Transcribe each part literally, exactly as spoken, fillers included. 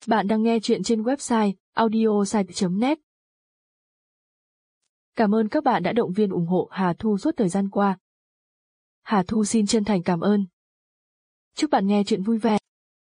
Bạn đang nghe chuyện trên website audiosite chấm net. Cảm ơn các bạn đã động viên ủng hộ Hà Thu suốt thời gian qua. Hà Thu xin chân thành cảm ơn. Chúc bạn nghe chuyện vui vẻ.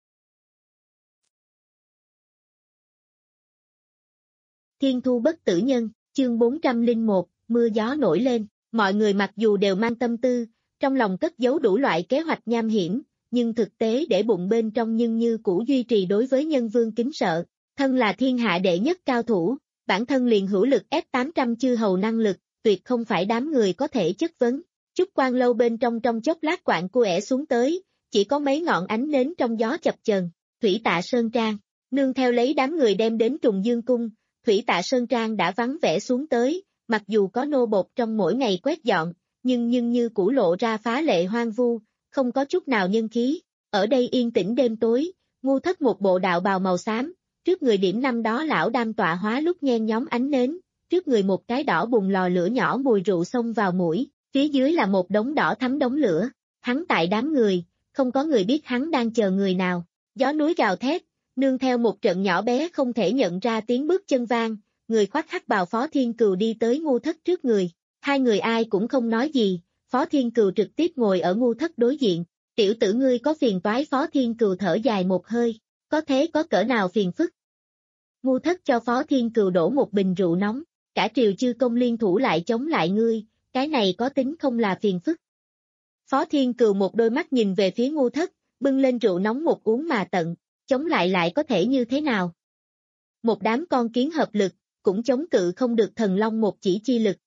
Thiên thu bất tử nhân, chương bốn trăm lẻ một, mưa gió nổi lên, mọi người mặc dù đều mang tâm tư, trong lòng cất giấu đủ loại kế hoạch nham hiểm, nhưng thực tế để bụng bên trong nhưng như cũ duy trì đối với nhân vương kính sợ. Thân là thiên hạ đệ nhất cao thủ, bản thân liền hữu lực ép tám trăm chư hầu năng lực, tuyệt không phải đám người có thể chất vấn. Trúc Quan Lâu bên trong trong chốc lát quạng cua ẻ xuống tới, chỉ có mấy ngọn ánh nến trong gió chập chờn. Thủy Tạ Sơn Trang, nương theo lấy đám người đem đến Trùng Dương Cung, Thủy Tạ Sơn Trang đã vắng vẻ xuống tới, mặc dù có nô bộc trong mỗi ngày quét dọn, nhưng nhưng như cũ lộ ra phá lệ hoang vu, không có chút nào nhân khí. Ở đây yên tĩnh đêm tối, Ngu Thất một bộ đạo bào màu xám, trước người điểm năm đó lão đam tọa hóa lúc nhen nhóm ánh nến, trước người một cái đỏ bùng lò lửa nhỏ mùi rượu xông vào mũi, phía dưới là một đống đỏ thắm đống lửa. Hắn tại đám người, không có người biết hắn đang chờ người nào. Gió núi gào thét, nương theo một trận nhỏ bé không thể nhận ra tiếng bước chân vang, người khoác hắc bào Phó Thiên Cừu đi tới Ngu Thất trước người. Hai người ai cũng không nói gì, Phó Thiên Cừu trực tiếp ngồi ở Ngu Thất đối diện. Tiểu tử ngươi có phiền toái? Phó Thiên Cừu thở dài một hơi, có thế có cỡ nào phiền phức? Ngu Thất cho Phó Thiên Cừu đổ một bình rượu nóng, cả triều chư công liên thủ lại chống lại ngươi, cái này có tính không là phiền phức? Phó Thiên Cừu một đôi mắt nhìn về phía Ngu Thất, bưng lên rượu nóng một uống mà tận, chống lại lại có thể như thế nào? Một đám con kiến hợp lực, cũng chống cự không được thần long một chỉ chi lực.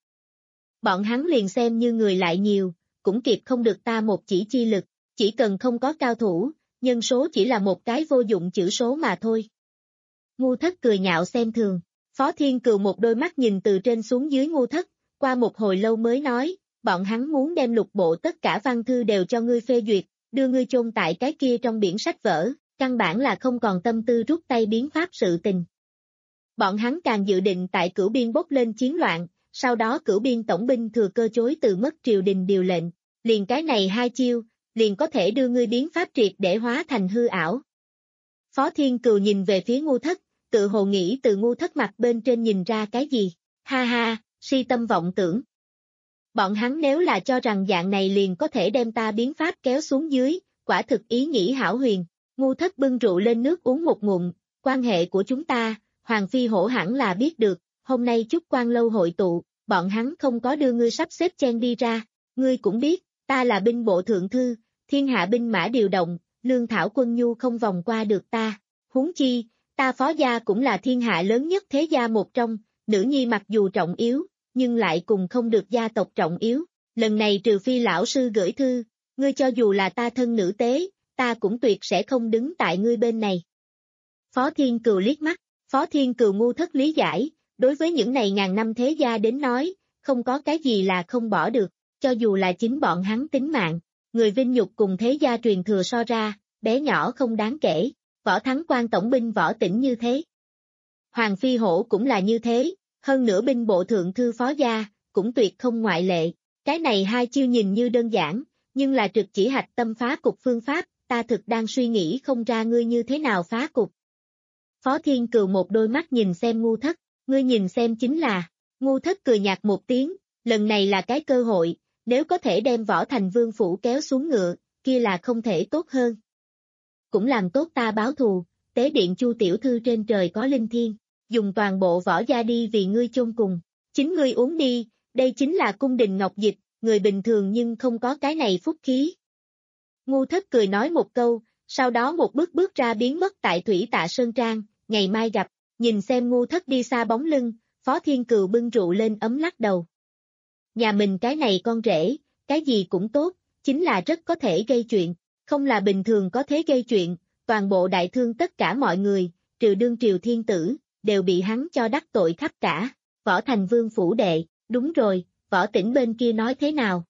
Bọn hắn liền xem như người lại nhiều, cũng kịp không được ta một chỉ chi lực, chỉ cần không có cao thủ, nhân số chỉ là một cái vô dụng chữ số mà thôi. Ngu Thất cười nhạo xem thường, Phó Thiên Cừu một đôi mắt nhìn từ trên xuống dưới Ngu Thất, qua một hồi lâu mới nói, bọn hắn muốn đem lục bộ tất cả văn thư đều cho ngươi phê duyệt, đưa ngươi chôn tại cái kia trong biển sách vở, căn bản là không còn tâm tư rút tay biến pháp sự tình. Bọn hắn càng dự định tại Cửu Biên bốc lên chiến loạn, sau đó Cửu Biên tổng binh thừa cơ chối từ mất triều đình điều lệnh, liền cái này hai chiêu, liền có thể đưa ngươi biến pháp triệt để hóa thành hư ảo. Phó Thiên Cừu nhìn về phía Ngu Thất, tự hồ nghĩ từ Ngu Thất mặt bên trên nhìn ra cái gì, ha ha, si tâm vọng tưởng. Bọn hắn nếu là cho rằng dạng này liền có thể đem ta biến pháp kéo xuống dưới, quả thực ý nghĩ hão huyền. Ngu Thất bưng rượu lên nước uống một ngụm, quan hệ của chúng ta, Hoàng Phi Hổ hẳn là biết được, hôm nay Trúc Quan Lâu hội tụ, bọn hắn không có đưa ngươi sắp xếp chen đi ra, ngươi cũng biết, ta là binh bộ thượng thư, thiên hạ binh mã điều động, lương thảo quân nhu không vòng qua được ta, huống chi, ta Phó gia cũng là thiên hạ lớn nhất thế gia một trong, nữ nhi mặc dù trọng yếu, nhưng lại cùng không được gia tộc trọng yếu, lần này trừ phi lão sư gửi thư, ngươi cho dù là ta thân nữ tế, ta cũng tuyệt sẽ không đứng tại ngươi bên này. Phó Thiên Cừu liếc mắt, Phó Thiên Cừu Ngu Thất lý giải, đối với những này ngàn năm thế gia đến nói, không có cái gì là không bỏ được, cho dù là chính bọn hắn tính mạng, người vinh nhục cùng thế gia truyền thừa so ra, bé nhỏ không đáng kể, Võ Thắng Quan tổng binh Võ Tĩnh như thế. Hoàng Phi Hổ cũng là như thế, hơn nữa binh bộ thượng thư Phó gia, cũng tuyệt không ngoại lệ, cái này hai chiêu nhìn như đơn giản, nhưng là trực chỉ hạch tâm phá cục phương pháp, ta thực đang suy nghĩ không ra ngươi như thế nào phá cục. Phó Thiên Cừu một đôi mắt nhìn xem Ngu Thất, ngươi nhìn xem chính là, Ngu Thất cười nhạt một tiếng, lần này là cái cơ hội, nếu có thể đem Võ Thành Vương phủ kéo xuống ngựa, kia là không thể tốt hơn. Cũng làm tốt ta báo thù, tế điện Chu tiểu thư trên trời có linh thiêng, dùng toàn bộ Võ gia đi vì ngươi chôn cùng, chính ngươi uống đi, đây chính là cung đình ngọc dịch, người bình thường nhưng không có cái này phúc khí. Ngu Thất cười nói một câu, sau đó một bước bước ra biến mất tại Thủy Tạ Sơn Trang, ngày mai gặp, nhìn xem Ngu Thất đi xa bóng lưng, Phó Thiên Cừu bưng rượu lên ấm lắc đầu. Nhà mình cái này con rể, cái gì cũng tốt, chính là rất có thể gây chuyện, không là bình thường có thế gây chuyện, toàn bộ đại thương tất cả mọi người, trừ đương triều thiên tử, đều bị hắn cho đắc tội khắp cả, Võ Thành Vương phủ đệ, đúng rồi, Võ Tĩnh bên kia nói thế nào?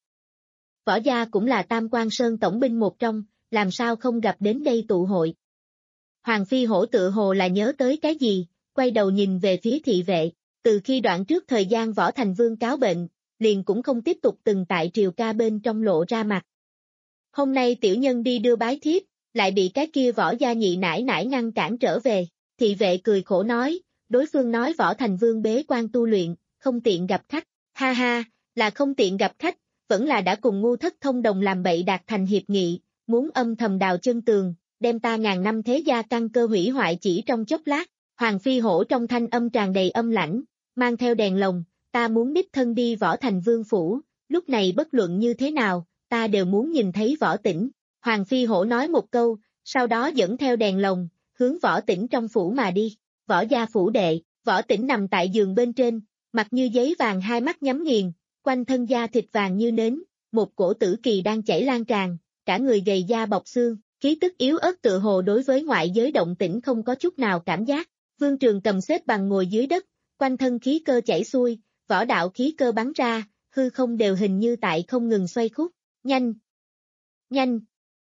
Võ gia cũng là Tam Quan Sơn tổng binh một trong, làm sao không gặp đến đây tụ hội? Hoàng Phi Hổ tự hồ là nhớ tới cái gì, quay đầu nhìn về phía thị vệ, từ khi đoạn trước thời gian Võ Thành Vương cáo bệnh, liền cũng không tiếp tục từng tại triều ca bên trong lộ ra mặt. Hôm nay tiểu nhân đi đưa bái thiếp, lại bị cái kia Võ gia nhị nải nải ngăn cản trở về, Thị vệ cười khổ nói, đối phương nói Võ Thành Vương bế quan tu luyện, không tiện gặp khách, ha ha, là không tiện gặp khách, vẫn là đã cùng ngu thất thông đồng làm bậy đạt thành hiệp nghị, muốn âm thầm đào chân tường, đem ta ngàn năm thế gia căn cơ hủy hoại chỉ trong chốc lát. Hoàng Phi Hổ trong thanh âm tràn đầy âm lãnh, mang theo đèn lồng, ta muốn đích thân đi Võ Thành Vương phủ, lúc này bất luận như thế nào, ta đều muốn nhìn thấy Võ Tĩnh. Hoàng Phi Hổ nói một câu, sau đó dẫn theo đèn lồng, hướng Võ Tĩnh trong phủ mà đi. Võ gia phủ đệ, Võ Tĩnh nằm tại giường bên trên, mặt như giấy vàng, hai mắt nhắm nghiền, quanh thân da thịt vàng như nến, một cổ tử kỳ đang chảy lan tràn, cả người gầy da bọc xương, khí tức yếu ớt tựa hồ đối với ngoại giới động tĩnh không có chút nào cảm giác. Vương Trường Cầm xếp bằng ngồi dưới đất, quanh thân khí cơ chảy xuôi, võ đạo khí cơ bắn ra, hư không đều hình như tại không ngừng xoay khúc. Nhanh! Nhanh!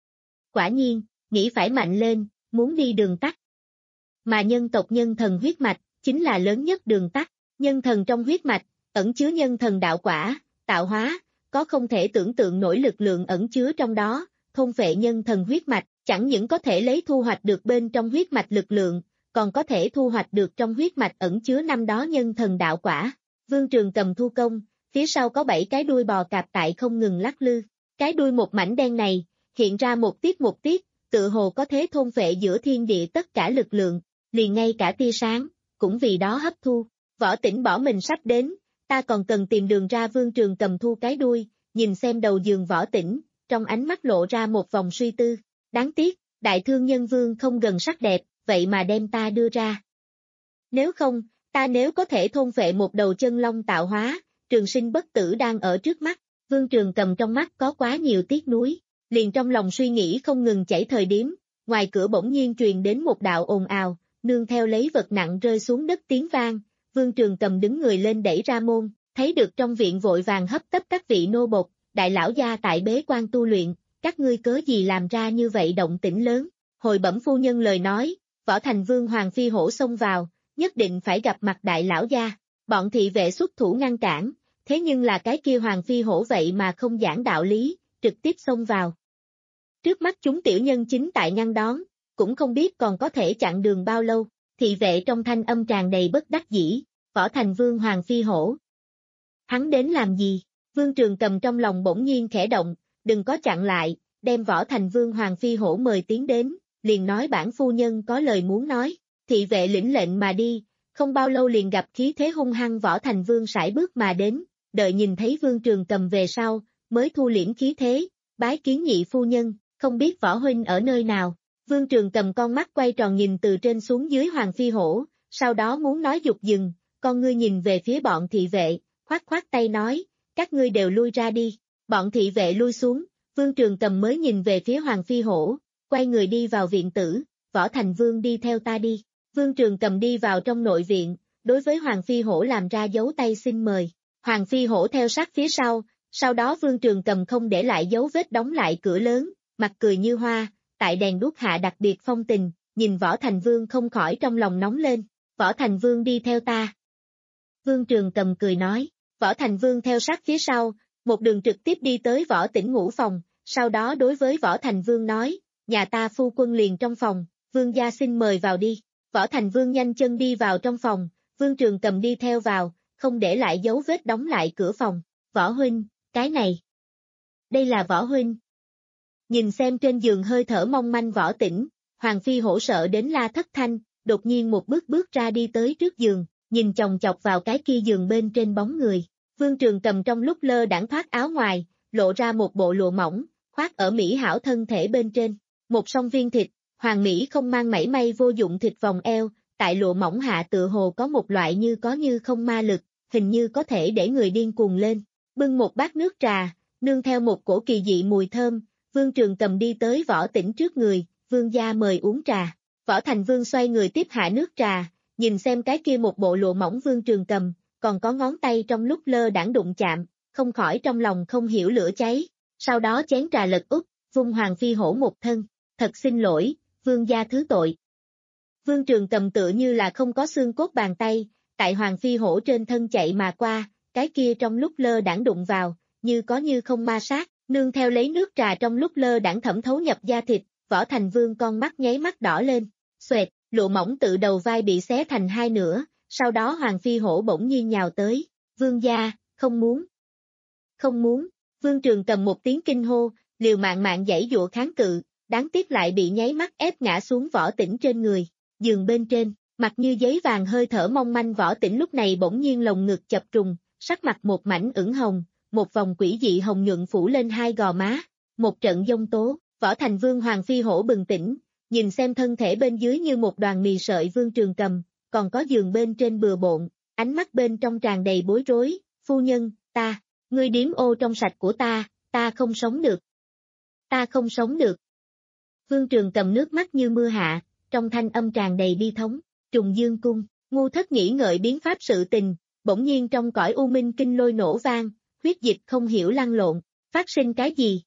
Quả nhiên, nghĩ phải mạnh lên, muốn đi đường tắt. Mà nhân tộc nhân thần huyết mạch, chính là lớn nhất đường tắt. Nhân thần trong huyết mạch, ẩn chứa nhân thần đạo quả, tạo hóa, có không thể tưởng tượng nổi lực lượng ẩn chứa trong đó, thôn phệ nhân thần huyết mạch, chẳng những có thể lấy thu hoạch được bên trong huyết mạch lực lượng, còn có thể thu hoạch được trong huyết mạch ẩn chứa năm đó nhân thần đạo quả. Vương Trường Cầm thu công, phía sau có bảy cái đuôi bò cạp tại không ngừng lắc lư. Cái đuôi một mảnh đen này, hiện ra một tiết một tiết, tự hồ có thế thôn phệ giữa thiên địa tất cả lực lượng, liền ngay cả tia sáng, cũng vì đó hấp thu. Võ Tĩnh bỏ mình sắp đến, ta còn cần tìm đường ra. Vương Trường Cầm thu cái đuôi, nhìn xem đầu giường Võ Tĩnh, trong ánh mắt lộ ra một vòng suy tư. Đáng tiếc, đại thương nhân vương không gần sắc đẹp, vậy mà đem ta đưa ra. Nếu không, ta nếu có thể thôn phệ một đầu chân long tạo hóa, trường sinh bất tử đang ở trước mắt. Vương Trường Cầm trong mắt có quá nhiều tiếc nuối, liền trong lòng suy nghĩ không ngừng chảy thời điểm, ngoài cửa bỗng nhiên truyền đến một đạo ồn ào, nương theo lấy vật nặng rơi xuống đất tiếng vang. Vương Trường Cầm đứng người lên đẩy ra môn, thấy được trong viện vội vàng hấp tấp các vị nô bộc, đại lão gia tại bế quan tu luyện, các ngươi cớ gì làm ra như vậy động tĩnh lớn. Hồi bẩm phu nhân lời nói, Võ Thành Vương Hoàng Phi Hổ xông vào, nhất định phải gặp mặt đại lão gia. Bọn thị vệ xuất thủ ngăn cản, thế nhưng là cái kia Hoàng Phi Hổ vậy mà không giảng đạo lý, trực tiếp xông vào. Trước mắt chúng tiểu nhân chính tại ngăn đón, cũng không biết còn có thể chặn đường bao lâu. Thị vệ trong thanh âm tràn đầy bất đắc dĩ, Võ Thành Vương Hoàng Phi Hổ. Hắn đến làm gì? Vương Trường Cầm trong lòng bỗng nhiên khẽ động, đừng có chặn lại, đem Võ Thành Vương Hoàng Phi Hổ mời tiến đến, liền nói bản phu nhân có lời muốn nói. Thị vệ lĩnh lệnh mà đi, không bao lâu liền gặp khí thế hung hăng Võ Thành Vương sải bước mà đến, đợi nhìn thấy Vương Trường Cầm về sau, mới thu liễm khí thế, bái kiến nhị phu nhân, không biết Võ huynh ở nơi nào. Vương Trường Cầm con mắt quay tròn nhìn từ trên xuống dưới Hoàng Phi Hổ, sau đó muốn nói dục dừng, con ngươi nhìn về phía bọn thị vệ, khoát khoát tay nói, các ngươi đều lui ra đi. Bọn thị vệ lui xuống, Vương Trường Cầm mới nhìn về phía Hoàng Phi Hổ, quay người đi vào viện tử, Võ Thành Vương đi theo ta đi. Vương Trường Cầm đi vào trong nội viện, đối với Hoàng Phi Hổ làm ra dấu tay xin mời. Hoàng Phi Hổ theo sát phía sau, sau đó Vương Trường Cầm không để lại dấu vết đóng lại cửa lớn, mặt cười như hoa, tại đèn đuốc hạ đặc biệt phong tình, nhìn Võ Thành Vương không khỏi trong lòng nóng lên. Võ Thành Vương đi theo ta. Vương Trường Cầm cười nói, Võ Thành Vương theo sát phía sau, một đường trực tiếp đi tới Võ Tĩnh ngủ phòng, sau đó đối với Võ Thành Vương nói, nhà ta phu quân liền trong phòng, Vương gia xin mời vào đi. Võ Thành Vương nhanh chân đi vào trong phòng, Vương Trường Cầm đi theo vào, không để lại dấu vết đóng lại cửa phòng. Võ huynh, cái này. Đây là Võ huynh. Nhìn xem trên giường hơi thở mong manh Võ Tĩnh, Hoàng Phi Hổ sợ đến la thất thanh, đột nhiên một bước bước ra đi tới trước giường, nhìn chòng chọc vào cái kia giường bên trên bóng người. Vương Trường Cầm trong lúc lơ đãng thoát áo ngoài, lộ ra một bộ lụa mỏng, khoác ở mỹ hảo thân thể bên trên. Một song viên thịt, hoàng mỹ không mang mảy may vô dụng thịt vòng eo, tại lụa mỏng hạ tựa hồ có một loại như có như không ma lực, hình như có thể để người điên cuồng lên. Bưng một bát nước trà, nương theo một cổ kỳ dị mùi thơm, Vương Trường Cầm đi tới Võ Tĩnh trước người, Vương gia mời uống trà. Võ Thành Vương xoay người tiếp hạ nước trà, nhìn xem cái kia một bộ lụa mỏng Vương Trường Cầm, còn có ngón tay trong lúc lơ đãng đụng chạm, không khỏi trong lòng không hiểu lửa cháy. Sau đó chén trà lật úp, vung Hoàng Phi Hổ một thân, thật xin lỗi, Vương gia thứ tội. Vương Trường Cầm tựa như là không có xương cốt bàn tay, tại Hoàng Phi Hổ trên thân chạy mà qua, cái kia trong lúc lơ đãng đụng vào, như có như không ma sát, nương theo lấy nước trà trong lúc lơ đãng thẩm thấu nhập da thịt, Võ Thành Vương con mắt nháy mắt đỏ lên, xoẹt, lụa mỏng tự đầu vai bị xé thành hai nửa, sau đó Hoàng Phi Hổ bỗng nhiên nhào tới, vương gia, không muốn. Không muốn, Vương Trường Cầm một tiếng kinh hô, liều mạng mạng giãy giụa kháng cự, đáng tiếc lại bị nháy mắt ép ngã xuống Võ Tĩnh trên người, giường bên trên, mặt như giấy vàng hơi thở mong manh Võ Tĩnh lúc này bỗng nhiên lồng ngực chập trùng, sắc mặt một mảnh ửng hồng, một vòng quỷ dị hồng nhuận phủ lên hai gò má, một trận giông tố, Võ Thành Vương Hoàng Phi Hổ bừng tỉnh, nhìn xem thân thể bên dưới như một đoàn mì sợi Vương Trường Cầm, còn có giường bên trên bừa bộn, ánh mắt bên trong tràn đầy bối rối, phu nhân, ta, ngươi điếm ô trong sạch của ta, ta không sống được. Ta không sống được. Vương Trường Cầm nước mắt như mưa hạ, trong thanh âm tràn đầy bi thống, Trùng Dương Cung, ngu thất nghĩ ngợi biến pháp sự tình, bỗng nhiên trong cõi u minh kinh lôi nổ vang, huyết dịch không hiểu lăn lộn, phát sinh cái gì?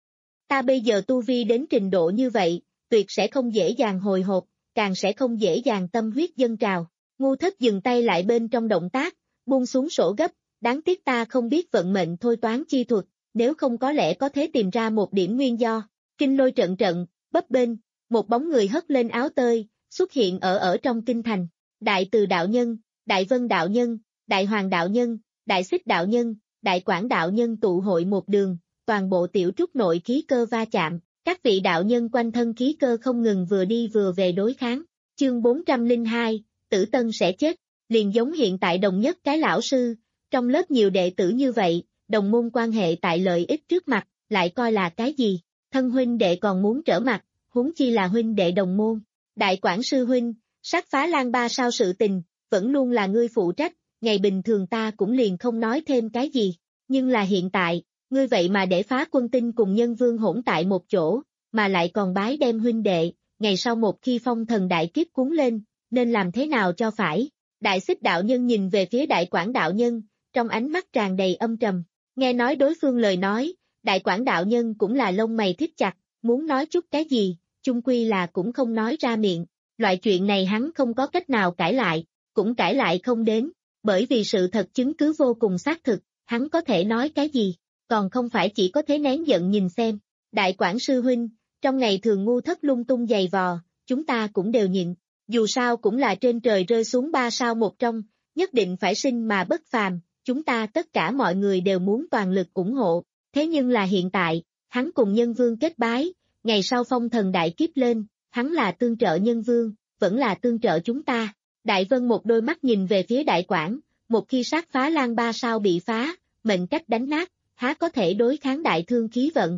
Ta bây giờ tu vi đến trình độ như vậy, tuyệt sẽ không dễ dàng hồi hộp, càng sẽ không dễ dàng tâm huyết dâng trào. Ngu thất dừng tay lại bên trong động tác, buông xuống sổ gấp, đáng tiếc ta không biết vận mệnh thôi toán chi thuật, nếu không có lẽ có thể tìm ra một điểm nguyên do. Kinh lôi trận trận, bấp bênh, một bóng người hất lên áo tơi, xuất hiện ở ở trong kinh thành. Đại Từ đạo nhân, Đại Vân đạo nhân, Đại Hoàng đạo nhân, Đại Xích đạo nhân, Đại Quảng đạo nhân tụ hội một đường, toàn bộ tiểu trúc nội khí cơ va chạm, các vị đạo nhân quanh thân khí cơ không ngừng vừa đi vừa về đối kháng. Chương bốn trăm lẻ hai, Tử Tân sẽ chết, liền giống hiện tại đồng nhất cái lão sư, trong lớp nhiều đệ tử như vậy, đồng môn quan hệ tại lợi ích trước mặt, lại coi là cái gì, thân huynh đệ còn muốn trở mặt, huống chi là huynh đệ đồng môn. Đại Quảng sư huynh, sát phá Lan ba sao sự tình, vẫn luôn là ngươi phụ trách, ngày bình thường ta cũng liền không nói thêm cái gì, nhưng là hiện tại, ngươi vậy mà để Phá Quân Tinh cùng Nhân Vương hỗn tại một chỗ, mà lại còn bái đem huynh đệ, ngày sau một khi phong thần đại kiếp cuốn lên, nên làm thế nào cho phải. Đại Xích đạo nhân nhìn về phía Đại Quảng đạo nhân, trong ánh mắt tràn đầy âm trầm, nghe nói đối phương lời nói, Đại Quảng đạo nhân cũng là lông mày thít chặt, muốn nói chút cái gì, chung quy là cũng không nói ra miệng, loại chuyện này hắn không có cách nào cãi lại, cũng cãi lại không đến, bởi vì sự thật chứng cứ vô cùng xác thực, hắn có thể nói cái gì, còn không phải chỉ có thể nén giận nhìn xem. Đại Quảng sư huynh, trong ngày thường ngu thất lung tung giày vò, chúng ta cũng đều nhịn, dù sao cũng là trên trời rơi xuống ba sao một trong, nhất định phải sinh mà bất phàm, chúng ta tất cả mọi người đều muốn toàn lực ủng hộ, thế nhưng là hiện tại, hắn cùng Nhân Vương kết bái, ngày sau phong thần đại kiếp lên, hắn là tương trợ Nhân Vương, vẫn là tương trợ chúng ta. Đại Vân một đôi mắt nhìn về phía Đại Quảng, một khi sát phá Lan ba sao bị phá, mệnh cách đánh nát, há có thể đối kháng đại thương khí vận.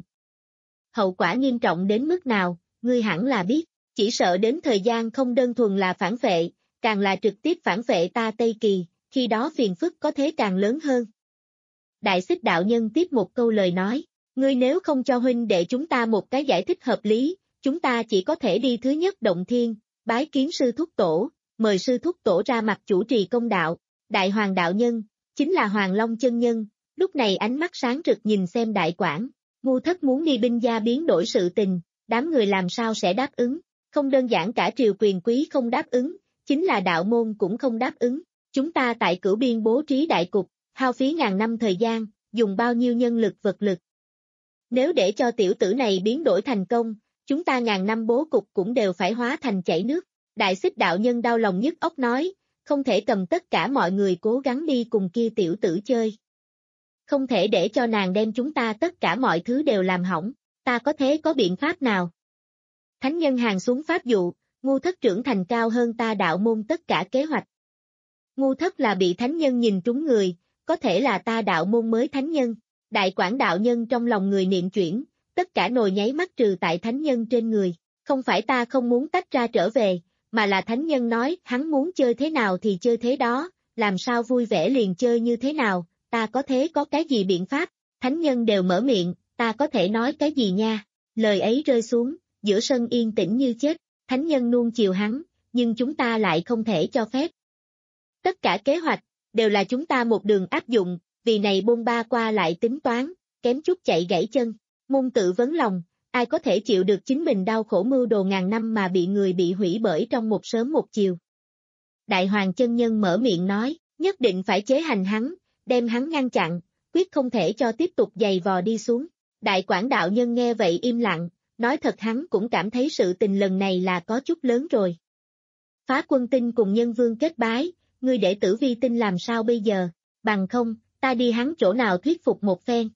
Hậu quả nghiêm trọng đến mức nào, ngươi hẳn là biết, chỉ sợ đến thời gian không đơn thuần là phản vệ, càng là trực tiếp phản vệ ta Tây Kỳ, khi đó phiền phức có thế càng lớn hơn. Đại Xích đạo nhân tiếp một câu lời nói, ngươi nếu không cho huynh đệ chúng ta một cái giải thích hợp lý, chúng ta chỉ có thể đi thứ nhất động thiên, bái kiến sư thúc tổ, mời sư thúc tổ ra mặt chủ trì công đạo. Đại Hoàng đạo nhân, chính là Hoàng Long chân nhân, lúc này ánh mắt sáng rực nhìn xem Đại Quảng, ngu thất muốn đi binh gia biến đổi sự tình, đám người làm sao sẽ đáp ứng, không đơn giản cả triều quyền quý không đáp ứng, chính là đạo môn cũng không đáp ứng, chúng ta tại Cửu Biên bố trí đại cục, hao phí ngàn năm thời gian, dùng bao nhiêu nhân lực vật lực. Nếu để cho tiểu tử này biến đổi thành công, chúng ta ngàn năm bố cục cũng đều phải hóa thành chảy nước. Đại Xích đạo nhân đau lòng nhức óc nói, không thể cầm tất cả mọi người cố gắng đi cùng kia tiểu tử chơi. Không thể để cho nàng đem chúng ta tất cả mọi thứ đều làm hỏng, ta có thế có biện pháp nào? Thánh nhân hàng xuống pháp dụ, ngu thất trưởng thành cao hơn ta đạo môn tất cả kế hoạch. Ngu thất là bị thánh nhân nhìn trúng người, có thể là ta đạo môn mới thánh nhân. Đại Quảng đạo nhân trong lòng người niệm chuyển, tất cả nồi nháy mắt trừ tại thánh nhân trên người, không phải ta không muốn tách ra trở về, mà là thánh nhân nói hắn muốn chơi thế nào thì chơi thế đó, làm sao vui vẻ liền chơi như thế nào, ta có thế có cái gì biện pháp, thánh nhân đều mở miệng, ta có thể nói cái gì nha, lời ấy rơi xuống, giữa sân yên tĩnh như chết, thánh nhân nuông chiều hắn, nhưng chúng ta lại không thể cho phép. Tất cả kế hoạch, đều là chúng ta một đường áp dụng, vì này bôn ba qua lại tính toán, kém chút chạy gãy chân, môn tự vấn lòng, ai có thể chịu được chính mình đau khổ mưu đồ ngàn năm mà bị người bị hủy bởi trong một sớm một chiều. Đại Hoàng chân nhân mở miệng nói, nhất định phải chế hành hắn, đem hắn ngăn chặn, quyết không thể cho tiếp tục giày vò đi xuống. Đại Quảng đạo nhân nghe vậy im lặng, nói thật hắn cũng cảm thấy sự tình lần này là có chút lớn rồi. Phá Quân Tinh cùng Nhân Vương kết bái, ngươi để Tử Vi Tinh làm sao bây giờ, bằng không, ta đi hắn chỗ nào thuyết phục một phen.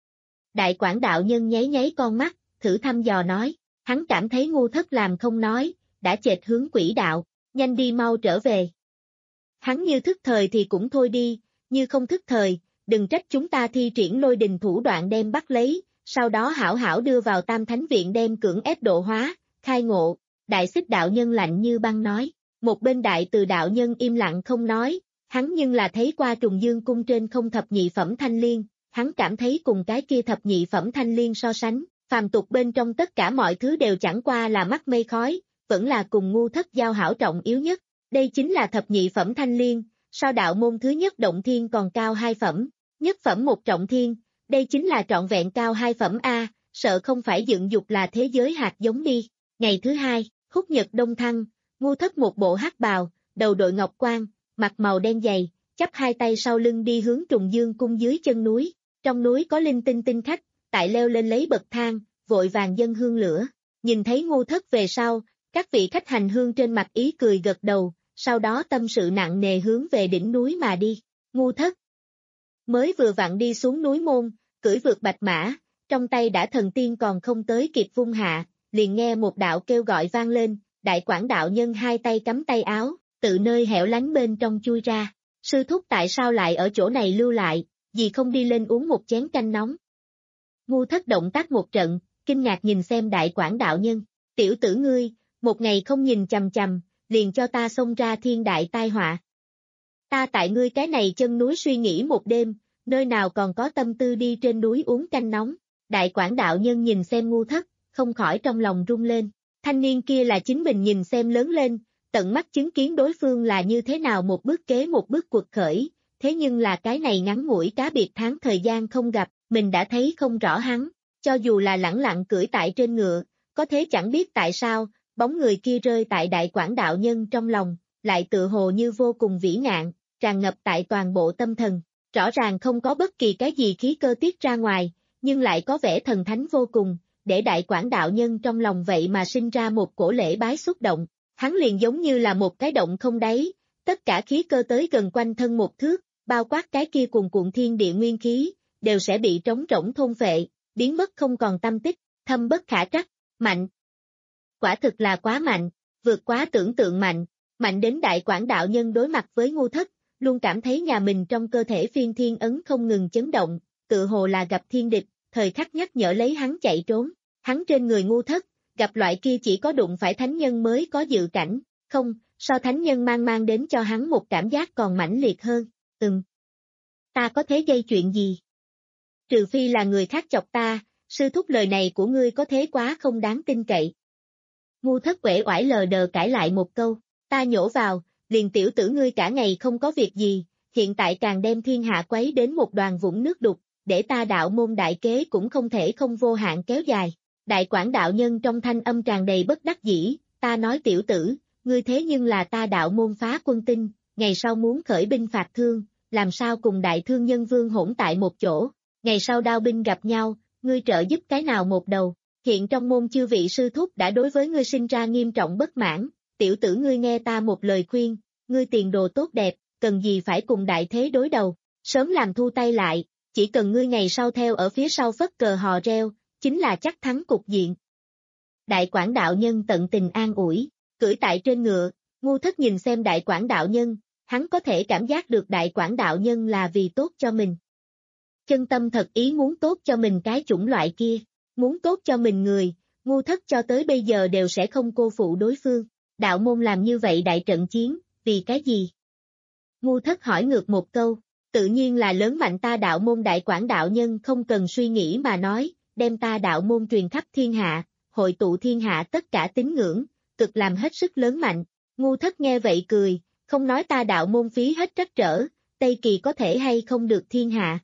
Đại Quảng đạo nhân nháy nháy con mắt, thử thăm dò nói, hắn cảm thấy Ngu Thất làm không nói, đã chệch hướng quỹ đạo, nhanh đi mau trở về. Hắn như thức thời thì cũng thôi đi, như không thức thời, đừng trách chúng ta thi triển lôi đình thủ đoạn đem bắt lấy, sau đó hảo hảo đưa vào Tam Thánh Viện đem cưỡng ép độ hóa, khai ngộ. Đại Xích đạo nhân lạnh như băng nói, một bên Đại Từ đạo nhân im lặng không nói, hắn nhưng là thấy qua Trùng Dương cung trên không thập nhị phẩm thanh liên, hắn cảm thấy cùng cái kia thập nhị phẩm thanh liên so sánh, phàm tục bên trong tất cả mọi thứ đều chẳng qua là mắt mây khói, vẫn là cùng Ngu Thất giao hảo trọng yếu nhất, đây chính là thập nhị phẩm thanh liên, so đạo môn thứ nhất động thiên còn cao hai phẩm, nhất phẩm một trọng thiên, đây chính là trọn vẹn cao hai phẩm A, sợ không phải dựng dục là thế giới hạt giống đi. Ngày thứ hai, Húc Nhật Đông Thăng, Ngu Thất một bộ hắc bào, đầu đội ngọc quan, mặt màu đen dày, chắp hai tay sau lưng đi hướng Trùng Dương cung dưới chân núi, trong núi có linh tinh tinh khách, tại leo lên lấy bậc thang, vội vàng dâng hương lửa, nhìn thấy Ngu Thất về sau, các vị khách hành hương trên mặt ý cười gật đầu, sau đó tâm sự nặng nề hướng về đỉnh núi mà đi, Ngu Thất mới vừa vặn đi xuống núi môn, cưỡi vượt bạch mã, trong tay đã thần tiên còn không tới kịp vung hạ, liền nghe một đạo kêu gọi vang lên, Đại Quảng đạo nhân hai tay cắm tay áo, tự nơi hẻo lánh bên trong chui ra, sư thúc tại sao lại ở chỗ này lưu lại, vì không đi lên uống một chén canh nóng. Ngu Thất động tác một trận, kinh ngạc nhìn xem Đại Quảng đạo nhân, tiểu tử ngươi, một ngày không nhìn chằm chằm, liền cho ta xông ra thiên đại tai họa. Ta tại ngươi cái này chân núi suy nghĩ một đêm, nơi nào còn có tâm tư đi trên núi uống canh nóng. Đại Quảng đạo nhân nhìn xem Ngu Thất, không khỏi trong lòng rung lên. Thanh niên kia là chính mình nhìn xem lớn lên, tận mắt chứng kiến đối phương là như thế nào một bước kế một bước quật khởi, thế nhưng là cái này ngắn ngủi cá biệt tháng thời gian không gặp, mình đã thấy không rõ hắn, cho dù là lẳng lặng cưỡi tại trên ngựa, có thế chẳng biết tại sao, bóng người kia rơi tại Đại Quảng đạo nhân trong lòng, lại tự hồ như vô cùng vĩ ngạn, tràn ngập tại toàn bộ tâm thần, rõ ràng không có bất kỳ cái gì khí cơ tiết ra ngoài, nhưng lại có vẻ thần thánh vô cùng, để Đại Quảng đạo nhân trong lòng vậy mà sinh ra một cổ lễ bái xúc động, hắn liền giống như là một cái động không đáy, tất cả khí cơ tới gần quanh thân một thước, bao quát cái kia cuồn cuộn thiên địa nguyên khí, đều sẽ bị trống rỗng thôn phệ, biến mất không còn tâm tích, thâm bất khả trắc, mạnh. Quả thực là quá mạnh, vượt quá tưởng tượng mạnh, mạnh đến Đại Quảng đạo nhân đối mặt với Ngu Thất, luôn cảm thấy nhà mình trong cơ thể phiên thiên ấn không ngừng chấn động, tự hồ là gặp thiên địch, thời khắc nhắc nhở lấy hắn chạy trốn, hắn trên người Ngu Thất, gặp loại kia chỉ có đụng phải thánh nhân mới có dự cảnh, không, so thánh nhân mang mang đến cho hắn một cảm giác còn mãnh liệt hơn, ừm. Ta có thế gây chuyện gì? Trừ phi là người khác chọc ta, sư thúc lời này của ngươi có thế quá không đáng tin cậy. Ngu Thất uể oải lờ đờ cãi lại một câu, ta nhổ vào, liền tiểu tử ngươi cả ngày không có việc gì, hiện tại càng đem thiên hạ quấy đến một đoàn vũng nước đục, để ta đạo môn đại kế cũng không thể không vô hạn kéo dài. Đại Quảng đạo nhân trong thanh âm tràn đầy bất đắc dĩ, ta nói tiểu tử, ngươi thế nhưng là ta đạo môn Phá Quân Tinh, ngày sau muốn khởi binh phạt thương, làm sao cùng đại thương nhân vương hỗn tại một chỗ, ngày sau đao binh gặp nhau, ngươi trợ giúp cái nào một đầu, hiện trong môn chư vị sư thúc đã đối với ngươi sinh ra nghiêm trọng bất mãn, tiểu tử ngươi nghe ta một lời khuyên, ngươi tiền đồ tốt đẹp, cần gì phải cùng đại thế đối đầu, sớm làm thu tay lại, chỉ cần ngươi ngày sau theo ở phía sau phất cờ hò reo, chính là chắc thắng cục diện. Đại Quảng đạo nhân tận tình an ủi, cưỡi tại trên ngựa, Ngu Thất nhìn xem Đại Quảng đạo nhân, hắn có thể cảm giác được Đại Quảng đạo nhân là vì tốt cho mình. Chân tâm thật ý muốn tốt cho mình cái chủng loại kia, muốn tốt cho mình người, Ngu Thất cho tới bây giờ đều sẽ không cô phụ đối phương. Đạo môn làm như vậy đại trận chiến, vì cái gì? Ngu Thất hỏi ngược một câu, tự nhiên là lớn mạnh ta đạo môn. Đại Quảng đạo nhân không cần suy nghĩ mà nói, đem ta đạo môn truyền khắp thiên hạ, hội tụ thiên hạ tất cả tín ngưỡng, cực làm hết sức lớn mạnh. Ngu Thất nghe vậy cười, không nói ta đạo môn phí hết trắc trở, Tây Kỳ có thể hay không được thiên hạ.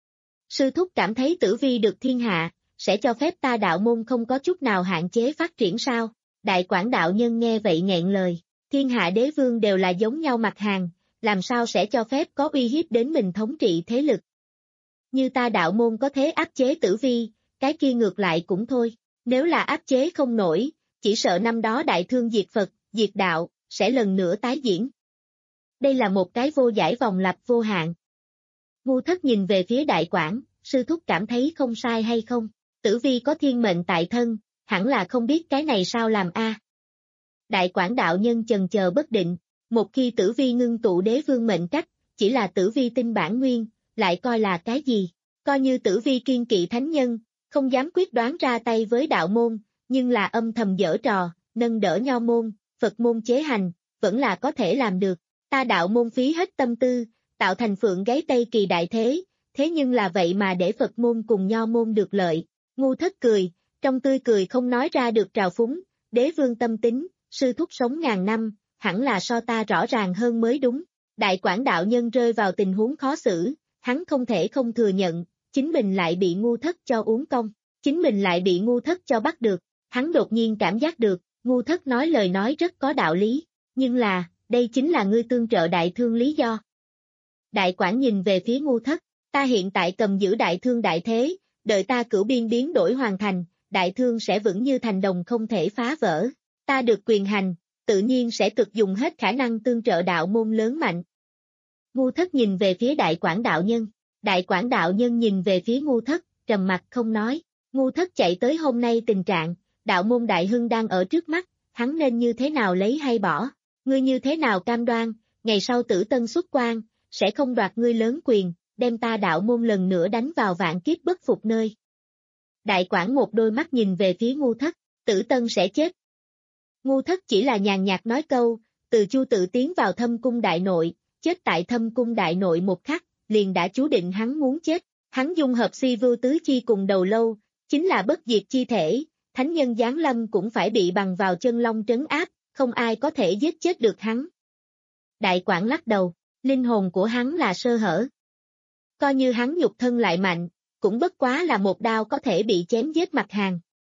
Sư thúc cảm thấy Tử Vi được thiên hạ, sẽ cho phép ta đạo môn không có chút nào hạn chế phát triển sao? Đại Quảng đạo nhân nghe vậy nghẹn lời, thiên hạ đế vương đều là giống nhau mặt hàng, làm sao sẽ cho phép có uy hiếp đến mình thống trị thế lực. Như ta đạo môn có thế áp chế Tử Vi, cái kia ngược lại cũng thôi, nếu là áp chế không nổi, chỉ sợ năm đó đại thương diệt Phật, diệt đạo, sẽ lần nữa tái diễn. Đây là một cái vô giải vòng lặp vô hạn. Ngu Thất nhìn về phía Đại Quảng, sư thúc cảm thấy không sai hay không? Tử Vi có thiên mệnh tại thân, hẳn là không biết cái này sao làm a. Đại Quảng đạo nhân chần chờ bất định, một khi Tử Vi ngưng tụ đế vương mệnh cách, chỉ là Tử Vi tinh bản nguyên, lại coi là cái gì? Coi như Tử Vi kiên kỵ thánh nhân, không dám quyết đoán ra tay với đạo môn, nhưng là âm thầm giở trò, nâng đỡ nho môn, Phật môn chế hành, vẫn là có thể làm được. Ta đạo môn phí hết tâm tư, tạo thành phượng gáy Tây kỳ đại thế, thế nhưng là vậy mà để Phật môn cùng nho môn được lợi. Ngu Thất cười, trong tươi cười không nói ra được trào phúng, đế vương tâm tính, sư thúc sống ngàn năm, hẳn là so ta rõ ràng hơn mới đúng. Đại Quảng đạo nhân rơi vào tình huống khó xử, hắn không thể không thừa nhận, chính mình lại bị Ngu Thất cho uống công, chính mình lại bị Ngu Thất cho bắt được, hắn đột nhiên cảm giác được, Ngu Thất nói lời nói rất có đạo lý, nhưng là, đây chính là ngươi tương trợ đại thương lý do. Đại Quảng nhìn về phía Ngu Thất, ta hiện tại cầm giữ đại thương đại thế, đợi ta cửu biên biến đổi hoàn thành, đại thương sẽ vững như thành đồng không thể phá vỡ, ta được quyền hành, tự nhiên sẽ cực dùng hết khả năng tương trợ đạo môn lớn mạnh. Ngu Thất nhìn về phía Đại Quảng đạo nhân, Đại Quảng đạo nhân nhìn về phía Ngu Thất, trầm mặt không nói, Ngu Thất chạy tới hôm nay tình trạng, đạo môn đại hưng đang ở trước mắt, hắn nên như thế nào lấy hay bỏ, ngươi như thế nào cam đoan, ngày sau Tử Tân xuất quan, sẽ không đoạt ngươi lớn quyền, đem ta đạo môn lần nữa đánh vào vạn kiếp bất phục nơi. Đại Quảng một đôi mắt nhìn về phía Ngu Thất, Tử Tân sẽ chết. Ngu Thất chỉ là nhàn nhạt nói câu, từ Chu tự tiến vào thâm cung đại nội, chết tại thâm cung đại nội một khắc, liền đã chú định hắn muốn chết, hắn dung hợp si vưu tứ chi cùng đầu lâu, chính là bất diệt chi thể, thánh nhân giáng lâm cũng phải bị bằng vào chân long trấn áp, không ai có thể giết chết được hắn. Đại Quảng lắc đầu, linh hồn của hắn là sơ hở. Coi như hắn nhục thân lại mạnh, cũng bất quá là một đao có thể bị chém giết mặt hàng.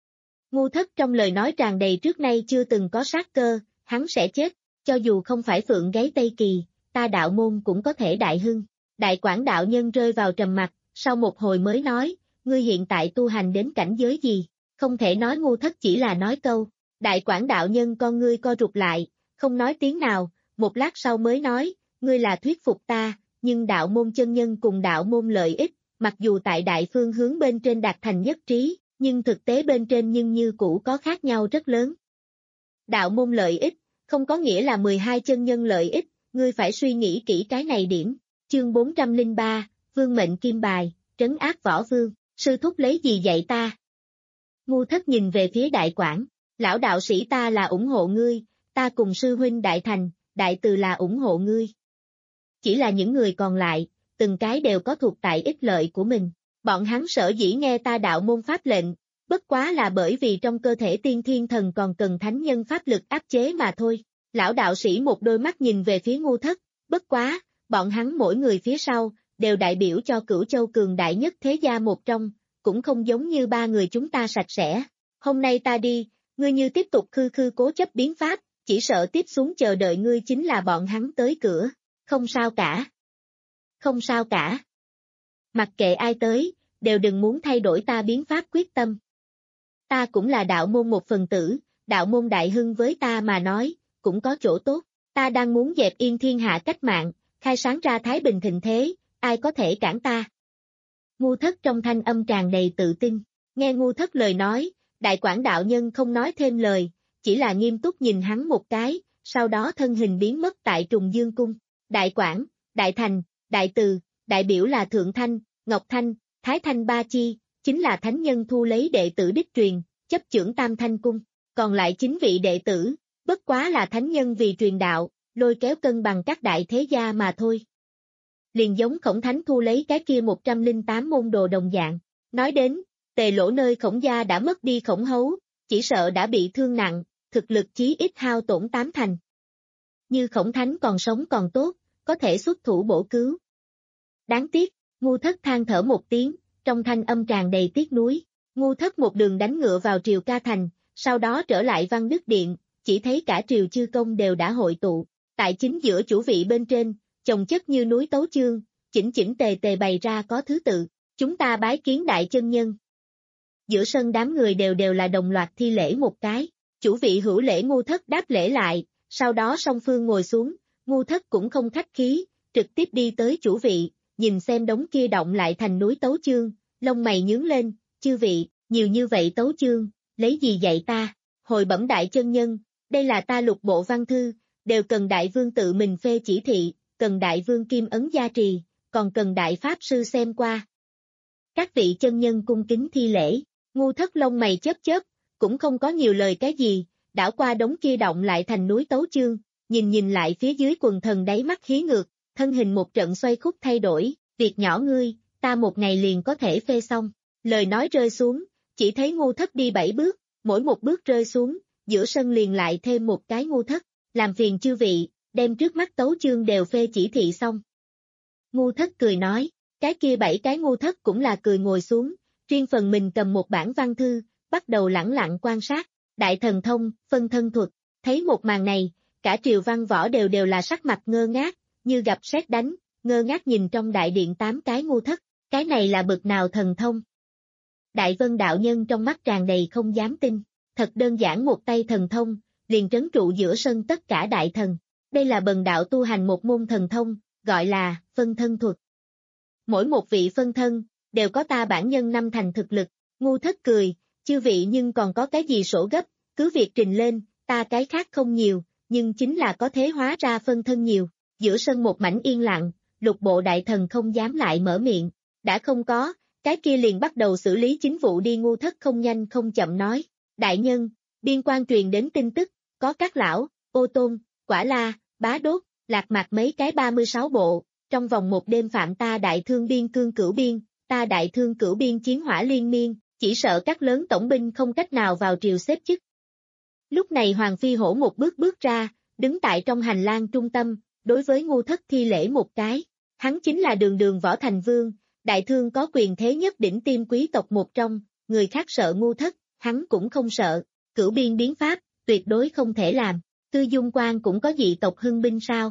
Ngu Thất trong lời nói tràn đầy trước nay chưa từng có sát cơ, hắn sẽ chết, cho dù không phải phượng gáy Tây kỳ, ta đạo môn cũng có thể đại hưng. Đại Quảng đạo nhân rơi vào trầm mặc, sau một hồi mới nói, ngươi hiện tại tu hành đến cảnh giới gì, không thể nói. Ngu Thất chỉ là nói câu, Đại Quảng đạo nhân con ngươi co rụt lại, không nói tiếng nào, một lát sau mới nói, ngươi là thuyết phục ta, nhưng đạo môn chân nhân cùng đạo môn lợi ích, mặc dù tại đại phương hướng bên trên đạt thành nhất trí, nhưng thực tế bên trên nhưng như cũ có khác nhau rất lớn. Đạo môn lợi ích, không có nghĩa là mười hai chân nhân lợi ích, ngươi phải suy nghĩ kỹ cái này điểm. Chương bốn trăm lẻ ba, Vương mệnh kim bài, trấn áp võ vương, sư thúc lấy gì dạy ta? Ngu Thất nhìn về phía Đại Quảng, lão đạo sĩ ta là ủng hộ ngươi, ta cùng sư huynh Đại Thành, Đại Từ là ủng hộ ngươi. Chỉ là những người còn lại, từng cái đều có thuộc tại ích lợi của mình. Bọn hắn sở dĩ nghe ta đạo môn pháp lệnh, bất quá là bởi vì trong cơ thể tiên thiên thần còn cần thánh nhân pháp lực áp chế mà thôi. Lão đạo sĩ một đôi mắt nhìn về phía Ngu Thất, bất quá, bọn hắn mỗi người phía sau, đều đại biểu cho Cửu Châu cường đại nhất thế gia một trong, cũng không giống như ba người chúng ta sạch sẽ. Hôm nay ta đi, ngươi như tiếp tục khư khư cố chấp biến pháp, chỉ sợ tiếp xuống chờ đợi ngươi chính là bọn hắn tới cửa. Không sao cả. Không sao cả. Mặc kệ ai tới, đều đừng muốn thay đổi ta biến pháp quyết tâm. Ta cũng là đạo môn một phần tử, đạo môn đại hưng với ta mà nói, cũng có chỗ tốt. Ta đang muốn dẹp yên thiên hạ cách mạng, khai sáng ra thái bình thịnh thế, ai có thể cản ta? Ngu Thất trong thanh âm tràn đầy tự tin, nghe Ngu Thất lời nói, Đại Quảng đạo nhân không nói thêm lời, chỉ là nghiêm túc nhìn hắn một cái, sau đó thân hình biến mất tại Trùng Dương Cung. Đại Quảng, Đại Thành, Đại Từ, đại biểu là Thượng Thanh, Ngọc Thanh, Thái Thanh ba chi, chính là thánh nhân thu lấy đệ tử đích truyền, chấp chưởng Tam Thanh Cung, còn lại chín vị đệ tử, bất quá là thánh nhân vì truyền đạo, lôi kéo cân bằng các đại thế gia mà thôi. Liền giống Khổng Thánh thu lấy cái kia một trăm lẻ tám môn đồ đồng dạng, nói đến, Tề Lỗ nơi Khổng gia đã mất đi Khổng Hấu, chỉ sợ đã bị thương nặng, thực lực chí ít hao tổn tám thành. Như Khổng Thánh còn sống còn tốt, có thể xuất thủ bổ cứu. Đáng tiếc, Ngu Thất than thở một tiếng, trong thanh âm tràn đầy tiếc nuối. Ngu Thất một đường đánh ngựa vào Triều Ca Thành, sau đó trở lại Văn Đức Điện, chỉ thấy cả triều chư công đều đã hội tụ, tại chính giữa chủ vị bên trên, chồng chất như núi tấu chương, chỉnh chỉnh tề tề bày ra có thứ tự, chúng ta bái kiến đại chân nhân. Giữa sân đám người đều đều là đồng loạt thi lễ một cái, chủ vị hữu lễ Ngu Thất đáp lễ lại, Sau đó song phương ngồi xuống, Ngu Thất cũng không khách khí, trực tiếp đi tới chủ vị, nhìn xem đống kia động lại thành núi tấu chương, lông mày nhướng lên, chư vị, nhiều như vậy tấu chương, lấy gì dạy ta, hồi bẩm đại chân nhân, đây là ta lục bộ văn thư, đều cần đại vương tự mình phê chỉ thị, cần đại vương kim ấn gia trì, còn cần đại pháp sư xem qua. Các vị chân nhân cung kính thi lễ, Ngu Thất lông mày chớp chớp, cũng không có nhiều lời cái gì, đảo qua đống kia động lại thành núi tấu chương, nhìn nhìn lại phía dưới quần thần đáy mắt hí ngược, thân hình một trận xoay khúc thay đổi, việc nhỏ ngươi, ta một ngày liền có thể phê xong. Lời nói rơi xuống, chỉ thấy Ngu Thất đi bảy bước, mỗi một bước rơi xuống, giữa sân liền lại thêm một cái Ngu Thất, làm phiền chư vị, đem trước mắt tấu chương đều phê chỉ thị xong. Ngu Thất cười nói, cái kia bảy cái Ngu Thất cũng là cười ngồi xuống, riêng phần mình cầm một bản văn thư, bắt đầu lẳng lặng quan sát, đại thần thông, phân thân thuật, thấy một màn này, cả triều văn võ đều đều là sắc mặt ngơ ngác, như gặp sét đánh, ngơ ngác nhìn trong đại điện tám cái Ngu Thất, cái này là bực nào thần thông. Đại Vân đạo nhân trong mắt tràn đầy không dám tin, thật đơn giản một tay thần thông, liền trấn trụ giữa sân tất cả đại thần, đây là bần đạo tu hành một môn thần thông, gọi là phân thân thuật. Mỗi một vị phân thân, đều có ta bản nhân năm thành thực lực, Ngu Thất cười, chư vị nhưng còn có cái gì sổ gấp, cứ việc trình lên, ta cái khác không nhiều, nhưng chính là có thế hóa ra phân thân nhiều, giữa sân một mảnh yên lặng, lục bộ đại thần không dám lại mở miệng, đã không có, cái kia liền bắt đầu xử lý chính vụ đi. Ngu Thất không nhanh không chậm nói, đại nhân, biên quan truyền đến tin tức, có các lão, Ô Tôn, Quả La, Bá Đốt, Lạc Mạc mấy cái ba mươi sáu bộ, trong vòng một đêm phạm ta đại thương biên cương cửu biên, ta đại thương cửu biên chiến hỏa liên miên, chỉ sợ các lớn tổng binh không cách nào vào triều xếp chức. Lúc này Hoàng Phi Hổ một bước bước ra, đứng tại trong hành lang trung tâm, đối với Ngu Thất thi lễ một cái, hắn chính là đường đường võ thành vương, đại thương có quyền thế nhất đỉnh tiêm quý tộc một trong, người khác sợ Ngu Thất, hắn cũng không sợ, cửu biên biến pháp, tuyệt đối không thể làm, Tư Dung Quan cũng có dị tộc hưng binh sao?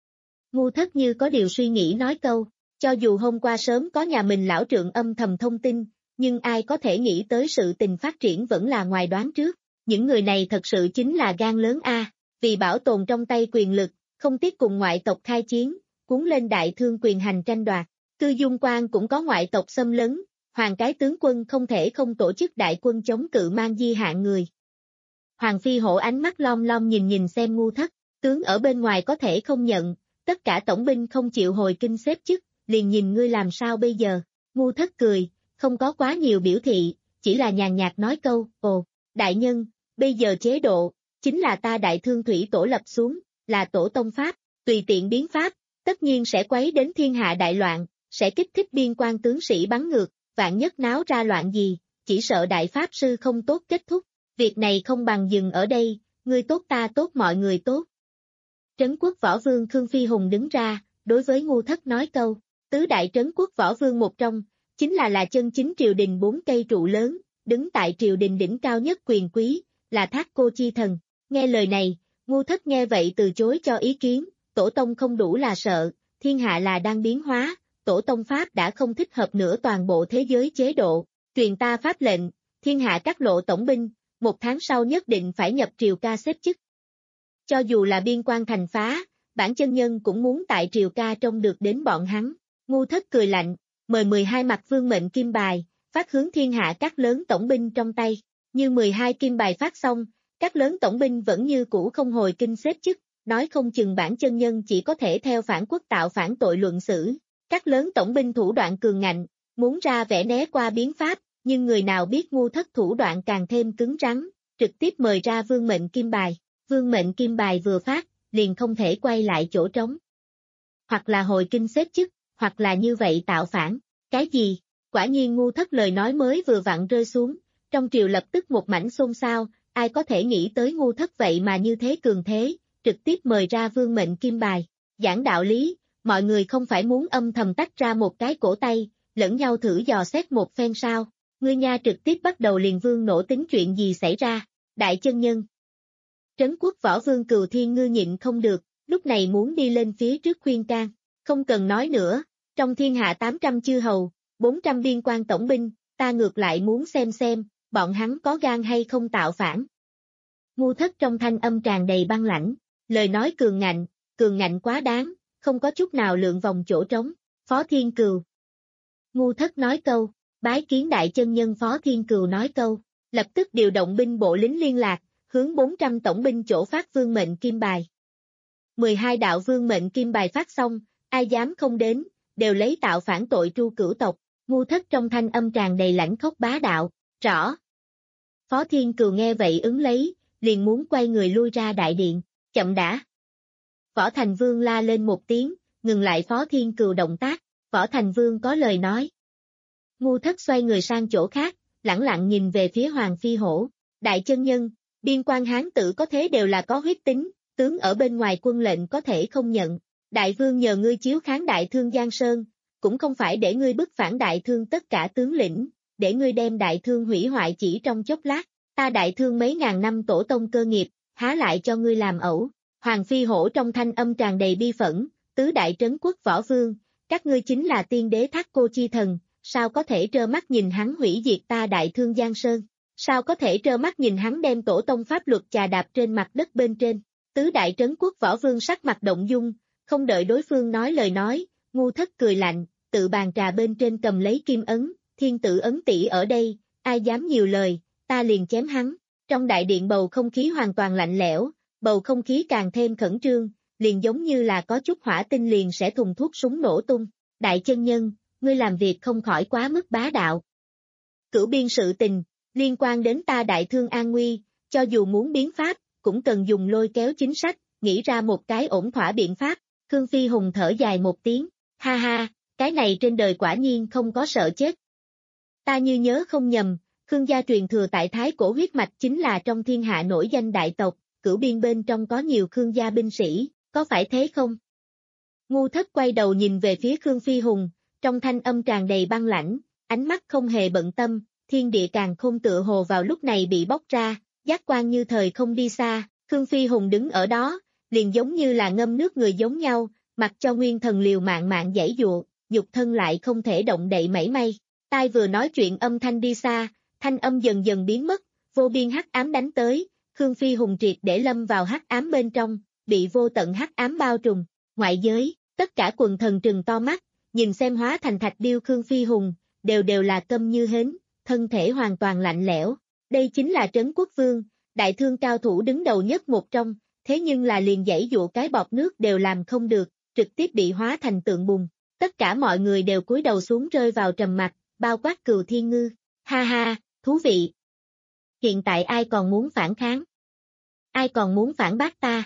Ngu Thất như có điều suy nghĩ nói câu, cho dù hôm qua sớm có nhà mình lão trượng âm thầm thông tin, nhưng ai có thể nghĩ tới sự tình phát triển vẫn là ngoài đoán trước, những người này thật sự chính là gan lớn a, vì bảo tồn trong tay quyền lực, không tiếc cùng ngoại tộc khai chiến, cuốn lên đại thương quyền hành tranh đoạt. Tư Dung Quan cũng có ngoại tộc xâm lấn, hoàng cái tướng quân không thể không tổ chức đại quân chống cự mang di hạng người. Hoàng Phi Hổ ánh mắt lom lom nhìn nhìn xem Ngu Thất, tướng ở bên ngoài có thể không nhận, tất cả tổng binh không chịu hồi kinh xếp chức, liền nhìn ngươi làm sao bây giờ. Ngu Thất cười, không có quá nhiều biểu thị, chỉ là nhàn nhạt nói câu, ồ, đại nhân, bây giờ chế độ, chính là ta đại thương thủy tổ lập xuống, là tổ tông pháp, tùy tiện biến pháp, tất nhiên sẽ quấy đến thiên hạ đại loạn, sẽ kích thích biên quan tướng sĩ bắn ngược, vạn nhất náo ra loạn gì, chỉ sợ đại pháp sư không tốt kết thúc, việc này không bằng dừng ở đây, ngươi tốt ta tốt mọi người tốt. Trấn quốc võ vương Khương Phi Hùng đứng ra, đối với Ngu Thất nói câu, tứ đại trấn quốc võ vương một trong, chính là là chân chính triều đình bốn cây trụ lớn, đứng tại triều đình đỉnh cao nhất quyền quý, là Thác Cô Chi Thần. Nghe lời này, Ngu Thất nghe vậy từ chối cho ý kiến, tổ tông không đủ là sợ, thiên hạ là đang biến hóa, tổ tông pháp đã không thích hợp nữa toàn bộ thế giới chế độ, truyền ta pháp lệnh, thiên hạ các lộ tổng binh, một tháng sau nhất định phải nhập triều ca xếp chức. Cho dù là biên quan thành phá, bản chân nhân cũng muốn tại triều ca trông được đến bọn hắn. Ngu Thất cười lạnh, mời mười hai mặt vương mệnh kim bài, phát hướng thiên hạ các lớn tổng binh trong tay, như mười hai kim bài phát xong, các lớn tổng binh vẫn như cũ không hồi kinh xếp chức, nói không chừng bản chân nhân chỉ có thể theo phản quốc tạo phản tội luận xử. Các lớn tổng binh thủ đoạn cường ngạnh, muốn ra vẻ né qua biến pháp, nhưng người nào biết Ngu Thất thủ đoạn càng thêm cứng rắn, trực tiếp mời ra vương mệnh kim bài, vương mệnh kim bài vừa phát, liền không thể quay lại chỗ trống. Hoặc là hồi kinh xếp chức, hoặc là như vậy tạo phản, cái gì? Quả nhiên Ngu Thất lời nói mới vừa vặn rơi xuống, trong triều lập tức một mảnh xôn xao, ai có thể nghĩ tới Ngu Thất vậy mà như thế cường thế, trực tiếp mời ra vương mệnh kim bài, giảng đạo lý, mọi người không phải muốn âm thầm tách ra một cái cổ tay, lẫn nhau thử dò xét một phen sao, ngươi nha trực tiếp bắt đầu liền vương nổ tính chuyện gì xảy ra, đại chân nhân. Trấn quốc võ vương Cừu Thiên Ngư nhịn không được, lúc này muốn đi lên phía trước khuyên can, không cần nói nữa, trong thiên hạ tám trăm chư hầu, bốn trăm biên quan tổng binh, ta ngược lại muốn xem xem, bọn hắn có gan hay không tạo phản. Ngu Thất trong thanh âm tràn đầy băng lãnh, Lời nói cường ngạnh, cường ngạnh quá đáng, không có chút nào lượng vòng chỗ trống. Phó Thiên Cừu. Ngu Thất nói câu, bái kiến đại chân nhân. Phó Thiên Cừu nói câu, lập tức điều động binh bộ lính liên lạc, hướng bốn trăm tổng binh chỗ phát vương mệnh kim bài. mười hai đạo vương mệnh kim bài phát xong, ai dám không đến, đều lấy tạo phản tội tru cửu tộc. Ngu Thất trong thanh âm tràn đầy lãnh khốc bá đạo, rõ. Phó Thiên Cừu nghe vậy ứng lấy, liền muốn quay người lui ra đại điện, chậm đã. Võ Thành Vương la lên một tiếng, ngừng lại Phó Thiên Cừu động tác, Võ Thành Vương có lời nói. Ngu Thất xoay người sang chỗ khác, lẳng lặng nhìn về phía Hoàng Phi Hổ, đại chân nhân, biên quan Hán tử có thế đều là có huyết tính, tướng ở bên ngoài quân lệnh có thể không nhận. Đại vương nhờ ngươi chiếu kháng đại thương Giang Sơn, cũng không phải để ngươi bức phản đại thương tất cả tướng lĩnh, để ngươi đem đại thương hủy hoại chỉ trong chốc lát, ta đại thương mấy ngàn năm tổ tông cơ nghiệp, há lại cho ngươi làm ẩu. Hoàng Phi Hổ trong thanh âm tràn đầy bi phẫn, tứ đại trấn quốc võ vương, các ngươi chính là tiên đế Thác Cô chi thần, sao có thể trơ mắt nhìn hắn hủy diệt ta đại thương Giang Sơn, sao có thể trơ mắt nhìn hắn đem tổ tông pháp luật chà đạp trên mặt đất bên trên. Tứ đại trấn quốc võ vương sắc mặt động dung, không đợi đối phương nói lời nói, Ngu Thất cười lạnh, tự bàn trà bên trên cầm lấy kim ấn, thiên tử ấn tỷ ở đây, ai dám nhiều lời, ta liền chém hắn. Trong đại điện bầu không khí hoàn toàn lạnh lẽo, bầu không khí càng thêm khẩn trương, liền giống như là có chút hỏa tinh liền sẽ thùng thuốc súng nổ tung. Đại chân nhân, ngươi làm việc không khỏi quá mức bá đạo. Cửu biên sự tình, liên quan đến ta đại thương an nguy, cho dù muốn biến pháp, cũng cần dùng lôi kéo chính sách, nghĩ ra một cái ổn thỏa biện pháp. Khương Phi Hùng thở dài một tiếng, ha ha, cái này trên đời quả nhiên không có sợ chết. Ta như nhớ không nhầm, Khương gia truyền thừa tại Thái Cổ huyết mạch chính là trong thiên hạ nổi danh đại tộc, cửu biên bên trong có nhiều Khương gia binh sĩ, có phải thế không? Ngu Thất quay đầu nhìn về phía Khương Phi Hùng, trong thanh âm tràn đầy băng lãnh, ánh mắt không hề bận tâm, thiên địa càng không tựa hồ vào lúc này bị bóc ra, giác quan như thời không đi xa, Khương Phi Hùng đứng ở đó, liền giống như là ngâm nước người giống nhau, mặc cho nguyên thần liều mạng mạng giãy dụa, nhục thân lại không thể động đậy mảy may. Tai vừa nói chuyện âm thanh đi xa, thanh âm dần dần biến mất, vô biên hắc ám đánh tới, Khương Phi Hùng triệt để lâm vào hắc ám bên trong, bị vô tận hắc ám bao trùm. Ngoại giới, tất cả quần thần trừng to mắt, nhìn xem hóa thành thạch điêu Khương Phi Hùng, đều đều là câm như hến, thân thể hoàn toàn lạnh lẽo. Đây chính là Trấn Quốc Vương, đại thương cao thủ đứng đầu nhất một trong, thế nhưng là liền giãy dụa cái bọt nước đều làm không được, trực tiếp bị hóa thành tượng bùn. Tất cả mọi người đều cúi đầu xuống rơi vào trầm mặc, bao quát Cừu Thiên Ngư. Ha ha, thú vị. Hiện tại ai còn muốn phản kháng? Ai còn muốn phản bác ta?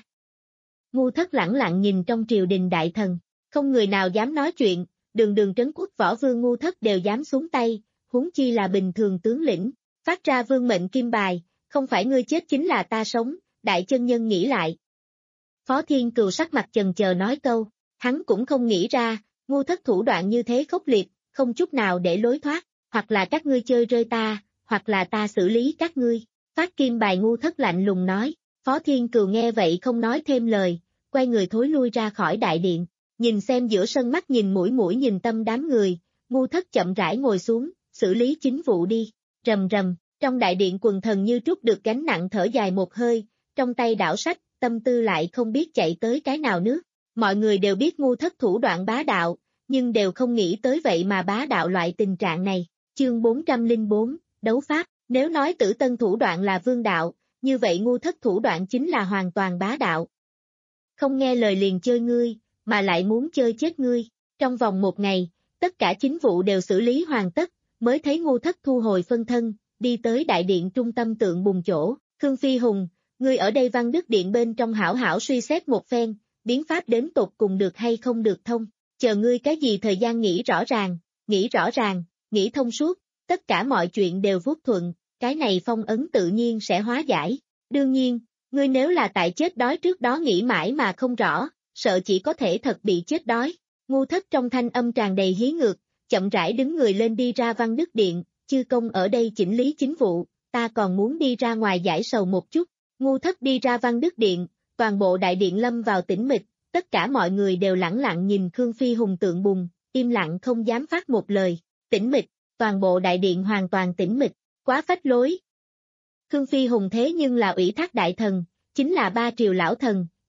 Ngu Thất lẳng lặng nhìn trong triều đình đại thần, không người nào dám nói chuyện, đường đường Trấn Quốc võ vương Ngu Thất đều dám xuống tay, huống chi là bình thường tướng lĩnh, phát ra vương mệnh kim bài, không phải ngươi chết chính là ta sống, đại chân nhân nghĩ lại. Phó Thiên Cừu sắc mặt chần chờ nói câu, hắn cũng không nghĩ ra, Ngu Thất thủ đoạn như thế khốc liệt, không chút nào để lối thoát, hoặc là các ngươi chơi rơi ta, hoặc là ta xử lý các ngươi. Phát kim bài Ngu Thất lạnh lùng nói, Phó Thiên Cừu nghe vậy không nói thêm lời, quay người thối lui ra khỏi đại điện, nhìn xem giữa sân mắt nhìn mũi mũi nhìn tâm đám người, Ngu Thất chậm rãi ngồi xuống, xử lý chính vụ đi. Rầm rầm, trong đại điện quần thần như trút được gánh nặng thở dài một hơi, trong tay đảo sách, tâm tư lại không biết chạy tới cái nào nước. Mọi người đều biết Ngu Thất thủ đoạn bá đạo, nhưng đều không nghĩ tới vậy mà bá đạo loại tình trạng này. Chương bốn trăm lẻ bốn, đấu pháp, nếu nói Tử Tân thủ đoạn là vương đạo, như vậy Ngu Thất thủ đoạn chính là hoàn toàn bá đạo. Không nghe lời liền chơi ngươi, mà lại muốn chơi chết ngươi. Trong vòng một ngày, tất cả chính vụ đều xử lý hoàn tất, mới thấy Ngu Thất thu hồi phân thân, đi tới đại điện trung tâm tượng bùn chỗ. Khương Phi Hùng, ngươi ở đây Văn Đức Điện bên trong hảo hảo suy xét một phen, biến pháp đến tột cùng được hay không được thông, chờ ngươi cái gì thời gian nghĩ rõ ràng, nghĩ rõ ràng, nghĩ thông suốt, tất cả mọi chuyện đều vuốt thuận, cái này phong ấn tự nhiên sẽ hóa giải. Đương nhiên, ngươi nếu là tại chết đói trước đó nghĩ mãi mà không rõ, sợ chỉ có thể thật bị chết đói. Ngu Thất trong thanh âm tràn đầy hí ngược, chậm rãi đứng người lên đi ra Văn Đức Điện, chư công ở đây chỉnh lý chính vụ, ta còn muốn đi ra ngoài giải sầu một chút. Ngu Thất đi ra Văn Đức Điện, toàn bộ đại điện lâm vào tĩnh mịch, tất cả mọi người đều lẳng lặng nhìn Khương Phi Hùng tượng bùn, im lặng không dám phát một lời. Tĩnh mịch, toàn bộ đại điện hoàn toàn tĩnh mịch, quá phách lối. Khương Phi Hùng thế nhưng là ủy thác đại thần, chính là ba triều lão thần,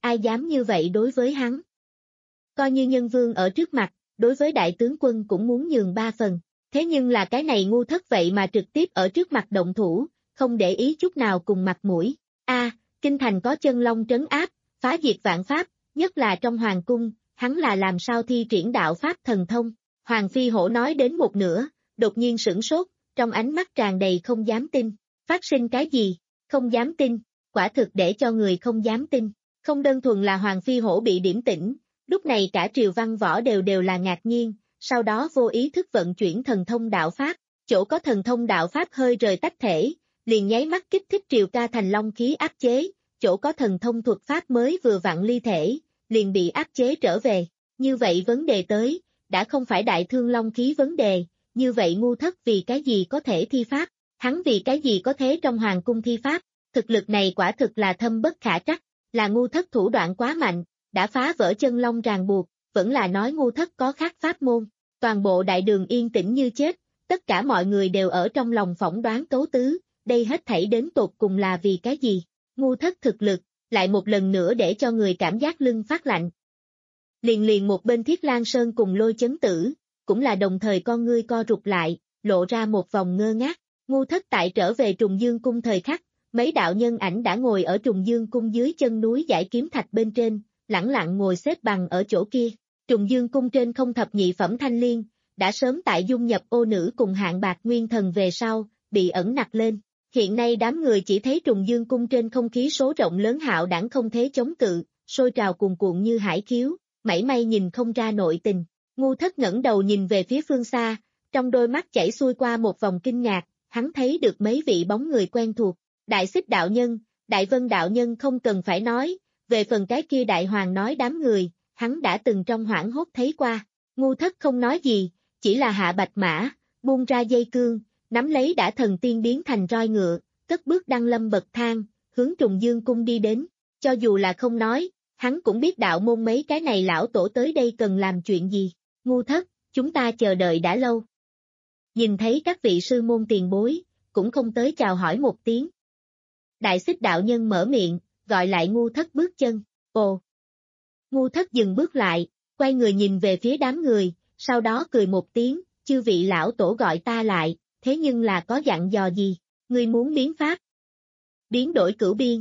ai dám như vậy đối với hắn. Coi như nhân vương ở trước mặt, đối với đại tướng quân cũng muốn nhường ba phần, thế nhưng là cái này ngu thất vậy mà trực tiếp ở trước mặt động thủ, không để ý chút nào cùng mặt mũi. A, kinh thành có chân long trấn áp, phá diệt vạn pháp, nhất là trong hoàng cung, hắn là làm sao thi triển đạo pháp thần thông. Hoàng phi hổ nói đến một nửa, đột nhiên sửng sốt, trong ánh mắt tràn đầy không dám tin. Phát sinh cái gì? Không dám tin, quả thực để cho người không dám tin. Không đơn thuần là Hoàng phi hổ bị điểm tỉnh, lúc này cả triều văn võ đều đều là ngạc nhiên, sau đó vô ý thức vận chuyển thần thông đạo pháp, chỗ có thần thông đạo pháp hơi rời tách thể, liền nháy mắt kích thích triều ca thành long khí áp chế, chỗ có thần thông thuật pháp mới vừa vặn ly thể, liền bị áp chế trở về. Như vậy vấn đề tới, đã không phải đại thương long khí vấn đề, như vậy ngu thất vì cái gì có thể thi pháp, hắn vì cái gì có thế trong hoàng cung thi pháp, thực lực này quả thực là thâm bất khả trắc, là ngu thất thủ đoạn quá mạnh, đã phá vỡ chân long ràng buộc, vẫn là nói ngu thất có khác pháp môn. Toàn bộ đại đường yên tĩnh như chết, tất cả mọi người đều ở trong lòng phỏng đoán cấu tứ, đây hết thảy đến tột cùng là vì cái gì. Ngu thất thực lực, lại một lần nữa để cho người cảm giác lưng phát lạnh. Liền liền một bên Thiết Lang Sơn cùng Lôi Chấn Tử, cũng là đồng thời con ngươi co rụt lại, lộ ra một vòng ngơ ngác. Ngu thất tại trở về Trùng Dương Cung thời khắc, mấy đạo nhân ảnh đã ngồi ở Trùng Dương Cung dưới chân núi Giải Kiếm Thạch bên trên, lẳng lặng ngồi xếp bằng ở chỗ kia. Trùng Dương Cung trên không thập nhị phẩm thanh liên, đã sớm tại dung nhập ô nữ cùng hạng bạc nguyên thần về sau, bị ẩn nặc lên. Hiện nay đám người chỉ thấy Trùng Dương Cung trên không khí số rộng lớn hạo đẳng không thế chống cự, sôi trào cuồn cuộn như hải khiếu, mảy may nhìn không ra nội tình. Ngu thất ngẩng đầu nhìn về phía phương xa, trong đôi mắt chảy xuôi qua một vòng kinh ngạc, hắn thấy được mấy vị bóng người quen thuộc. Đại Xích đạo nhân, Đại Vân đạo nhân không cần phải nói, về phần cái kia đại hoàng nói đám người, hắn đã từng trong hoảng hốt thấy qua. Ngu thất không nói gì, chỉ là hạ bạch mã, buông ra dây cương, nắm lấy đã thần tiên biến thành roi ngựa, cất bước đăng lâm bậc thang, hướng Trùng Dương Cung đi đến. Cho dù là không nói, hắn cũng biết đạo môn mấy cái này lão tổ tới đây cần làm chuyện gì. Ngu thất, chúng ta chờ đợi đã lâu. Nhìn thấy các vị sư môn tiền bối, cũng không tới chào hỏi một tiếng. Đại Xích đạo nhân mở miệng, gọi lại ngu thất bước chân. Ồ! Ngu thất dừng bước lại, quay người nhìn về phía đám người, sau đó cười một tiếng, chư vị lão tổ gọi ta lại, thế nhưng là có dặn dò gì, ngươi muốn biến pháp. Biến đổi cửu biên.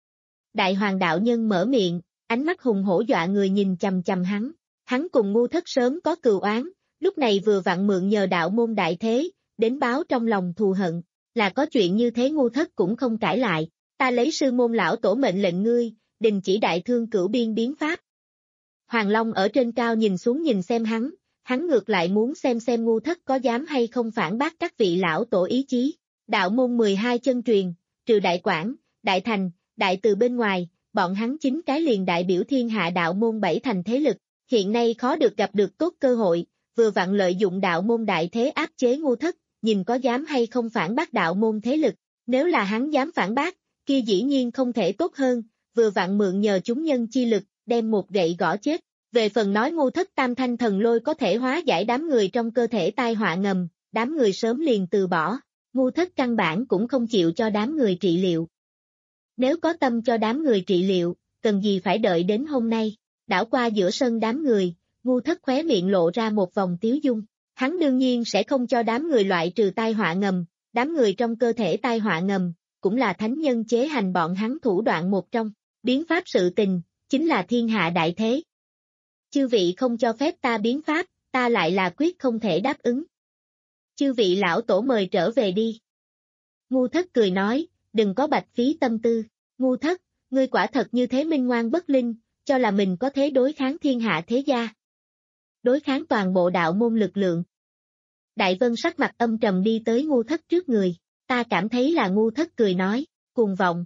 Đại hoàng đạo nhân mở miệng, ánh mắt hùng hổ dọa người nhìn chằm chằm hắn, hắn cùng ngu thất sớm có cừu oán, lúc này vừa vặn mượn nhờ đạo môn đại thế, đến báo trong lòng thù hận, là có chuyện như thế ngu thất cũng không cãi lại, ta lấy sư môn lão tổ mệnh lệnh ngươi, đình chỉ đại thương cửu biên biến pháp. Hoàng Long ở trên cao nhìn xuống nhìn xem hắn, hắn ngược lại muốn xem xem ngu thất có dám hay không phản bác các vị lão tổ ý chí. Đạo môn mười hai chân truyền, trừ đại quảng, đại thành, đại từ bên ngoài, bọn hắn chính cái liền đại biểu thiên hạ đạo môn bảy thành thế lực, hiện nay khó được gặp được tốt cơ hội, vừa vặn lợi dụng đạo môn đại thế áp chế ngu thất, nhìn có dám hay không phản bác đạo môn thế lực, nếu là hắn dám phản bác, kia dĩ nhiên không thể tốt hơn, vừa vặn mượn nhờ chúng nhân chi lực, đem một gậy gõ chết. Về phần nói ngu thất tam thanh thần lôi có thể hóa giải đám người trong cơ thể tai họa ngầm, đám người sớm liền từ bỏ, ngu thất căn bản cũng không chịu cho đám người trị liệu. Nếu có tâm cho đám người trị liệu, cần gì phải đợi đến hôm nay, đảo qua giữa sân đám người, ngu thất khóe miệng lộ ra một vòng tiếu dung, hắn đương nhiên sẽ không cho đám người loại trừ tai họa ngầm, đám người trong cơ thể tai họa ngầm, cũng là thánh nhân chế hành bọn hắn thủ đoạn một trong, biến pháp sự tình, chính là thiên hạ đại thế. Chư vị không cho phép ta biến pháp, ta lại là quyết không thể đáp ứng. Chư vị lão tổ mời trở về đi. Ngu thất cười nói, đừng có bạch phí tâm tư, ngu thất, ngươi quả thật như thế minh ngoan bất linh, cho là mình có thế đối kháng thiên hạ thế gia. Đối kháng toàn bộ đạo môn lực lượng. Đại Vân sắc mặt âm trầm đi tới ngu thất trước người, ta cảm thấy là ngu thất cười nói, cuồng vọng.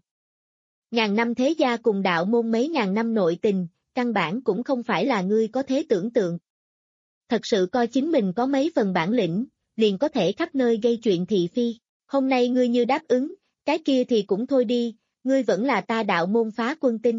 Ngàn năm thế gia cùng đạo môn mấy ngàn năm nội tình, căn bản cũng không phải là ngươi có thế tưởng tượng. Thật sự coi chính mình có mấy phần bản lĩnh, liền có thể khắp nơi gây chuyện thị phi, hôm nay ngươi như đáp ứng, cái kia thì cũng thôi đi, ngươi vẫn là ta đạo môn phá quân tinh.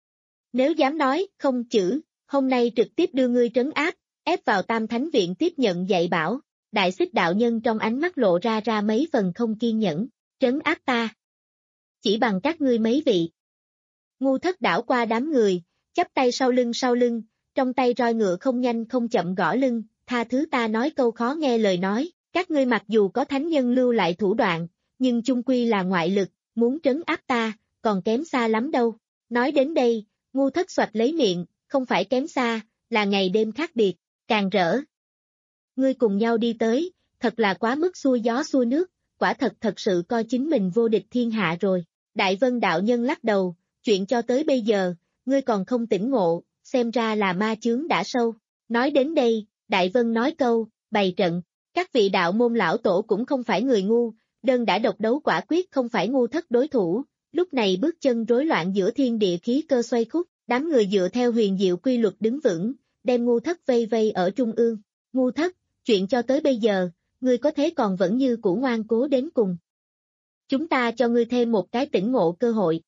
Nếu dám nói, không chữ, hôm nay trực tiếp đưa ngươi trấn áp, ép vào Tam Thánh Viện tiếp nhận dạy bảo, Đại Xích đạo nhân trong ánh mắt lộ ra ra mấy phần không kiên nhẫn, trấn áp ta. Chỉ bằng các ngươi mấy vị. Ngu Thất đảo qua đám người, chắp tay sau lưng sau lưng, trong tay roi ngựa không nhanh không chậm gõ lưng, tha thứ ta nói câu khó nghe lời nói, các ngươi mặc dù có thánh nhân lưu lại thủ đoạn, nhưng chung quy là ngoại lực, muốn trấn áp ta, còn kém xa lắm đâu. Nói đến đây, Ngu Thất xoạch lấy miệng, không phải kém xa, là ngày đêm khác biệt, càng rỡ. Ngươi cùng nhau đi tới, thật là quá mức xuôi gió xuôi nước, quả thật thật sự coi chính mình vô địch thiên hạ rồi. Đại Vân đạo nhân lắc đầu, chuyện cho tới bây giờ, ngươi còn không tỉnh ngộ, xem ra là ma chướng đã sâu. Nói đến đây, Đại Vân nói câu, bày trận, các vị đạo môn lão tổ cũng không phải người ngu, đơn đã độc đấu quả quyết không phải Ngu Thất đối thủ, lúc này bước chân rối loạn giữa thiên địa khí cơ xoay khúc, đám người dựa theo huyền diệu quy luật đứng vững, đem Ngu Thất vây vây ở trung ương. Ngu Thất, chuyện cho tới bây giờ, ngươi có thế còn vẫn như cũ ngoan cố đến cùng. Chúng ta cho ngươi thêm một cái tỉnh ngộ cơ hội.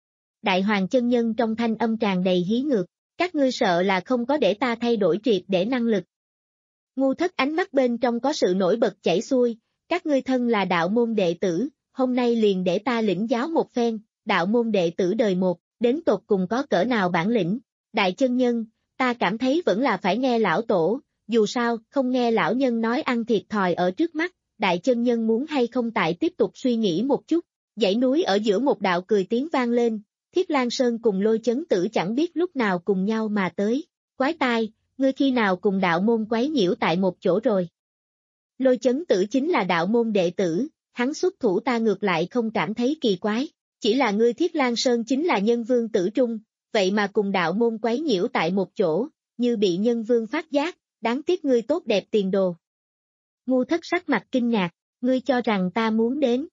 Đại Hoàng chân nhân trong thanh âm tràn đầy hí ngược, các ngươi sợ là không có để ta thay đổi triệt để năng lực. Ngu Thất ánh mắt bên trong có sự nổi bật chảy xuôi, các ngươi thân là đạo môn đệ tử, hôm nay liền để ta lĩnh giáo một phen, đạo môn đệ tử đời một, đến tột cùng có cỡ nào bản lĩnh. Đại chân nhân, ta cảm thấy vẫn là phải nghe lão tổ, dù sao, không nghe lão nhân nói ăn thiệt thòi ở trước mắt, đại chân nhân muốn hay không tại tiếp tục suy nghĩ một chút. Dãy núi ở giữa một đạo cười tiếng vang lên, Thiết Lan Sơn cùng Lôi Chấn Tử chẳng biết lúc nào cùng nhau mà tới. Quái tai, ngươi khi nào cùng đạo môn quấy nhiễu tại một chỗ rồi? Lôi Chấn Tử chính là đạo môn đệ tử, hắn xuất thủ ta ngược lại không cảm thấy kỳ quái, chỉ là ngươi Thiết Lan Sơn chính là nhân vương tử trung, vậy mà cùng đạo môn quấy nhiễu tại một chỗ, như bị nhân vương phát giác, đáng tiếc ngươi tốt đẹp tiền đồ. Ngu Thất sắc mặt kinh ngạc, ngươi cho rằng ta muốn đến.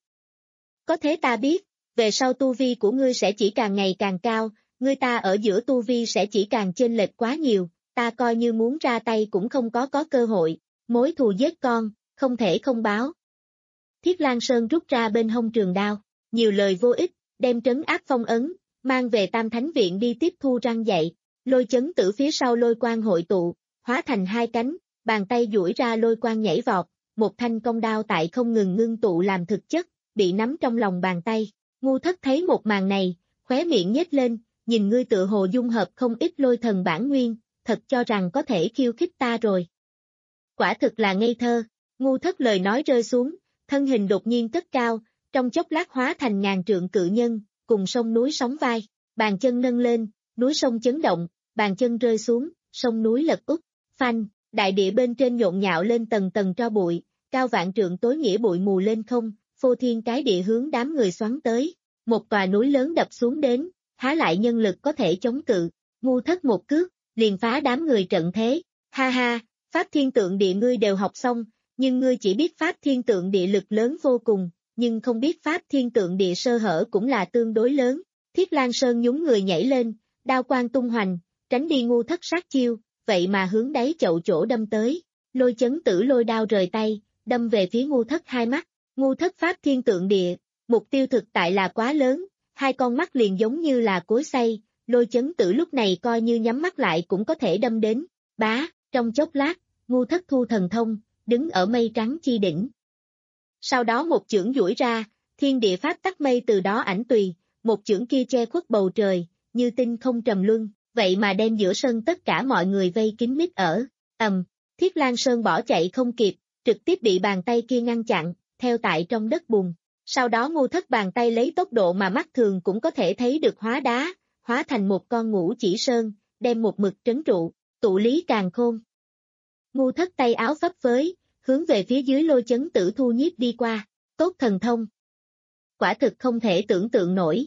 Có thế ta biết, về sau tu vi của ngươi sẽ chỉ càng ngày càng cao, ngươi ta ở giữa tu vi sẽ chỉ càng chênh lệch quá nhiều, ta coi như muốn ra tay cũng không có có cơ hội, mối thù giết con, không thể không báo. Thiết Lan Sơn rút ra bên hông trường đao, nhiều lời vô ích, đem trấn áp phong ấn, mang về Tam Thánh Viện đi tiếp thu răng dạy, Lôi Chấn Tử phía sau lôi quang hội tụ, hóa thành hai cánh, bàn tay duỗi ra lôi quang nhảy vọt, một thanh công đao tại không ngừng ngưng tụ làm thực chất, bị nắm trong lòng bàn tay. Ngu Thất thấy một màn này, khóe miệng nhếch lên, nhìn ngươi tựa hồ dung hợp không ít lôi thần bản nguyên, thật cho rằng có thể khiêu khích ta rồi. Quả thực là ngây thơ, Ngu Thất lời nói rơi xuống, thân hình đột nhiên cất cao, trong chốc lát hóa thành ngàn trượng cự nhân, cùng sông núi sóng vai, bàn chân nâng lên, núi sông chấn động, bàn chân rơi xuống, sông núi lật úp, phanh, đại địa bên trên nhộn nhạo lên tầng tầng tro bụi, cao vạn trượng tối nghĩa bụi mù lên không, phô thiên cái địa hướng đám người xoắn tới, một tòa núi lớn đập xuống đến, há lại nhân lực có thể chống cự, Ngu Thất một cước, liền phá đám người trận thế, ha ha, pháp thiên tượng địa ngươi đều học xong, nhưng ngươi chỉ biết pháp thiên tượng địa lực lớn vô cùng, nhưng không biết pháp thiên tượng địa sơ hở cũng là tương đối lớn. Thiết Lan Sơn nhún người nhảy lên, đao quang tung hoành, tránh đi Ngu Thất sát chiêu, vậy mà hướng đáy chậu chỗ đâm tới. Lôi Chấn Tử lôi đao rời tay, đâm về phía Ngu Thất hai mắt. Ngu Thất pháp thiên tượng địa, mục tiêu thực tại là quá lớn, hai con mắt liền giống như là cối xay, Lôi Chấn Tử lúc này coi như nhắm mắt lại cũng có thể đâm đến. Bá, trong chốc lát, Ngu Thất thu thần thông, đứng ở mây trắng chi đỉnh. Sau đó một chưởng duỗi ra, thiên địa pháp tắc mây từ đó ảnh tùy, một chưởng kia che khuất bầu trời, như tinh không trầm luân, vậy mà đem giữa sân tất cả mọi người vây kín mít ở. Ầm, Thiết Lan Sơn bỏ chạy không kịp, trực tiếp bị bàn tay kia ngăn chặn, theo tại trong đất bùn. Sau đó Ngu Thất bàn tay lấy tốc độ mà mắt thường cũng có thể thấy được hóa đá, hóa thành một con ngũ chỉ sơn, đem một mực trấn trụ, tụ lý càn khôn. Ngu Thất tay áo phấp phới, hướng về phía dưới Lôi Chấn Tử thu nhiếp đi qua, tốt thần thông. Quả thực không thể tưởng tượng nổi.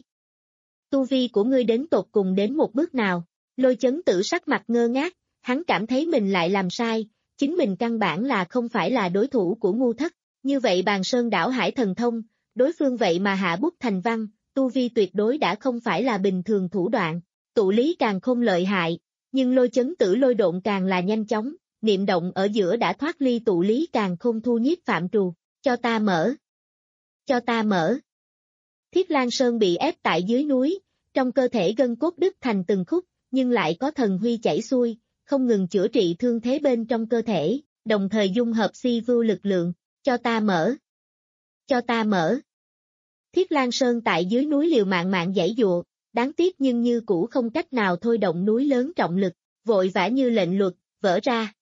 Tu vi của ngươi đến tột cùng đến một bước nào, Lôi Chấn Tử sắc mặt ngơ ngác, hắn cảm thấy mình lại làm sai, chính mình căn bản là không phải là đối thủ của Ngu Thất, như vậy Bàn Sơn đảo hải thần thông, đối phương vậy mà hạ bút thành văn, tu vi tuyệt đối đã không phải là bình thường thủ đoạn, tụ lý càng không lợi hại, nhưng Lôi Chấn Tử lôi độn càng là nhanh chóng, niệm động ở giữa đã thoát ly tụ lý càng không thu nhiếp phạm trù, cho ta mở, cho ta mở. Thiết Lan Sơn bị ép tại dưới núi, trong cơ thể gân cốt đứt thành từng khúc, nhưng lại có thần huy chảy xuôi, không ngừng chữa trị thương thế bên trong cơ thể, đồng thời dung hợp si vưu lực lượng, cho ta mở, cho ta mở. Thiết Lan Sơn tại dưới núi liều mạng mạng giãy dụa, đáng tiếc nhưng như cũ không cách nào thôi động núi lớn trọng lực, vội vã như lệnh luật, vỡ ra.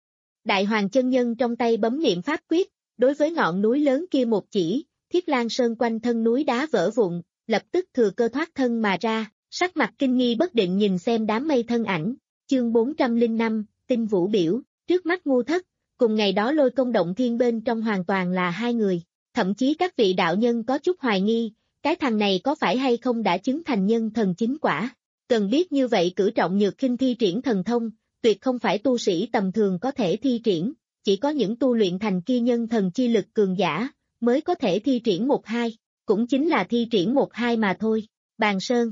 Đại Hoàng chân nhân trong tay bấm niệm pháp quyết, đối với ngọn núi lớn kia một chỉ, Thiết Lang Sơn quanh thân núi đá vỡ vụn, lập tức thừa cơ thoát thân mà ra, sắc mặt kinh nghi bất định nhìn xem đám mây thân ảnh, chương bốn trăm lẻ năm, tinh vũ biểu, trước mắt ngu thất, cùng ngày đó Lôi Công động thiên bên trong hoàn toàn là hai người, thậm chí các vị đạo nhân có chút hoài nghi, cái thằng này có phải hay không đã chứng thành nhân thần chính quả, cần biết như vậy cử trọng nhược khinh thi triển thần thông, tuyệt không phải tu sĩ tầm thường có thể thi triển, chỉ có những tu luyện thành kia nhân thần chi lực cường giả, mới có thể thi triển một hai, cũng chính là thi triển một hai mà thôi, Bàn Sơn.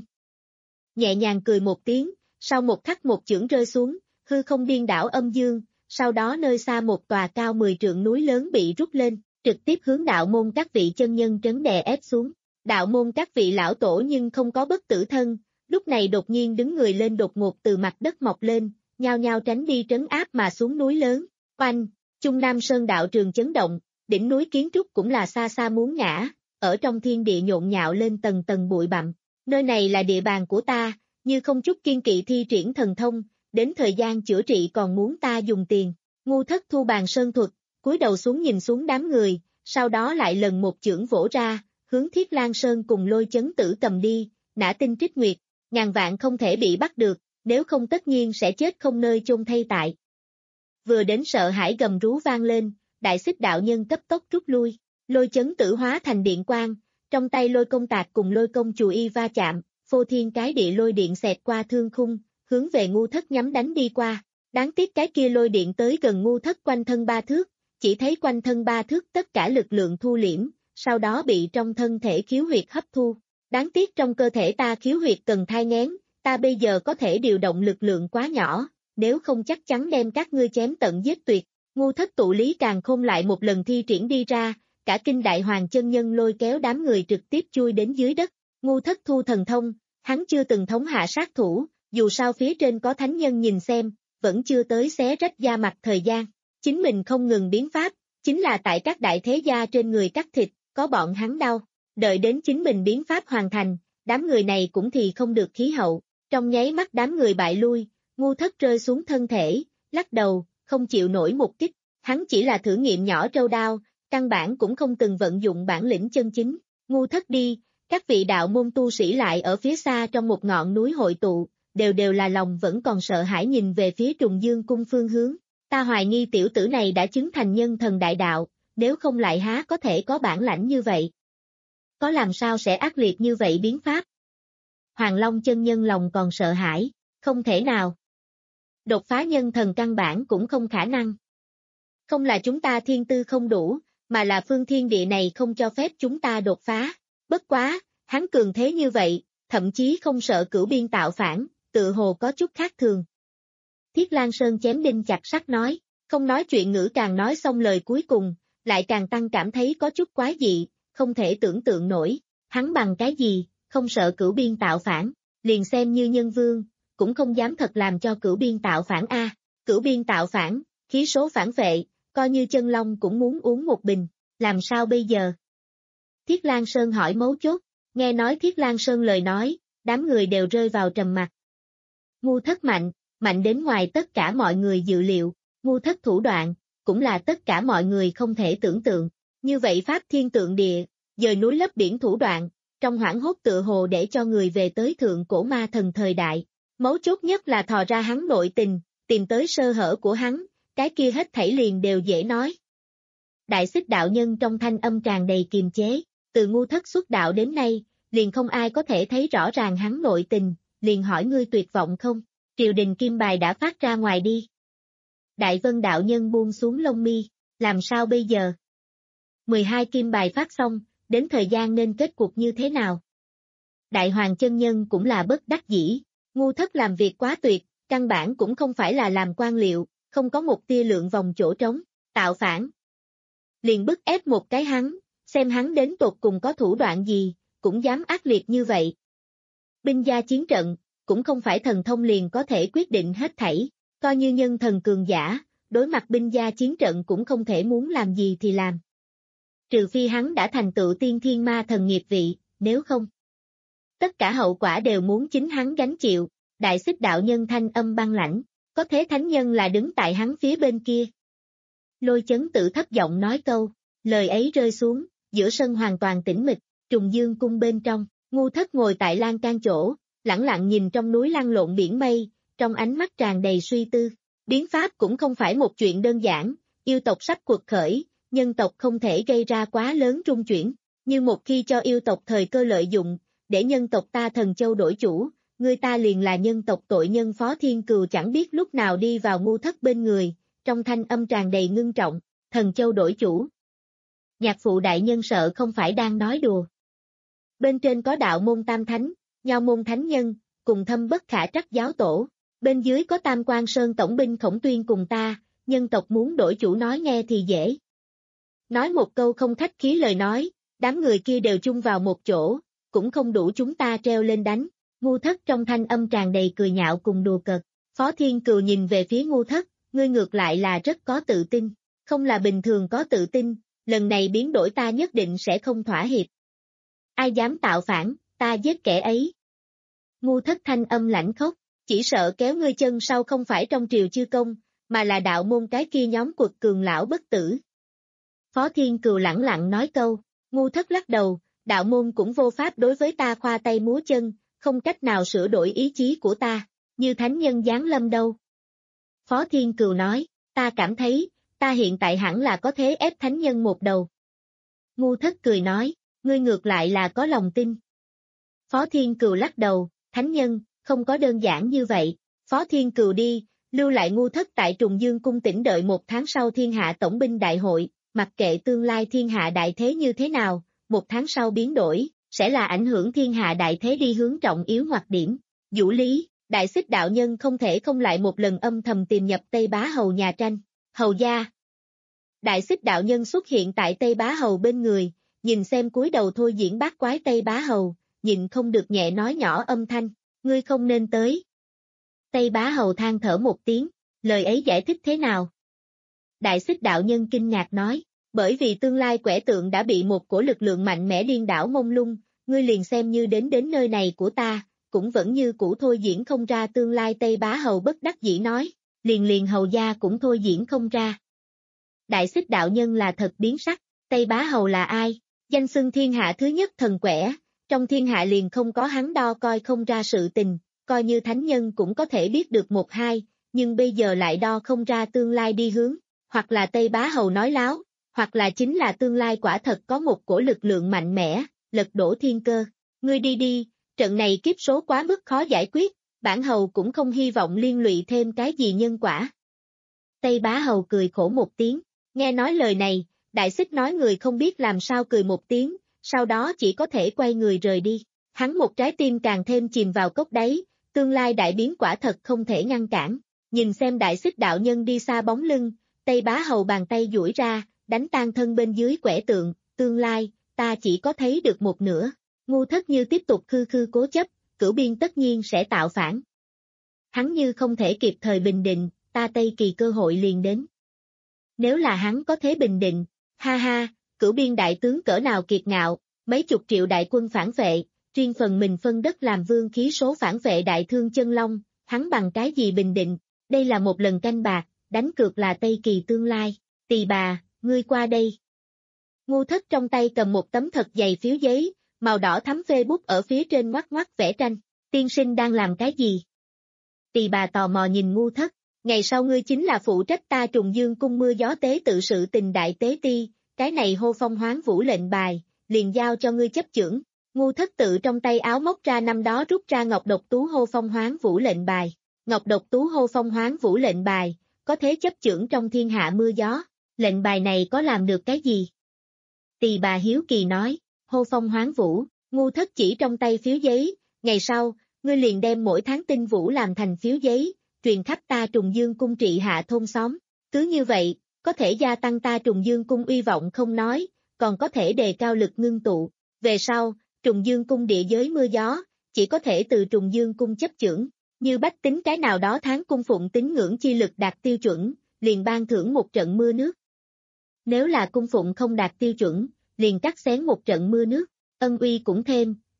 Nhẹ nhàng cười một tiếng, sau một khắc một chưởng rơi xuống, hư không điên đảo âm dương, sau đó nơi xa một tòa cao mười trượng núi lớn bị rút lên, trực tiếp hướng đạo môn các vị chân nhân trấn đè ép xuống. Đạo môn các vị lão tổ nhưng không có bất tử thân, lúc này đột nhiên đứng người lên đột ngột từ mặt đất mọc lên, nhao nhao tránh đi trấn áp mà xuống núi lớn. Oanh, Trung Nam Sơn đạo trường chấn động, đỉnh núi kiến trúc cũng là xa xa muốn ngã, ở trong thiên địa nhộn nhạo lên tầng tầng bụi bặm. Nơi này là địa bàn của ta, như không chút kiên kỵ thi triển thần thông, đến thời gian chữa trị còn muốn ta dùng tiền. Ngu Thất thu Bàn Sơn thuật, cúi đầu xuống nhìn xuống đám người, sau đó lại lần một chưởng vỗ ra, hướng Thiết Lang Sơn cùng Lôi Chấn Tử cầm đi, nã tinh trích nguyệt, ngàn vạn không thể bị bắt được, nếu không tất nhiên sẽ chết không nơi chôn thay tại. Vừa đến sợ hãi gầm rú vang lên, đại xích đạo nhân cấp tốc rút lui, Lôi Chấn Tử hóa thành điện quang, trong tay lôi công tạc cùng lôi công chù y va chạm, phô thiên cái địa lôi điện xẹt qua thương khung, hướng về Ngu Thất nhắm đánh đi qua, đáng tiếc cái kia lôi điện tới gần Ngu Thất quanh thân ba thước, chỉ thấy quanh thân ba thước tất cả lực lượng thu liễm, sau đó bị trong thân thể khiếu huyệt hấp thu. Đáng tiếc trong cơ thể ta khiếu huyệt cần thai nghén, ta bây giờ có thể điều động lực lượng quá nhỏ, nếu không chắc chắn đem các ngươi chém tận giết tuyệt. Ngu Thất tụ lý càng khôn lại một lần thi triển đi ra, cả kinh Đại Hoàng chân nhân lôi kéo đám người trực tiếp chui đến dưới đất. Ngu Thất thu thần thông, hắn chưa từng thống hạ sát thủ, dù sao phía trên có thánh nhân nhìn xem, vẫn chưa tới xé rách da mặt thời gian. Chính mình không ngừng biến pháp, chính là tại các đại thế gia trên người cắt thịt, có bọn hắn đau. Đợi đến chính mình biến pháp hoàn thành, đám người này cũng thì không được khí hậu, trong nháy mắt đám người bại lui, Ngu Thất rơi xuống thân thể, lắc đầu, không chịu nổi một kích, hắn chỉ là thử nghiệm nhỏ trâu đao, căn bản cũng không từng vận dụng bản lĩnh chân chính. Ngu Thất đi, các vị đạo môn tu sĩ lại ở phía xa trong một ngọn núi hội tụ, đều đều là lòng vẫn còn sợ hãi nhìn về phía Trùng Dương cung phương hướng. Ta hoài nghi tiểu tử này đã chứng thành nhân thần đại đạo, nếu không lại há có thể có bản lãnh như vậy. Có làm sao sẽ ác liệt như vậy biến pháp? Hoàng Long chân nhân lòng còn sợ hãi, không thể nào. Đột phá nhân thần căn bản cũng không khả năng. Không là chúng ta thiên tư không đủ, mà là phương thiên địa này không cho phép chúng ta đột phá. Bất quá, hắn cường thế như vậy, thậm chí không sợ cửu biên tạo phản, tự hồ có chút khác thường. Thiết Lang Sơn chém đinh chặt sắt nói, không nói chuyện ngữ càng nói xong lời cuối cùng, lại càng tăng cảm thấy có chút quái dị, không thể tưởng tượng nổi, hắn bằng cái gì, không sợ cửu biên tạo phản, liền xem như nhân vương, cũng không dám thật làm cho cửu biên tạo phản a. Cửu biên tạo phản, khí số phản vệ, coi như chân long cũng muốn uống một bình, làm sao bây giờ? Thiết Lang Sơn hỏi mấu chốt, nghe nói Thiết Lang Sơn lời nói, đám người đều rơi vào trầm mặc. Ngu Thất mạnh, mạnh đến ngoài tất cả mọi người dự liệu, Ngu Thất thủ đoạn, cũng là tất cả mọi người không thể tưởng tượng. Như vậy pháp thiên tượng địa, dời núi lấp biển thủ đoạn, trong hoảng hốt tựa hồ để cho người về tới thượng cổ ma thần thời đại. Mấu chốt nhất là thò ra hắn nội tình, tìm tới sơ hở của hắn, cái kia hết thảy liền đều dễ nói. Đại xích đạo nhân trong thanh âm tràn đầy kiềm chế, từ Ngu Thất xuất đạo đến nay, liền không ai có thể thấy rõ ràng hắn nội tình, liền hỏi ngươi tuyệt vọng không? Triều đình kim bài đã phát ra ngoài đi. Đại Vân đạo nhân buông xuống lông mi, làm sao bây giờ? mười hai kim bài phát xong, đến thời gian nên kết cuộc như thế nào? Đại Hoàng chân nhân cũng là bất đắc dĩ, Ngu Thất làm việc quá tuyệt, căn bản cũng không phải là làm quan liệu, không có một tia lượng vòng chỗ trống, tạo phản. Liền bức ép một cái hắn, xem hắn đến tột cùng có thủ đoạn gì, cũng dám ác liệt như vậy. Binh gia chiến trận, cũng không phải thần thông liền có thể quyết định hết thảy, coi như nhân thần cường giả, đối mặt binh gia chiến trận cũng không thể muốn làm gì thì làm. Trừ phi hắn đã thành tựu tiên thiên ma thần nghiệp vị, nếu không. tất cả hậu quả đều muốn chính hắn gánh chịu. Đại Xích đạo nhân thanh âm băng lãnh, có thế thánh nhân là đứng tại hắn phía bên kia. Lôi Chấn Tử thấp giọng nói câu, lời ấy rơi xuống, giữa sân hoàn toàn tĩnh mịch, Trùng Dương cung bên trong, Ngu Thất ngồi tại lan can chỗ, lẳng lặng nhìn trong núi lăn lộn biển mây, trong ánh mắt tràn đầy suy tư. Biến pháp cũng không phải một chuyện đơn giản, yêu tộc sắp cuộc khởi, nhân tộc không thể gây ra quá lớn trung chuyển, như một khi cho yêu tộc thời cơ lợi dụng, để nhân tộc ta Thần Châu đổi chủ, người ta liền là nhân tộc tội nhân. Phó Thiên Cừu chẳng biết lúc nào đi vào Ngu Thất bên người, trong thanh âm tràn đầy ngưng trọng, Thần Châu đổi chủ. Nhạc phụ đại nhân sợ không phải đang nói đùa. Bên trên có đạo môn tam thánh, nho môn thánh nhân, cùng thâm bất khả trắc giáo tổ, bên dưới có Tam Quan Sơn tổng binh Khổng Tuyên cùng ta, nhân tộc muốn đổi chủ nói nghe thì dễ. Nói một câu không khách khí lời nói, đám người kia đều chung vào một chỗ, cũng không đủ chúng ta treo lên đánh. Ngu Thất trong thanh âm tràn đầy cười nhạo cùng đùa cợt. Phó Thiên Cừu nhìn về phía Ngu Thất, ngươi ngược lại là rất có tự tin, không là bình thường có tự tin, lần này biến đổi ta nhất định sẽ không thỏa hiệp. Ai dám tạo phản, ta giết kẻ ấy. Ngu Thất thanh âm lãnh khốc, chỉ sợ kéo ngươi chân sau không phải trong triều chư công, mà là đạo môn cái kia nhóm quật cường lão bất tử. Phó Thiên Cừu lẳng lặng nói câu, Ngu Thất lắc đầu, đạo môn cũng vô pháp đối với ta khoa tay múa chân, không cách nào sửa đổi ý chí của ta, như thánh nhân giáng lâm đâu. Phó Thiên Cừu nói, ta cảm thấy, ta hiện tại hẳn là có thế ép thánh nhân một đầu. Ngu Thất cười nói, ngươi ngược lại là có lòng tin. Phó Thiên Cừu lắc đầu, thánh nhân, không có đơn giản như vậy. Phó Thiên Cừu đi, lưu lại Ngu Thất tại Trùng Dương cung tĩnh đợi một tháng sau thiên hạ tổng binh đại hội, mặc kệ tương lai thiên hạ đại thế như thế nào, một tháng sau biến đổi, sẽ là ảnh hưởng thiên hạ đại thế đi hướng trọng yếu hoặc điểm. Vũ lý, Đại Xích đạo nhân không thể không lại một lần âm thầm tìm nhập Tây Bá Hầu nhà tranh. Hầu gia. Đại Xích đạo nhân xuất hiện tại Tây Bá Hầu bên người, nhìn xem cúi đầu thôi diễn bát quái Tây Bá Hầu, nhịn không được nhẹ nói nhỏ âm thanh, ngươi không nên tới. Tây Bá Hầu than thở một tiếng, lời ấy giải thích thế nào? Đại Xích đạo nhân kinh ngạc nói, bởi vì tương lai quẻ tượng đã bị một cổ lực lượng mạnh mẽ điên đảo mông lung, ngươi liền xem như đến đến nơi này của ta, cũng vẫn như cũ thôi diễn không ra tương lai. Tây Bá Hầu bất đắc dĩ nói, liền liền hầu gia cũng thôi diễn không ra. Đại Xích đạo nhân là thật biến sắc, Tây Bá Hầu là ai? Danh xưng thiên hạ thứ nhất thần quẻ, trong thiên hạ liền không có hắn đo coi không ra sự tình, coi như thánh nhân cũng có thể biết được một hai, nhưng bây giờ lại đo không ra tương lai đi hướng, hoặc là Tây Bá Hầu nói láo, hoặc là chính là tương lai quả thật có một cổ lực lượng mạnh mẽ, lật đổ thiên cơ. Ngươi đi đi, trận này kiếp số quá mức khó giải quyết, bản hầu cũng không hy vọng liên lụy thêm cái gì nhân quả. Tây Bá Hầu cười khổ một tiếng, nghe nói lời này, Đại Xích nói người không biết làm sao cười một tiếng, sau đó chỉ có thể quay người rời đi. Hắn một trái tim càng thêm chìm vào cốc đáy, tương lai đại biến quả thật không thể ngăn cản. Nhìn xem Đại Xích đạo nhân đi xa bóng lưng, Tây Bá Hầu bàn tay duỗi ra, đánh tan thân bên dưới quẻ tượng, tương lai, ta chỉ có thấy được một nửa. Ngu Thất như tiếp tục khư khư cố chấp, Cửu Biên tất nhiên sẽ tạo phản. Hắn như không thể kịp thời bình định, ta Tây Kỳ cơ hội liền đến. Nếu là hắn có thế bình định, ha ha, Cửu Biên đại tướng cỡ nào kiệt ngạo, mấy chục triệu đại quân phản vệ, riêng phần mình phân đất làm vương khí số phản vệ đại thương chân long, hắn bằng cái gì bình định, đây là một lần canh bạc, đánh cược là Tây Kỳ tương lai. Tỳ bà, ngươi qua đây. Ngu Thất trong tay cầm một tấm thật dày phiếu giấy, màu đỏ thắm phê bút ở phía trên ngoắc ngoắc vẽ tranh, tiên sinh đang làm cái gì? Tỳ bà tò mò nhìn Ngu Thất, ngày sau ngươi chính là phụ trách ta Trùng Dương cung mưa gió tế tự sự tình đại tế ti, cái này hô phong hoán vũ lệnh bài, liền giao cho ngươi chấp chưởng. Ngu Thất tự trong tay áo móc ra năm đó rút ra Ngọc Độc Tú hô phong hoán vũ lệnh bài. Ngọc Độc Tú hô phong hoán vũ lệnh bài, có thế chấp chưởng trong thiên hạ mưa gió, lệnh bài này có làm được cái gì? Tỳ bà hiếu kỳ nói, hô phong hoán vũ, Ngu Thất chỉ trong tay phiếu giấy, ngày sau, ngươi liền đem mỗi tháng tinh vũ làm thành phiếu giấy, truyền khắp ta Trùng Dương cung trị hạ thôn xóm, cứ như vậy, có thể gia tăng ta Trùng Dương cung uy vọng không nói, còn có thể đề cao lực ngưng tụ, về sau, Trùng Dương cung địa giới mưa gió, chỉ có thể từ Trùng Dương cung chấp chưởng, như bách tính cái nào đó tháng cung phụng tín ngưỡng chi lực đạt tiêu chuẩn, liền ban thưởng một trận mưa nước. Nếu là cung phụng không đạt tiêu chuẩn, liền cắt xén một trận mưa nước, ân uy cũng thêm,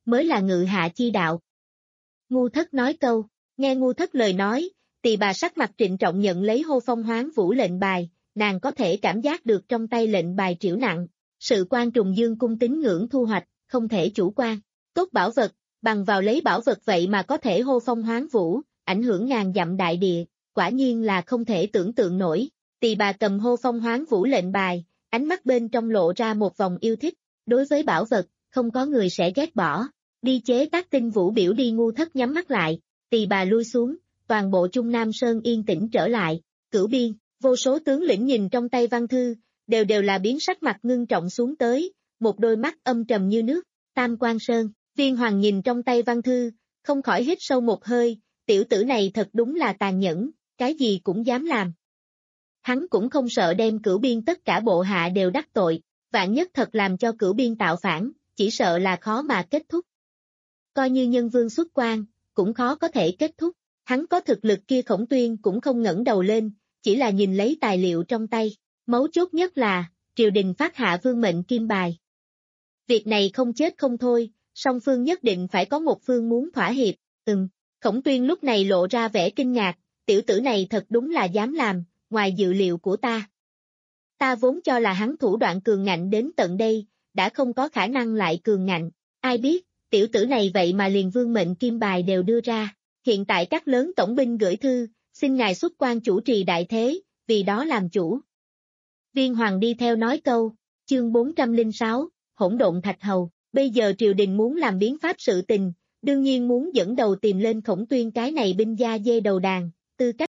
mới là ngự hạ chi đạo. Ngu Thất nói câu, nghe Ngu Thất lời nói, tỳ bà sắc mặt trịnh trọng nhận lấy Hô Phong Hoán Vũ lệnh bài, nàng có thể cảm giác được trong tay lệnh bài triểu nặng, sự quan trùng dương cung tín ngưỡng thu hoạch, không thể chủ quan. Tốt bảo vật, bằng vào lấy bảo vật vậy mà có thể hô phong hoán vũ, ảnh hưởng ngàn dặm đại địa, quả nhiên là không thể tưởng tượng nổi. Tỳ bà cầm hô phong hoán vũ lệnh bài, ánh mắt bên trong lộ ra một vòng yêu thích, đối với bảo vật, không có người sẽ ghét bỏ. Đi chế tác tinh vũ biểu đi. Ngu Thất nhắm mắt lại, tỳ bà lui xuống, toàn bộ Trung Nam Sơn yên tĩnh trở lại. Cửu Biên, vô số tướng lĩnh nhìn trong tay văn thư, đều đều là biến sắc mặt ngưng trọng xuống tới, một đôi mắt âm trầm như nước. Tam Quan Sơn, Viên Hoàng nhìn trong tay văn thư, không khỏi hít sâu một hơi, tiểu tử này thật đúng là tàn nhẫn, cái gì cũng dám làm. Hắn cũng không sợ đem Cửu Biên tất cả bộ hạ đều đắc tội, vạn nhất thật làm cho Cửu Biên tạo phản, chỉ sợ là khó mà kết thúc. Coi như nhân vương xuất quan, cũng khó có thể kết thúc, hắn có thực lực kia. Khổng Tuyên cũng không ngẩng đầu lên, chỉ là nhìn lấy tài liệu trong tay, mấu chốt nhất là, triều đình phát hạ vương mệnh kim bài. Việc này không chết không thôi, song phương nhất định phải có một phương muốn thỏa hiệp. Ừm, Khổng Tuyên lúc này lộ ra vẻ kinh ngạc, tiểu tử này thật đúng là dám làm, ngoài dự liệu của ta. Ta vốn cho là hắn thủ đoạn cường ngạnh đến tận đây, đã không có khả năng lại cường ngạnh, ai biết, tiểu tử này vậy mà liền vương mệnh kim bài đều đưa ra. Hiện tại các lớn tổng binh gửi thư, xin ngài xuất quan chủ trì đại thế, vì đó làm chủ. Viên Hoàng đi theo nói câu, chương bốn trăm lẻ sáu, hỗn độn thạch hầu, bây giờ triều đình muốn làm biến pháp sự tình, đương nhiên muốn dẫn đầu tìm lên Khổng Tuyên cái này binh gia dê đầu đàn, tư cách.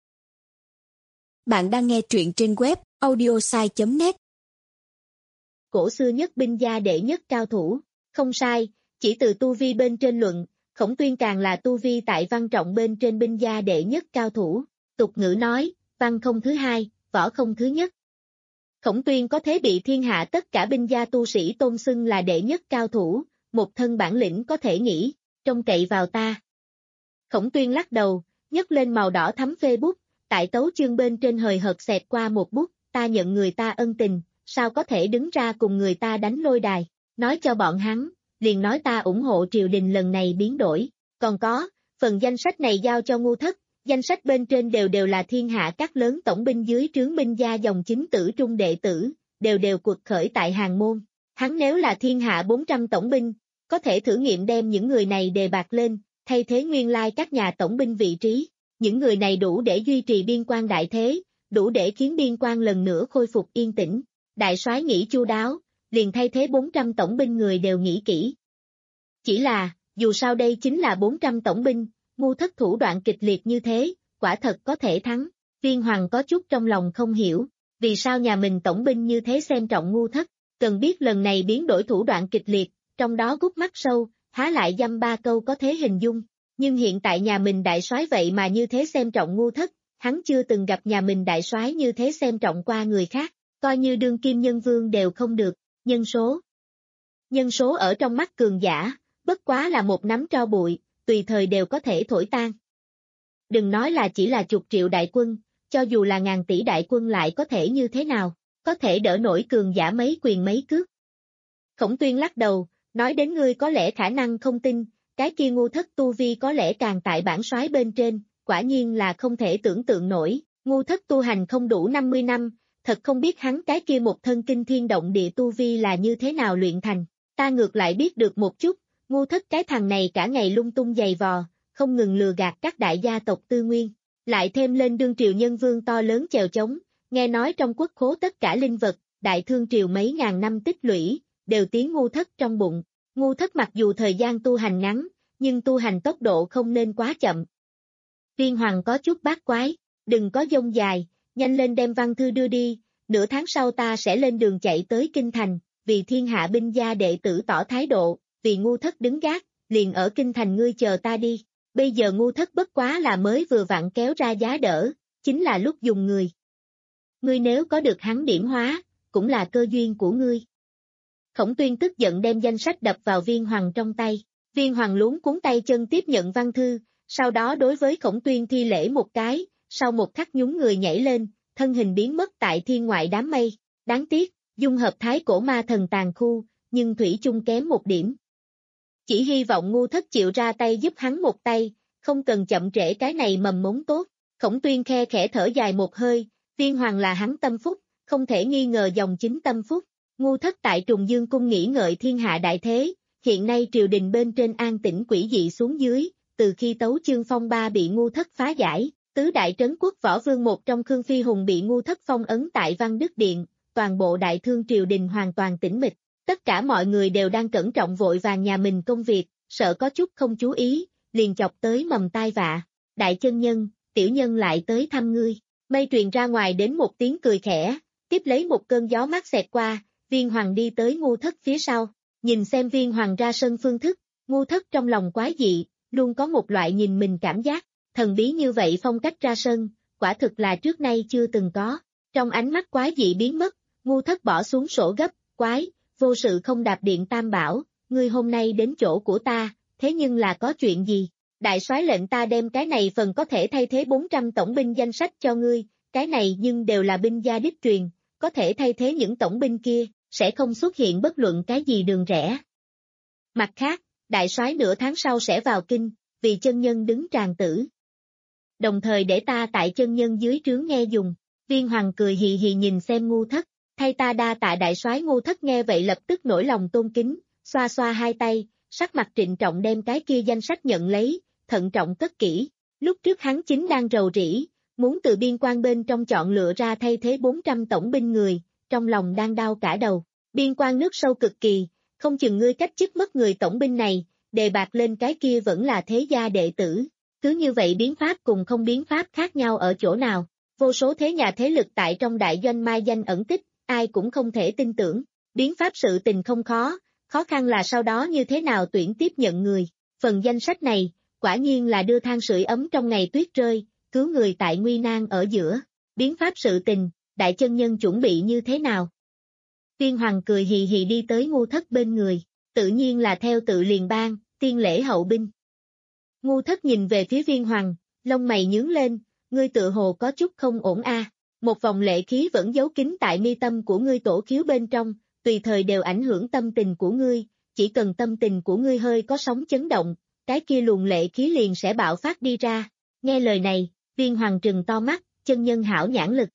Bạn đang nghe truyện trên web audiosai chấm net. Cổ xưa nhất binh gia đệ nhất cao thủ, không sai, chỉ từ tu vi bên trên luận, Khổng Tuyên càng là tu vi tại văn trọng bên trên binh gia đệ nhất cao thủ. Tục ngữ nói, văn không thứ hai, võ không thứ nhất. Khổng Tuyên có thế bị thiên hạ tất cả binh gia tu sĩ tôn xưng là đệ nhất cao thủ, một thân bản lĩnh có thể nghĩ, trông cậy vào ta. Khổng Tuyên lắc đầu, nhấc lên màu đỏ thắm phê bút, tại tấu chương bên trên hời hợt xẹt qua một bút, ta nhận người ta ân tình, sao có thể đứng ra cùng người ta đánh lôi đài, nói cho bọn hắn, liền nói ta ủng hộ triều đình lần này biến đổi, còn có, phần danh sách này giao cho Ngu Thất, danh sách bên trên đều đều là thiên hạ các lớn tổng binh dưới trướng binh gia dòng chính tử trung đệ tử, đều đều cuộc khởi tại hàng môn, hắn nếu là thiên hạ bốn trăm tổng binh, có thể thử nghiệm đem những người này đề bạt lên, thay thế nguyên lai các nhà tổng binh vị trí, những người này đủ để duy trì biên quan đại thế, đủ để khiến biên quan lần nữa khôi phục yên tĩnh, đại soái nghĩ chu đáo, liền thay thế bốn trăm tổng binh người đều nghĩ kỹ. Chỉ là, dù sao đây chính là bốn trăm tổng binh, Ngu Thất thủ đoạn kịch liệt như thế, quả thật có thể thắng. Viên Hoàng có chút trong lòng không hiểu, vì sao nhà mình tổng binh như thế xem trọng Ngu Thất, cần biết lần này biến đổi thủ đoạn kịch liệt, trong đó gút mắt sâu, há lại dăm ba câu có thể hình dung. Nhưng hiện tại nhà mình đại soái vậy mà như thế xem trọng Ngu Thất, hắn chưa từng gặp nhà mình đại soái như thế xem trọng qua người khác, coi như đương kim nhân vương đều không được, nhân số. Nhân số ở trong mắt cường giả, bất quá là một nắm tro bụi, tùy thời đều có thể thổi tan. Đừng nói là chỉ là chục triệu đại quân, cho dù là ngàn tỷ đại quân lại có thể như thế nào, có thể đỡ nổi cường giả mấy quyền mấy cước. Khổng Tuyên lắc đầu, nói đến ngươi có lẽ khả năng không tin, cái kia Ngu Thất tu vi có lẽ càng tại bản soái bên trên, quả nhiên là không thể tưởng tượng nổi, Ngu Thất tu hành không đủ năm mươi năm, thật không biết hắn cái kia một thân kinh thiên động địa tu vi là như thế nào luyện thành, ta ngược lại biết được một chút, Ngu Thất cái thằng này cả ngày lung tung giày vò, không ngừng lừa gạt các đại gia tộc tư nguyên, lại thêm lên đương triều nhân vương to lớn chèo chống, nghe nói trong quốc khố tất cả linh vật, đại thương triều mấy ngàn năm tích lũy, đều tiến Ngu Thất trong bụng. Ngu Thất mặc dù thời gian tu hành ngắn, nhưng tu hành tốc độ không nên quá chậm. Viên Hoàng có chút bát quái, đừng có dông dài, nhanh lên đem văn thư đưa đi, nửa tháng sau ta sẽ lên đường chạy tới Kinh Thành, vì thiên hạ binh gia đệ tử tỏ thái độ, vì Ngu Thất đứng gác, liền ở Kinh Thành ngươi chờ ta đi, bây giờ Ngu Thất bất quá là mới vừa vặn kéo ra giá đỡ, chính là lúc dùng người. Ngươi nếu có được hắn điểm hóa, cũng là cơ duyên của ngươi. Khổng Tuyên tức giận đem danh sách đập vào Viên Hoàng trong tay, Viên Hoàng luống cuốn tay chân tiếp nhận văn thư, sau đó đối với Khổng Tuyên thi lễ một cái, sau một khắc nhún người nhảy lên, thân hình biến mất tại thiên ngoại đám mây, đáng tiếc, dung hợp thái cổ ma thần tàn khu, nhưng thủy chung kém một điểm. chỉ hy vọng ngu thất chịu ra tay giúp hắn một tay, không cần chậm trễ cái này mầm mống tốt. Khổng Tuyên khe khẽ thở dài một hơi, Viên Hoàng là hắn tâm phúc, không thể nghi ngờ dòng chính tâm phúc. Ngu thất tại Trùng Dương Cung nghĩ ngợi thiên hạ đại thế, hiện nay triều đình bên trên an tĩnh quỷ dị xuống dưới, từ khi Tấu Chương Phong Ba bị ngu thất phá giải, tứ đại trấn quốc võ vương một trong Khương Phi Hùng bị ngu thất phong ấn tại Văn Đức Điện, toàn bộ đại thương triều đình hoàn toàn tĩnh mịch, tất cả mọi người đều đang cẩn trọng vội vàng nhà mình công việc, sợ có chút không chú ý, liền chọc tới mầm tai vạ. Đại chân nhân, tiểu nhân lại tới thăm ngươi. Mây truyền ra ngoài đến một tiếng cười khẽ, tiếp lấy một cơn gió mát xẹt qua, Viên Hoàng đi tới ngu thất phía sau, nhìn xem Viên Hoàng ra sân phương thức, ngu thất trong lòng quái dị, luôn có một loại nhìn mình cảm giác, thần bí như vậy phong cách ra sân, quả thực là trước nay chưa từng có. Trong ánh mắt quái dị biến mất, ngu thất bỏ xuống sổ gấp, quái, vô sự không đạp điện tam bảo, ngươi hôm nay đến chỗ của ta, thế nhưng là có chuyện gì? Đại soái lệnh ta đem cái này phần có thể thay thế bốn trăm tổng binh danh sách cho ngươi, cái này nhưng đều là binh gia đích truyền, có thể thay thế những tổng binh kia, sẽ không xuất hiện bất luận cái gì đường rẽ. Mặt khác, đại soái nửa tháng sau sẽ vào kinh, vì chân nhân đứng tràng tử. Đồng thời để ta tại chân nhân dưới trướng nghe dùng. Viên Hoàng cười hì hì nhìn xem ngu thất, thay ta đa tạ đại soái. Ngu thất nghe vậy lập tức nổi lòng tôn kính, xoa xoa hai tay, sắc mặt trịnh trọng đem cái kia danh sách nhận lấy, thận trọng cất kỹ. Lúc trước hắn chính đang rầu rĩ, muốn từ biên quan bên trong chọn lựa ra thay thế bốn trăm tổng binh người, trong lòng đang đau cả đầu. Biên quan nước sâu cực kỳ, không chừng ngươi cách chức mất người tổng binh này, đề bạc lên cái kia vẫn là thế gia đệ tử. Cứ như vậy biến pháp cùng không biến pháp khác nhau ở chỗ nào? Vô số thế nhà thế lực tại trong đại doanh mai danh ẩn tích, ai cũng không thể tin tưởng. Biến pháp sự tình không khó, khó khăn là sau đó như thế nào tuyển tiếp nhận người. Phần danh sách này, quả nhiên là đưa than sưởi ấm trong ngày tuyết rơi, cứu người tại nguy nan ở giữa. Biến pháp sự tình, đại chân nhân chuẩn bị như thế nào? Viên Hoàng cười hì hì đi tới ngu thất bên người, tự nhiên là theo tự liền ban, tiên lễ hậu binh. Ngu thất nhìn về phía Viên Hoàng, lông mày nhướng lên, ngươi tự hồ có chút không ổn a. À. Một vòng lệ khí vẫn giấu kín tại mi tâm của ngươi tổ khiếu bên trong, tùy thời đều ảnh hưởng tâm tình của ngươi, chỉ cần tâm tình của ngươi hơi có sóng chấn động, cái kia luồng lệ khí liền sẽ bạo phát đi ra. Nghe lời này, Viên Hoàng trừng to mắt, chân nhân hảo nhãn lực.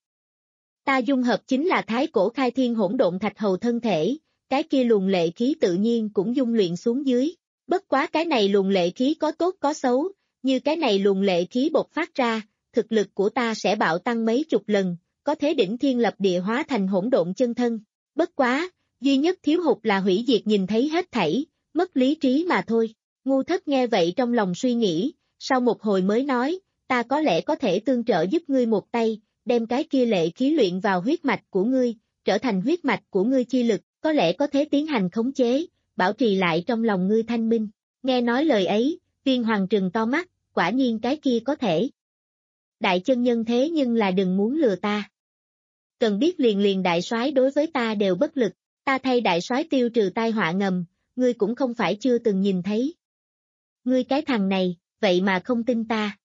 Ta dung hợp chính là thái cổ khai thiên hỗn độn thạch hầu thân thể, cái kia luồng lệ khí tự nhiên cũng dung luyện xuống dưới. Bất quá cái này luồng lệ khí có tốt có xấu, như cái này luồng lệ khí bộc phát ra, thực lực của ta sẽ bạo tăng mấy chục lần, có thể đỉnh thiên lập địa hóa thành hỗn độn chân thân. Bất quá, duy nhất thiếu hụt là hủy diệt nhìn thấy hết thảy, mất lý trí mà thôi. Ngu thất nghe vậy trong lòng suy nghĩ, sau một hồi mới nói, ta có lẽ có thể tương trợ giúp ngươi một tay, đem cái kia lệ khí luyện vào huyết mạch của ngươi, trở thành huyết mạch của ngươi chi lực, có lẽ có thể tiến hành khống chế, bảo trì lại trong lòng ngươi thanh minh. Nghe nói lời ấy, Viên Hoàng trừng to mắt, quả nhiên cái kia có thể. Đại chân nhân thế nhưng là đừng muốn lừa ta. Cần biết liền liền đại soái đối với ta đều bất lực, ta thay đại soái tiêu trừ tai họa ngầm, ngươi cũng không phải chưa từng nhìn thấy. Ngươi cái thằng này, vậy mà không tin ta.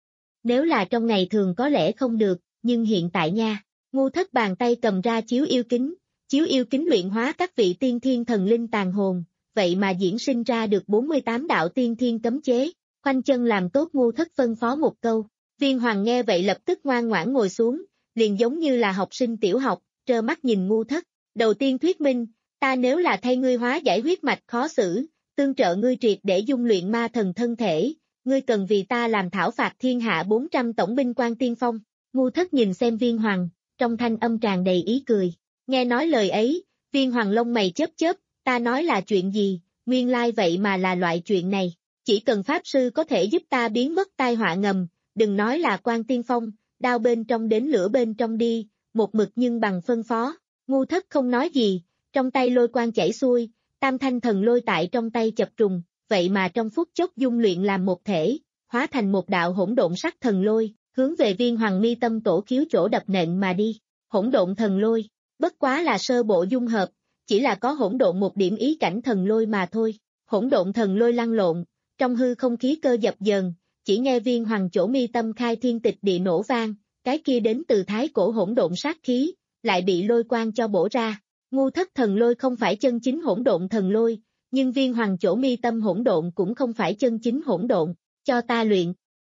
Nếu là trong ngày thường có lẽ không được, nhưng hiện tại nha, ngu thất bàn tay cầm ra chiếu yêu kính, chiếu yêu kính luyện hóa các vị tiên thiên thần linh tàn hồn, vậy mà diễn sinh ra được bốn mươi tám đạo tiên thiên cấm chế, khoanh chân làm tốt. Ngu thất phân phó một câu, Viên Hoàng nghe vậy lập tức ngoan ngoãn ngồi xuống, liền giống như là học sinh tiểu học, trơ mắt nhìn ngu thất. Đầu tiên thuyết minh, ta nếu là thay ngươi hóa giải huyết mạch khó xử, tương trợ ngươi triệt để dung luyện ma thần thân thể, ngươi cần vì ta làm thảo phạt thiên hạ bốn trăm tổng binh quan tiên phong. Ngu thất nhìn xem Viên Hoàng, trong thanh âm tràn đầy ý cười. Nghe nói lời ấy, Viên Hoàng lông mày chớp chớp, ta nói là chuyện gì, nguyên lai vậy mà là loại chuyện này. Chỉ cần Pháp Sư có thể giúp ta biến mất tai họa ngầm, đừng nói là quan tiên phong, đao bên trong đến lửa bên trong đi, một mực nhưng bằng phân phó. Ngu thất không nói gì, trong tay lôi quang chảy xuôi, tam thanh thần lôi tại trong tay chập trùng, vậy mà trong phút chốc dung luyện làm một thể, hóa thành một đạo hỗn độn sắc thần lôi, hướng về Viên Hoàng mi tâm tổ khiếu chỗ đập nện mà đi. Hỗn độn thần lôi, bất quá là sơ bộ dung hợp, chỉ là có hỗn độn một điểm ý cảnh thần lôi mà thôi. Hỗn độn thần lôi lăn lộn, trong hư không khí cơ dập dờn, chỉ nghe Viên Hoàng chỗ mi tâm khai thiên tịch địa nổ vang, cái kia đến từ thái cổ hỗn độn sát khí, lại bị lôi quang cho bổ ra. Ngu thất thần lôi không phải chân chính hỗn độn thần lôi, nhưng viên hoàng chỗ mi tâm hỗn độn cũng không phải chân chính hỗn độn, cho ta luyện.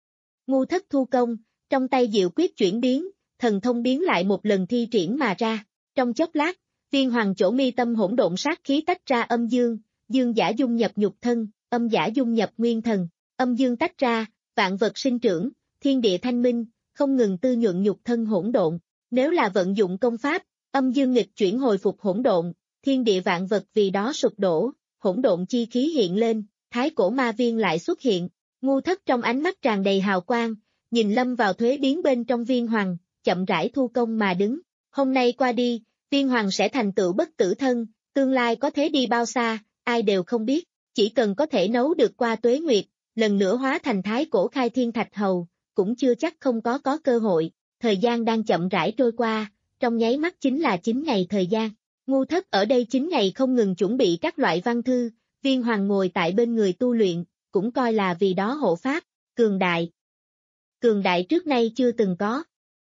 Ngu Thất thu công, trong tay diệu quyết chuyển biến, thần thông biến lại một lần thi triển mà ra, trong chốc lát, viên hoàng chỗ mi tâm hỗn độn sát khí tách ra âm dương, dương giả dung nhập nhục thân, âm giả dung nhập nguyên thần, âm dương tách ra, vạn vật sinh trưởng, thiên địa thanh minh, không ngừng tư nhuận nhục thân hỗn độn. Nếu là vận dụng công pháp, âm dương nghịch chuyển hồi phục hỗn độn, thiên địa vạn vật vì đó sụp đổ, hỗn độn chi khí hiện lên, thái cổ ma viên lại xuất hiện. Ngu Thất trong ánh mắt tràn đầy hào quang, nhìn lâm vào thuế biến bên trong viên hoàng, chậm rãi thu công mà đứng. Hôm nay qua đi, viên hoàng sẽ thành tựu bất tử thân, tương lai có thế đi bao xa, ai đều không biết, chỉ cần có thể nấu được qua tuế nguyệt, lần nữa hóa thành thái cổ khai thiên thạch hầu, cũng chưa chắc không có có cơ hội. Thời gian đang chậm rãi trôi qua, trong nháy mắt chính là chín ngày thời gian. Ngu Thất ở đây chín ngày không ngừng chuẩn bị các loại văn thư, viên hoàng ngồi tại bên người tu luyện, cũng coi là vì đó hộ pháp, cường đại. Cường đại trước nay chưa từng có.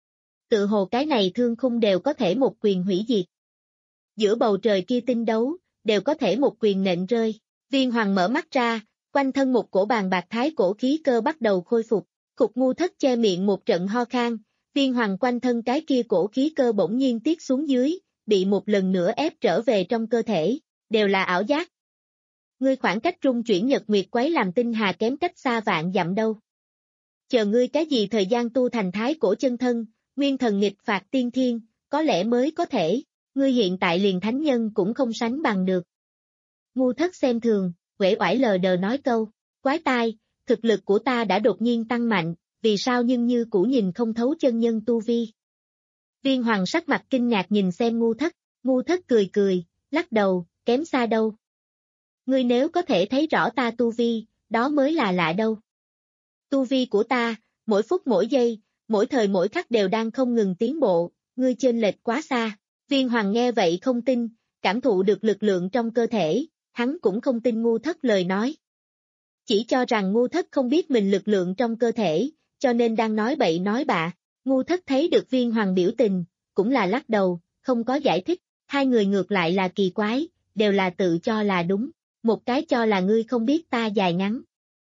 Tự hồ cái này thương khung đều có thể một quyền hủy diệt. Giữa bầu trời kia tinh đấu, đều có thể một quyền nện rơi. Viên hoàng mở mắt ra, quanh thân một cổ bàn bạc thái cổ khí cơ bắt đầu khôi phục. Cục Ngu Thất che miệng một trận ho khan, viên hoàng quanh thân cái kia cổ khí cơ bỗng nhiên tiết xuống dưới, bị một lần nữa ép trở về trong cơ thể, đều là ảo giác. Ngươi khoảng cách trung chuyển nhật nguyệt quấy làm tinh hà kém cách xa vạn dặm đâu. Chờ ngươi cái gì thời gian tu thành thái cổ chân thân, nguyên thần nghịch phạt tiên thiên, có lẽ mới có thể, ngươi hiện tại liền thánh nhân cũng không sánh bằng được. Ngu Thất xem thường, uể oải lờ đờ nói câu, quái tai, thực lực của ta đã đột nhiên tăng mạnh, vì sao nhưng như cũ nhìn không thấu chân nhân tu vi. Viên hoàng sắc mặt kinh ngạc nhìn xem Ngu Thất, Ngu Thất cười cười, lắc đầu, kém xa đâu. Ngươi nếu có thể thấy rõ ta tu vi, đó mới là lạ đâu. Tu vi của ta, mỗi phút mỗi giây, mỗi thời mỗi khắc đều đang không ngừng tiến bộ, ngươi chênh lệch quá xa. Viên hoàng nghe vậy không tin, cảm thụ được lực lượng trong cơ thể, hắn cũng không tin Ngu Thất lời nói. Chỉ cho rằng Ngu Thất không biết mình lực lượng trong cơ thể, cho nên đang nói bậy nói bạ. Ngu Thất thấy được viên hoàng biểu tình, cũng là lắc đầu, không có giải thích, hai người ngược lại là kỳ quái, đều là tự cho là đúng, một cái cho là ngươi không biết ta dài ngắn.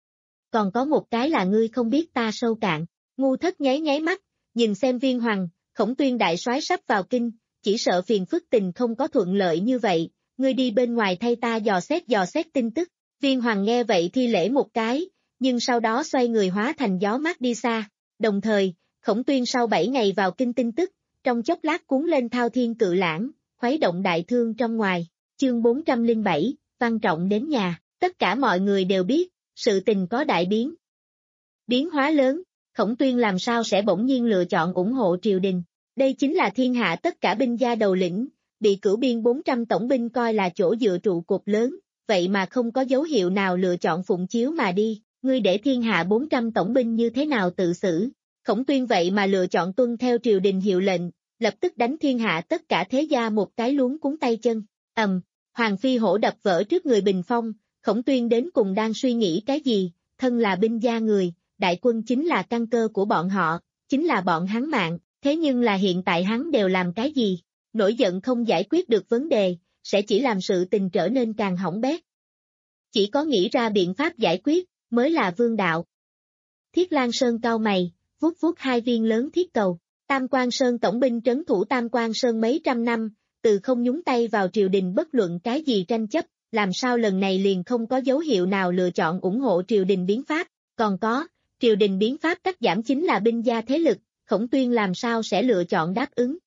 Còn có một cái là ngươi không biết ta sâu cạn. Ngu Thất nháy nháy mắt, nhìn xem viên hoàng, Khổng Tuyên đại soái sắp vào kinh, chỉ sợ phiền phức tình không có thuận lợi như vậy, ngươi đi bên ngoài thay ta dò xét dò xét tin tức. Viên hoàng nghe vậy thi lễ một cái, nhưng sau đó xoay người hóa thành gió mát đi xa, đồng thời, Khổng Tuyên sau bảy ngày vào kinh tin tức, trong chốc lát cuốn lên thao thiên cự lãng, khuấy động đại thương trong ngoài. Chương bốn trăm lẻ bảy, Văn Trọng đến nhà, tất cả mọi người đều biết, sự tình có đại biến. Biến hóa lớn, Khổng Tuyên làm sao sẽ bỗng nhiên lựa chọn ủng hộ triều đình, đây chính là thiên hạ tất cả binh gia đầu lĩnh, bị cửu biên bốn trăm tổng binh coi là chỗ dựa trụ cột lớn, vậy mà không có dấu hiệu nào lựa chọn phụng chiếu mà đi, ngươi để thiên hạ bốn trăm tổng binh như thế nào tự xử. Khổng Tuyên vậy mà lựa chọn tuân theo triều đình hiệu lệnh, lập tức đánh thiên hạ tất cả thế gia một cái luống cuốn tay chân, ầm, Hoàng Phi Hổ đập vỡ trước người bình phong, Khổng Tuyên đến cùng đang suy nghĩ cái gì, thân là binh gia người, đại quân chính là căn cơ của bọn họ, chính là bọn hắn mạng, thế nhưng là hiện tại hắn đều làm cái gì, nổi giận không giải quyết được vấn đề, sẽ chỉ làm sự tình trở nên càng hỏng bét. Chỉ có nghĩ ra biện pháp giải quyết, mới là vương đạo. Thiết Lang Sơn cau mày, vuốt vuốt hai viên lớn thiết cầu, Tam Quan Sơn tổng binh trấn thủ Tam Quan Sơn mấy trăm năm, từ không nhúng tay vào triều đình bất luận cái gì tranh chấp, làm sao lần này liền không có dấu hiệu nào lựa chọn ủng hộ triều đình biến pháp, còn có, triều đình biến pháp cắt giảm chính là binh gia thế lực, Khổng Tuyên làm sao sẽ lựa chọn đáp ứng.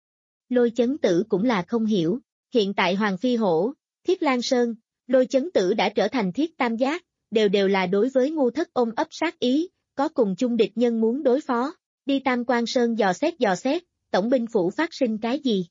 Lôi Chấn Tử cũng là không hiểu, hiện tại Hoàng Phi Hổ, Thiết Lang Sơn, Lôi Chấn Tử đã trở thành thiết tam giác, đều đều là đối với Ngu Thất ôm ấp sát ý, có cùng chung địch nhân muốn đối phó, đi Tam Quan Sơn dò xét dò xét, tổng binh phủ phát sinh cái gì.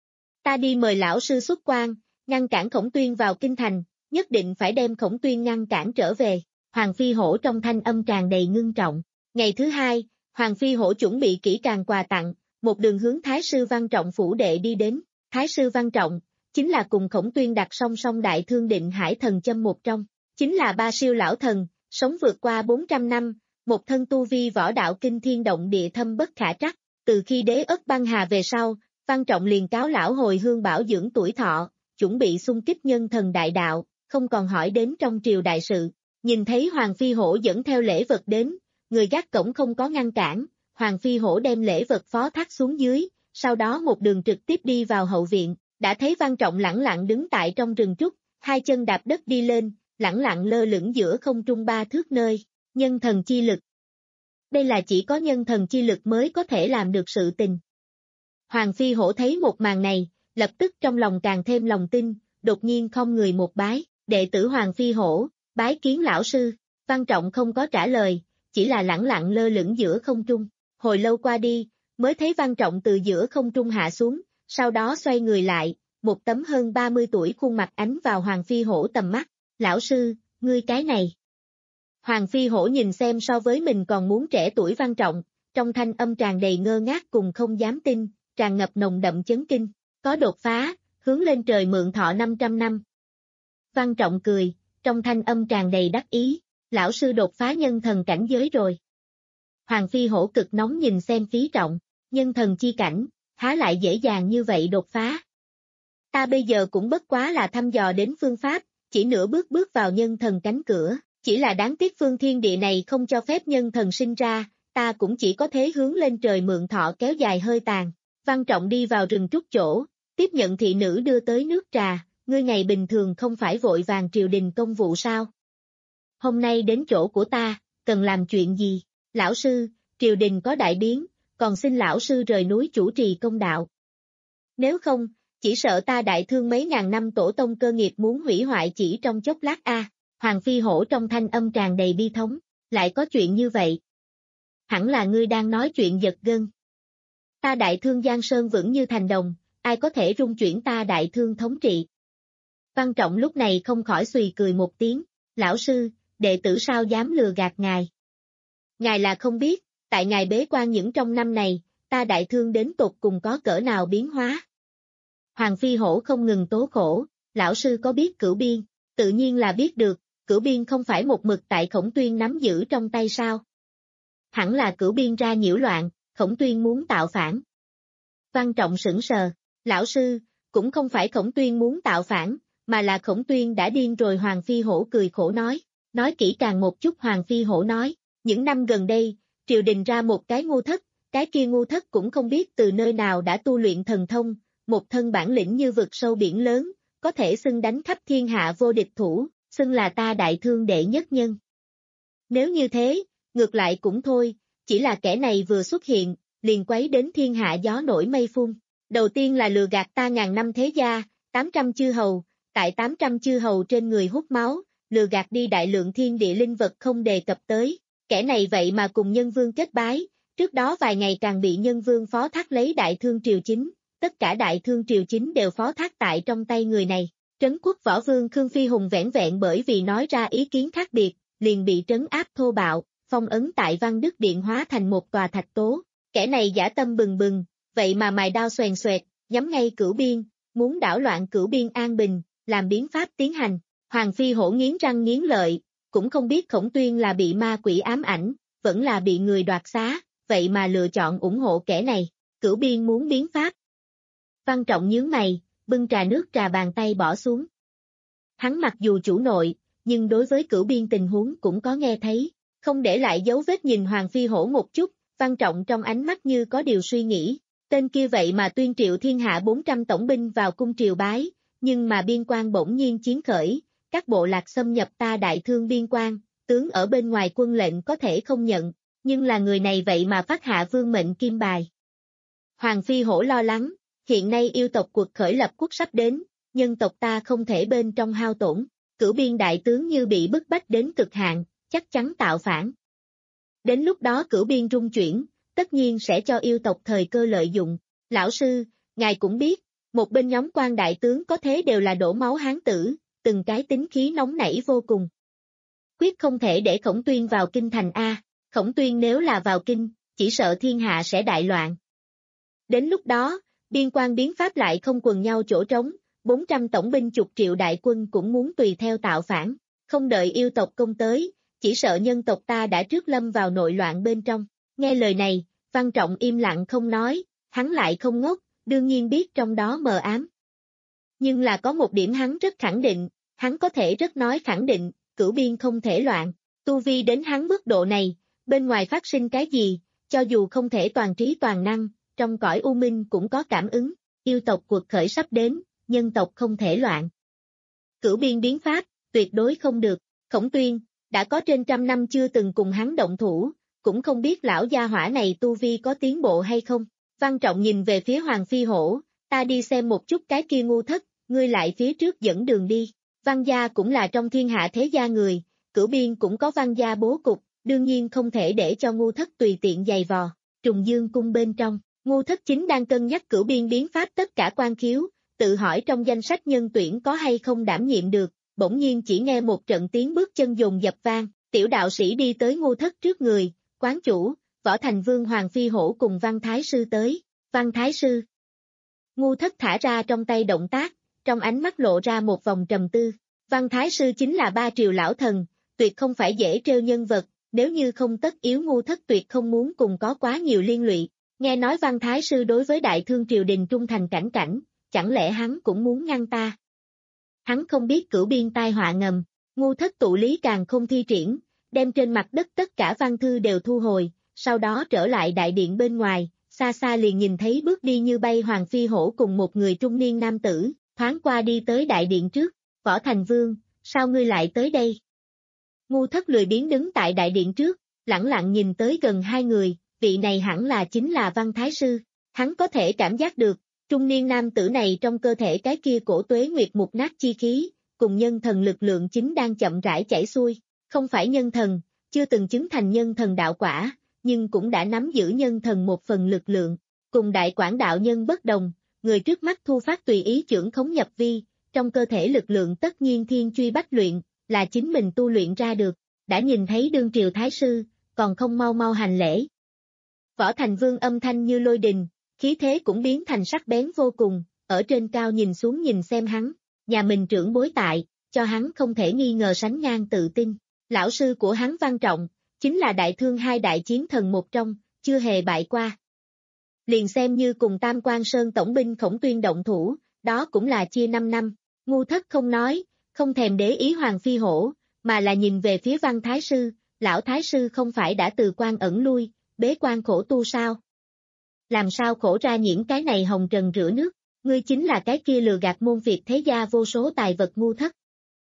Ta đi mời lão sư xuất quan, ngăn cản Khổng Tuyên vào kinh thành, nhất định phải đem Khổng Tuyên ngăn cản trở về. Hoàng Phi Hổ trong thanh âm tràn đầy ngưng trọng. Ngày thứ hai, Hoàng Phi Hổ chuẩn bị kỹ càng quà tặng, một đường hướng Thái sư Văn Trọng phủ đệ đi đến. Thái sư Văn Trọng, chính là cùng Khổng Tuyên đặt song song đại thương định hải thần châm một trong, chính là ba siêu lão thần, sống vượt qua bốn trăm năm, một thân tu vi võ đạo kinh thiên động địa thâm bất khả trắc. Từ khi đế ất băng hà về sau, Văn Trọng liền cáo lão hồi hương bảo dưỡng tuổi thọ, chuẩn bị xung kích nhân thần đại đạo, không còn hỏi đến trong triều đại sự. Nhìn thấy Hoàng Phi Hổ dẫn theo lễ vật đến, người gác cổng không có ngăn cản, Hoàng Phi Hổ đem lễ vật phó thác xuống dưới, sau đó một đường trực tiếp đi vào hậu viện, đã thấy Văn Trọng lẳng lặng đứng tại trong rừng trúc, hai chân đạp đất đi lên, lẳng lặng lơ lửng giữa không trung ba thước nơi, nhân thần chi lực. Đây là chỉ có nhân thần chi lực mới có thể làm được sự tình. Hoàng Phi Hổ thấy một màn này, lập tức trong lòng càng thêm lòng tin, đột nhiên không người một bái, đệ tử Hoàng Phi Hổ, bái kiến lão sư. Văn Trọng không có trả lời, chỉ là lẳng lặng lơ lửng giữa không trung. Hồi lâu qua đi, mới thấy Văn Trọng từ giữa không trung hạ xuống, sau đó xoay người lại, một tấm hơn ba mươi tuổi khuôn mặt ánh vào Hoàng Phi Hổ tầm mắt. Lão sư, ngươi cái này. Hoàng Phi Hổ nhìn xem so với mình còn muốn trẻ tuổi Văn Trọng, trong thanh âm tràn đầy ngơ ngác cùng không dám tin, tràn ngập nồng đậm chấn kinh. Có đột phá, hướng lên trời mượn thọ năm trăm năm. Văn Trọng cười, trong thanh âm tràn đầy đắc ý, lão sư đột phá nhân thần cảnh giới rồi. Hoàng Phi Hổ cực nóng nhìn xem Phí Trọng, nhân thần chi cảnh, há lại dễ dàng như vậy đột phá. Ta bây giờ cũng bất quá là thăm dò đến phương pháp, chỉ nửa bước bước vào nhân thần cánh cửa, chỉ là đáng tiếc phương thiên địa này không cho phép nhân thần sinh ra, ta cũng chỉ có thế hướng lên trời mượn thọ kéo dài hơi tàn. Văn Trọng đi vào rừng trúc chỗ, tiếp nhận thị nữ đưa tới nước trà, ngươi ngày bình thường không phải vội vàng triều đình công vụ sao? Hôm nay đến chỗ của ta, cần làm chuyện gì? Lão sư, triều đình có đại biến, còn xin lão sư rời núi chủ trì công đạo. Nếu không, chỉ sợ ta đại thương mấy ngàn năm tổ tông cơ nghiệp muốn hủy hoại chỉ trong chốc lát a. À. Hoàng Phi Hổ trong thanh âm tràn đầy bi thống, lại có chuyện như vậy. Hẳn là ngươi đang nói chuyện giật gân. Ta đại thương Giang Sơn vững như thành đồng, ai có thể rung chuyển ta đại thương thống trị. Văn Trọng lúc này không khỏi xùy cười một tiếng, lão sư, đệ tử sao dám lừa gạt ngài. Ngài là không biết, tại ngài bế quan những trong năm này, ta đại thương đến tột cùng có cỡ nào biến hóa. Hoàng Phi Hổ không ngừng tố khổ, lão sư có biết Cửu Biên, tự nhiên là biết được, Cửu Biên không phải một mực tại Khổng Tuyên nắm giữ trong tay sao. Hẳn là Cửu Biên ra nhiễu loạn, Khổng Tuyên muốn tạo phản. Văn Trọng sững sờ, lão sư, cũng không phải Khổng Tuyên muốn tạo phản, mà là Khổng Tuyên đã điên rồi. Hoàng Phi Hổ cười khổ nói, nói kỹ càng một chút. Hoàng Phi Hổ nói, những năm gần đây, triều đình ra một cái ngu thất, cái kia ngu thất cũng không biết từ nơi nào đã tu luyện thần thông, một thân bản lĩnh như vực sâu biển lớn, có thể xưng đánh khắp thiên hạ vô địch thủ, xưng là ta đại thương đệ nhất nhân. Nếu như thế, ngược lại cũng thôi, chỉ là kẻ này vừa xuất hiện, liền quấy đến thiên hạ gió nổi mây phun. Đầu tiên là lừa gạt ta ngàn năm thế gia, tám trăm chư hầu, tại tám trăm chư hầu trên người hút máu, lừa gạt đi đại lượng thiên địa linh vật không đề cập tới. Kẻ này vậy mà cùng nhân vương kết bái, trước đó vài ngày càng bị nhân vương phó thác lấy đại thương triều chính, tất cả đại thương triều chính đều phó thác tại trong tay người này. Trấn quốc võ vương Khương Phi Hùng vẻn vẹn bởi vì nói ra ý kiến khác biệt, liền bị trấn áp thô bạo, phong ấn tại Văn Đức Điện hóa thành một tòa thạch tố. Kẻ này dã tâm bừng bừng, vậy mà mài đao xoèn xoẹt, nhắm ngay Cửu Biên, muốn đảo loạn Cửu Biên an bình, làm biến pháp tiến hành. Hoàng Phi Hổ nghiến răng nghiến lợi, cũng không biết Khổng Tuyên là bị ma quỷ ám ảnh, vẫn là bị người đoạt xá, vậy mà lựa chọn ủng hộ kẻ này. Cửu Biên muốn biến pháp. Văn Trọng nhướng mày, bưng trà nước trà bàn tay bỏ xuống. Hắn mặc dù chủ nội, nhưng đối với Cửu Biên tình huống cũng có nghe thấy, không để lại dấu vết nhìn Hoàng Phi Hổ một chút. Văn Trọng trong ánh mắt như có điều suy nghĩ, tên kia vậy mà tuyên triệu thiên hạ bốn trăm tổng binh vào cung triều bái, nhưng mà biên quan bỗng nhiên chiến khởi, các bộ lạc xâm nhập ta đại thương biên quan, tướng ở bên ngoài quân lệnh có thể không nhận, nhưng là người này vậy mà phát hạ vương mệnh kim bài. Hoàng Phi Hổ lo lắng, hiện nay yêu tộc cuộc khởi lập quốc sắp đến, nhân tộc ta không thể bên trong hao tổn, Cửu Biên đại tướng như bị bức bách đến cực hạn, chắc chắn tạo phản. Đến lúc đó Cửu Biên rung chuyển, tất nhiên sẽ cho yêu tộc thời cơ lợi dụng. Lão sư, ngài cũng biết, một bên nhóm quan đại tướng có thế đều là đổ máu hán tử, từng cái tính khí nóng nảy vô cùng. Quyết không thể để Khổng Tuyên vào kinh thành A, Khổng Tuyên nếu là vào kinh, chỉ sợ thiên hạ sẽ đại loạn. Đến lúc đó, biên quan biến pháp lại không quần nhau chỗ trống, bốn trăm tổng binh chục triệu đại quân cũng muốn tùy theo tạo phản, không đợi yêu tộc công tới, chỉ sợ nhân tộc ta đã trước lâm vào nội loạn bên trong. Nghe lời này, Văn Trọng im lặng không nói, hắn lại không ngốc, đương nhiên biết trong đó mờ ám. Nhưng là có một điểm hắn rất khẳng định, hắn có thể rất nói khẳng định, cửu biên không thể loạn, tu vi đến hắn mức độ này, bên ngoài phát sinh cái gì, cho dù không thể toàn trí toàn năng, trong cõi u minh cũng có cảm ứng, yêu tộc cuộc khởi sắp đến, nhân tộc không thể loạn. Cửu biên biến pháp, tuyệt đối không được, Khổng Tuyên, đã có trên trăm năm chưa từng cùng hắn động thủ, cũng không biết lão gia hỏa này tu vi có tiến bộ hay không. Văn Trọng nhìn về phía Hoàng Phi Hổ, ta đi xem một chút cái kia ngu thất, ngươi lại phía trước dẫn đường đi. Văn gia cũng là trong thiên hạ thế gia người, cửu biên cũng có văn gia bố cục, đương nhiên không thể để cho ngu thất tùy tiện giày vò. Trùng Dương cung bên trong, ngu thất chính đang cân nhắc cửu biên biến pháp tất cả quan khiếu, tự hỏi trong danh sách nhân tuyển có hay không đảm nhiệm được, bỗng nhiên chỉ nghe một trận tiếng bước chân dồn dập vang, tiểu đạo sĩ đi tới ngu thất trước người, quán chủ, Võ Thành Vương Hoàng Phi Hổ cùng Văn Thái Sư tới, Văn Thái Sư. Ngu thất thả ra trong tay động tác, trong ánh mắt lộ ra một vòng trầm tư, Văn Thái Sư chính là ba triều lão thần, tuyệt không phải dễ trêu nhân vật, nếu như không tất yếu ngu thất tuyệt không muốn cùng có quá nhiều liên lụy, nghe nói Văn Thái Sư đối với đại thương triều đình trung thành cảnh cảnh, chẳng lẽ hắn cũng muốn ngăn ta? Hắn không biết cửu biên tai họa ngầm, ngu thất tụ lý càng không thi triển, đem trên mặt đất tất cả văn thư đều thu hồi, sau đó trở lại đại điện bên ngoài, xa xa liền nhìn thấy bước đi như bay Hoàng Phi Hổ cùng một người trung niên nam tử, thoáng qua đi tới đại điện trước, Võ Thành Vương, sao ngươi lại tới đây? Ngu thất lười biếng đứng tại đại điện trước, lẳng lặng nhìn tới gần hai người, vị này hẳn là chính là Văn Thái Sư, hắn có thể cảm giác được, trung niên nam tử này trong cơ thể cái kia cổ tuế nguyệt mục nát chi khí, cùng nhân thần lực lượng chính đang chậm rãi chảy xuôi, không phải nhân thần, chưa từng chứng thành nhân thần đạo quả, nhưng cũng đã nắm giữ nhân thần một phần lực lượng, cùng đại quảng đạo nhân bất đồng, người trước mắt thu phát tùy ý chưởng khống nhập vi, trong cơ thể lực lượng tất nhiên thiên truy bách luyện, là chính mình tu luyện ra được, đã nhìn thấy đương triều thái sư, còn không mau mau hành lễ. Võ Thành Vương âm thanh như lôi đình, khí thế cũng biến thành sắc bén vô cùng, ở trên cao nhìn xuống nhìn xem hắn, nhà mình trưởng bối tại, cho hắn không thể nghi ngờ sánh ngang tự tin, lão sư của hắn Văn Trọng, chính là đại thương hai đại chiến thần một trong, chưa hề bại qua. Liền xem như cùng Tam Quan Sơn tổng binh Khổng Tuyên động thủ, đó cũng là chia năm năm, ngu thất không nói, không thèm để ý Hoàng Phi Hổ, mà là nhìn về phía Văn Thái Sư, lão Thái Sư không phải đã từ quan ẩn lui, bế quan khổ tu sao? Làm sao khổ ra những cái này hồng trần rửa nước, ngươi chính là cái kia lừa gạt môn Việt thế gia vô số tài vật ngu thất.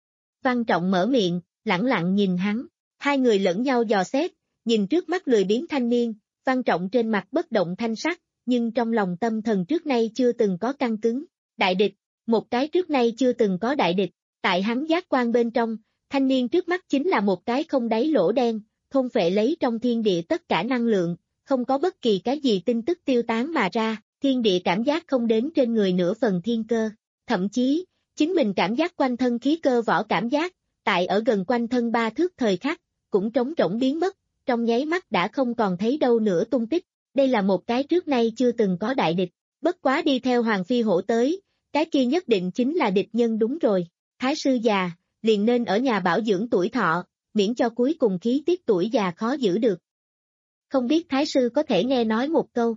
Văn Trọng mở miệng, lẳng lặng nhìn hắn, hai người lẫn nhau dò xét, nhìn trước mắt lười biếng thanh niên, Văn Trọng trên mặt bất động thanh sắc, nhưng trong lòng tâm thần trước nay chưa từng có căng cứng, đại địch, một cái trước nay chưa từng có đại địch, tại hắn giác quan bên trong, thanh niên trước mắt chính là một cái không đáy lỗ đen, thôn phệ lấy trong thiên địa tất cả năng lượng, không có bất kỳ cái gì tin tức tiêu tán mà ra, thiên địa cảm giác không đến trên người nửa phần thiên cơ, thậm chí, chính mình cảm giác quanh thân khí cơ võ cảm giác, tại ở gần quanh thân ba thước thời khắc, cũng trống rỗng biến mất, trong nháy mắt đã không còn thấy đâu nữa tung tích, đây là một cái trước nay chưa từng có đại địch, bất quá đi theo Hoàng Phi Hổ tới, cái kia nhất định chính là địch nhân đúng rồi, Thái Sư già, liền nên ở nhà bảo dưỡng tuổi thọ, miễn cho cuối cùng khí tiết tuổi già khó giữ được. Không biết Thái Sư có thể nghe nói một câu.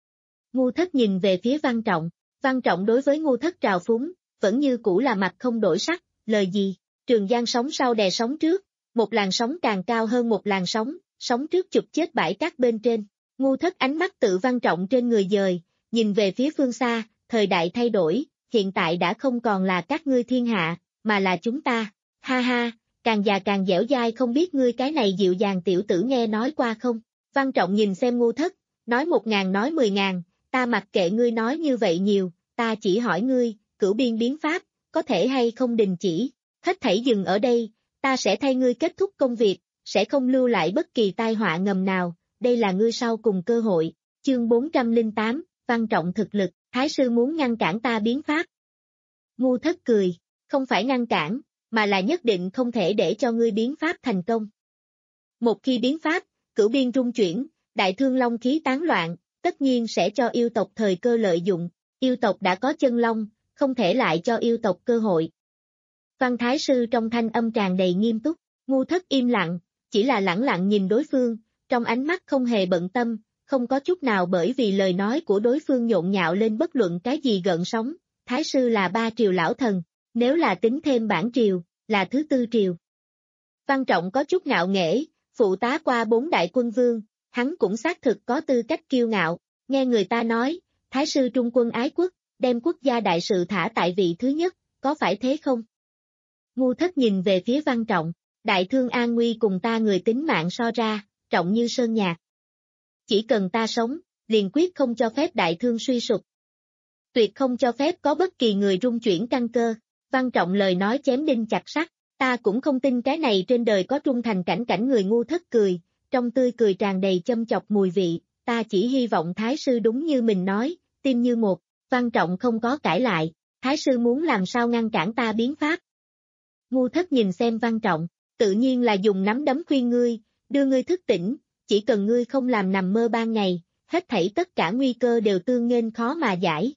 Ngu thất nhìn về phía Văn Trọng, Văn Trọng đối với ngu thất trào phúng, vẫn như cũ là mặt không đổi sắc, lời gì, Trường Giang sóng sau đè sóng trước, một làn sóng càng cao hơn một làn sóng, sóng trước chụp chết bãi cát bên trên, ngu thất ánh mắt tự Văn Trọng trên người dời, nhìn về phía phương xa, thời đại thay đổi, hiện tại đã không còn là các ngươi thiên hạ, mà là chúng ta, ha ha, càng già càng dẻo dai không biết ngươi cái này dịu dàng tiểu tử nghe nói qua không, Văn Trọng nhìn xem ngu thất, nói một ngàn nói mười ngàn, ta mặc kệ ngươi nói như vậy nhiều, ta chỉ hỏi ngươi, cửu biên biến pháp, có thể hay không đình chỉ, hết thảy dừng ở đây, ta sẽ thay ngươi kết thúc công việc, sẽ không lưu lại bất kỳ tai họa ngầm nào, đây là ngươi sau cùng cơ hội, chương bốn trăm lẻ tám, Văn Trọng thực lực, Thái Sư muốn ngăn cản ta biến pháp. Ngu thất cười, không phải ngăn cản, mà là nhất định không thể để cho ngươi biến pháp thành công. Một khi biến pháp, cửu biên rung chuyển, đại thương long khí tán loạn, tất nhiên sẽ cho yêu tộc thời cơ lợi dụng, yêu tộc đã có chân long, không thể lại cho yêu tộc cơ hội. Văn Thái Sư trong thanh âm tràn đầy nghiêm túc, ngu thất im lặng, chỉ là lẳng lặng nhìn đối phương, trong ánh mắt không hề bận tâm, không có chút nào bởi vì lời nói của đối phương nhộn nhạo lên bất luận cái gì gợn sóng, Thái Sư là ba triều lão thần, nếu là tính thêm bản triều, là thứ tư triều. Văn Trọng có chút ngạo nghễ, phụ tá qua bốn đại quân vương, hắn cũng xác thực có tư cách kiêu ngạo, nghe người ta nói, Thái sư trung quân ái quốc, đem quốc gia đại sự thả tại vị thứ nhất, có phải thế không? Ngu Thất nhìn về phía Văn Trọng, đại thương an nguy cùng ta người tính mạng so ra, trọng như sơn nhạc. Chỉ cần ta sống, liền quyết không cho phép đại thương suy sụp. Tuyệt không cho phép có bất kỳ người rung chuyển căn cơ, Văn Trọng lời nói chém đinh chặt sắt, ta cũng không tin cái này trên đời có trung thành cảnh cảnh người. Ngu Thất cười, trong tươi cười tràn đầy châm chọc mùi vị, ta chỉ hy vọng Thái sư đúng như mình nói, tim như một. Văn Trọng không có cãi lại, Thái sư muốn làm sao ngăn cản ta biến pháp. Ngu Thất nhìn xem Văn Trọng, tự nhiên là dùng nắm đấm khuyên ngươi, đưa ngươi thức tỉnh, chỉ cần ngươi không làm nằm mơ ban ngày, hết thảy tất cả nguy cơ đều tương nghênh khó mà giải.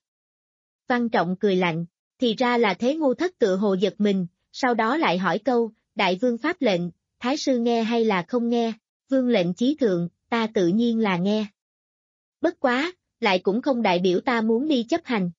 Văn Trọng cười lạnh, thì ra là thế. Ngu Thất tự hồ giật mình, sau đó lại hỏi câu, đại vương pháp lệnh, Thái sư nghe hay là không nghe? Vương lệnh chí thượng, ta tự nhiên là nghe. Bất quá, lại cũng không đại biểu ta muốn đi chấp hành.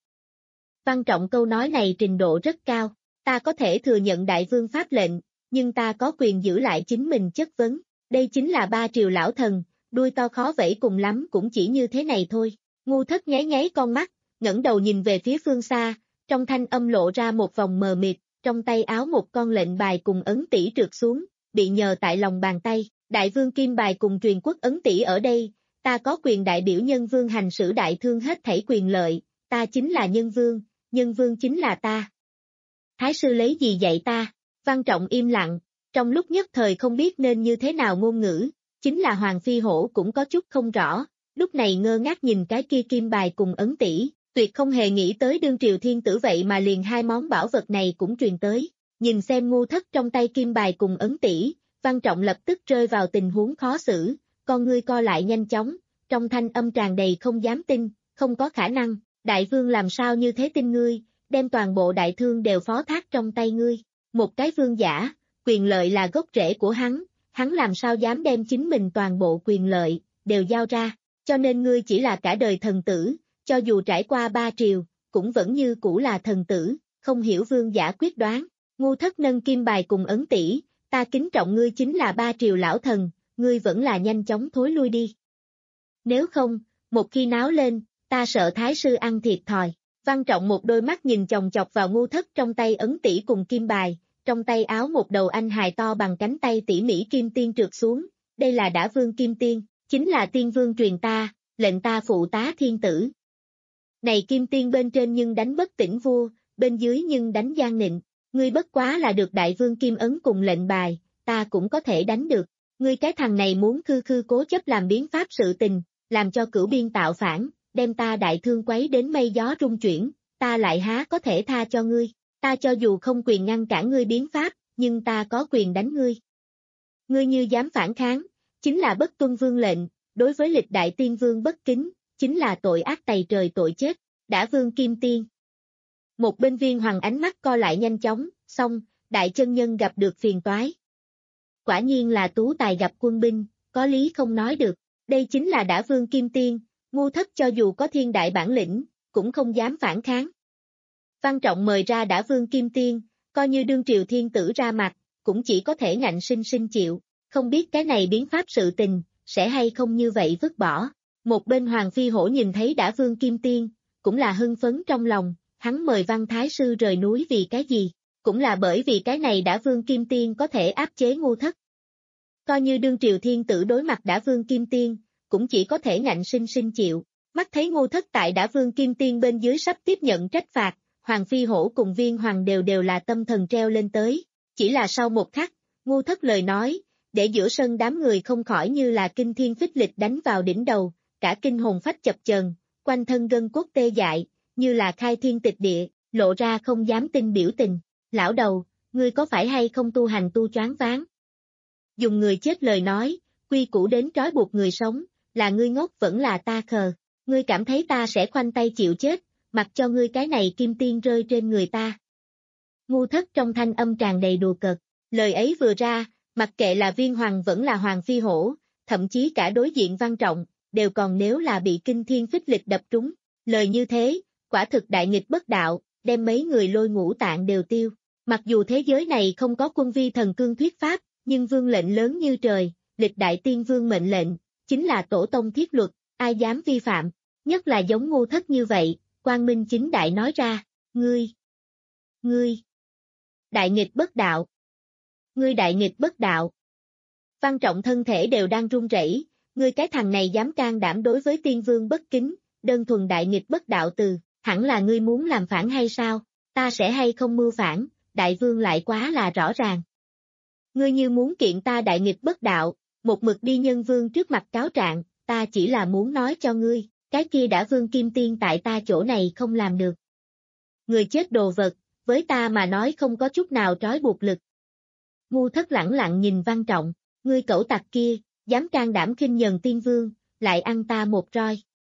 Văn Trọng câu nói này trình độ rất cao, ta có thể thừa nhận đại vương pháp lệnh, nhưng ta có quyền giữ lại chính mình chất vấn, đây chính là ba triều lão thần, đuôi to khó vẫy, cùng lắm cũng chỉ như thế này thôi. Ngu Thất nháy nháy con mắt, ngẩng đầu nhìn về phía phương xa, trong thanh âm lộ ra một vòng mờ mịt, trong tay áo một con lệnh bài cùng ấn tỷ trượt xuống, bị nhờ tại lòng bàn tay, đại vương kim bài cùng truyền quốc ấn tỷ ở đây, ta có quyền đại biểu nhân vương hành xử đại thương hết thảy quyền lợi, ta chính là nhân vương, nhân vương chính là ta. Thái sư lấy gì dạy ta? Văn Trọng im lặng, trong lúc nhất thời không biết nên như thế nào ngôn ngữ, chính là Hoàng Phi Hổ cũng có chút không rõ, lúc này ngơ ngác nhìn cái kia kim bài cùng ấn tỷ, tuyệt không hề nghĩ tới đương triều thiên tử vậy mà liền hai món bảo vật này cũng truyền tới, nhìn xem Ngu Thất trong tay kim bài cùng ấn tỷ, Văn Trọng lập tức rơi vào tình huống khó xử, con ngươi co lại nhanh chóng, trong thanh âm tràn đầy không dám tin, không có khả năng, đại vương làm sao như thế tin ngươi, đem toàn bộ đại thương đều phó thác trong tay ngươi, một cái vương giả, quyền lợi là gốc rễ của hắn, hắn làm sao dám đem chính mình toàn bộ quyền lợi, đều giao ra, cho nên ngươi chỉ là cả đời thần tử, cho dù trải qua ba triều, cũng vẫn như cũ là thần tử, không hiểu vương giả quyết đoán. Ngu Thất nâng kim bài cùng ấn tỷ, ta kính trọng ngươi chính là ba triều lão thần, ngươi vẫn là nhanh chóng thối lui đi. Nếu không, một khi náo lên, ta sợ Thái sư ăn thiệt thòi. Văn Trọng một đôi mắt nhìn chòng chọc vào Ngu Thất trong tay ấn tỷ cùng kim bài, trong tay áo một đầu anh hài to bằng cánh tay tỉ mỉ kim tiên trượt xuống, đây là Đả Vương Kim Tiên, chính là tiên vương truyền ta, lệnh ta phụ tá thiên tử. Này kim tiên bên trên nhưng đánh bất tỉnh vua, bên dưới nhưng đánh gian nịnh, ngươi bất quá là được đại vương kim ấn cùng lệnh bài, ta cũng có thể đánh được, ngươi cái thằng này muốn khư khư cố chấp làm biến pháp sự tình, làm cho cửu biên tạo phản, đem ta đại thương quấy đến mây gió rung chuyển, ta lại há có thể tha cho ngươi, ta cho dù không quyền ngăn cản ngươi biến pháp, nhưng ta có quyền đánh ngươi. Ngươi như dám phản kháng, chính là bất tuân vương lệnh, đối với lịch đại tiên vương bất kính, chính là tội ác tày trời tội chết, Đả Vương Kim Tiên. Một bên Viên Hoàng ánh mắt co lại nhanh chóng, xong, đại chân nhân gặp được phiền toái. Quả nhiên là tú tài gặp quân binh, có lý không nói được, đây chính là Đả Vương Kim Tiên, Ngu Thất cho dù có thiên đại bản lĩnh, cũng không dám phản kháng. Văn Trọng mời ra Đả Vương Kim Tiên, coi như đương triều thiên tử ra mặt, cũng chỉ có thể ngạnh sinh sinh chịu, không biết cái này biến pháp sự tình, sẽ hay không như vậy vứt bỏ. Một bên Hoàng Phi Hổ nhìn thấy Đả Vương Kim Tiên, cũng là hưng phấn trong lòng, hắn mời Văn Thái sư rời núi vì cái gì, cũng là bởi vì cái này Đả Vương Kim Tiên có thể áp chế Ngu Thất. Coi như đương triều thiên tử đối mặt Đả Vương Kim Tiên, cũng chỉ có thể ngạnh sinh sinh chịu, mắt thấy Ngu Thất tại Đả Vương Kim Tiên bên dưới sắp tiếp nhận trách phạt, Hoàng Phi Hổ cùng Viên Hoàng đều đều là tâm thần treo lên tới, chỉ là sau một khắc, Ngu Thất lời nói, để giữa sân đám người không khỏi như là kinh thiên phích lịch đánh vào đỉnh đầu, cả kinh hồn phách chập chờn, quanh thân gân cốt tê dại, như là khai thiên tịch địa, lộ ra không dám tin biểu tình. Lão đầu, ngươi có phải hay không tu hành tu choáng váng? Dùng người chết lời nói, quy củ đến trói buộc người sống, là ngươi ngốc vẫn là ta khờ, ngươi cảm thấy ta sẽ khoanh tay chịu chết, mặc cho ngươi cái này kim tiên rơi trên người ta. Ngu Thất trong thanh âm tràn đầy đùa cợt, lời ấy vừa ra, mặc kệ là Viên Hoàng vẫn là Hoàng Phi Hổ, thậm chí cả đối diện Văn Trọng, đều còn nếu là bị kinh thiên phích lịch đập trúng, lời như thế, quả thực đại nghịch bất đạo, đem mấy người lôi ngũ tạng đều tiêu. Mặc dù thế giới này không có quân vi thần cương thuyết pháp, nhưng vương lệnh lớn như trời, lịch đại tiên vương mệnh lệnh, chính là tổ tông thiết luật, ai dám vi phạm, nhất là giống Ngu Thất như vậy, quang minh chính đại nói ra, ngươi, ngươi, đại nghịch bất đạo, ngươi đại nghịch bất đạo. Văn Trọng thân thể đều đang run rẩy, ngươi cái thằng này dám can đảm đối với tiên vương bất kính, đơn thuần đại nghịch bất đạo từ, hẳn là ngươi muốn làm phản hay sao, ta sẽ hay không mưu phản, đại vương lại quá là rõ ràng. Ngươi như muốn kiện ta đại nghịch bất đạo, một mực đi nhân vương trước mặt cáo trạng, ta chỉ là muốn nói cho ngươi, cái kia đã vương kim tiên tại ta chỗ này không làm được. Người chết đồ vật, với ta mà nói không có chút nào trói buộc lực. Ngu Thất lẳng lặng nhìn Văn Trọng, ngươi cẩu tặc kia, dám can đảm khinh nhờn tiên vương, lại ăn ta một roi.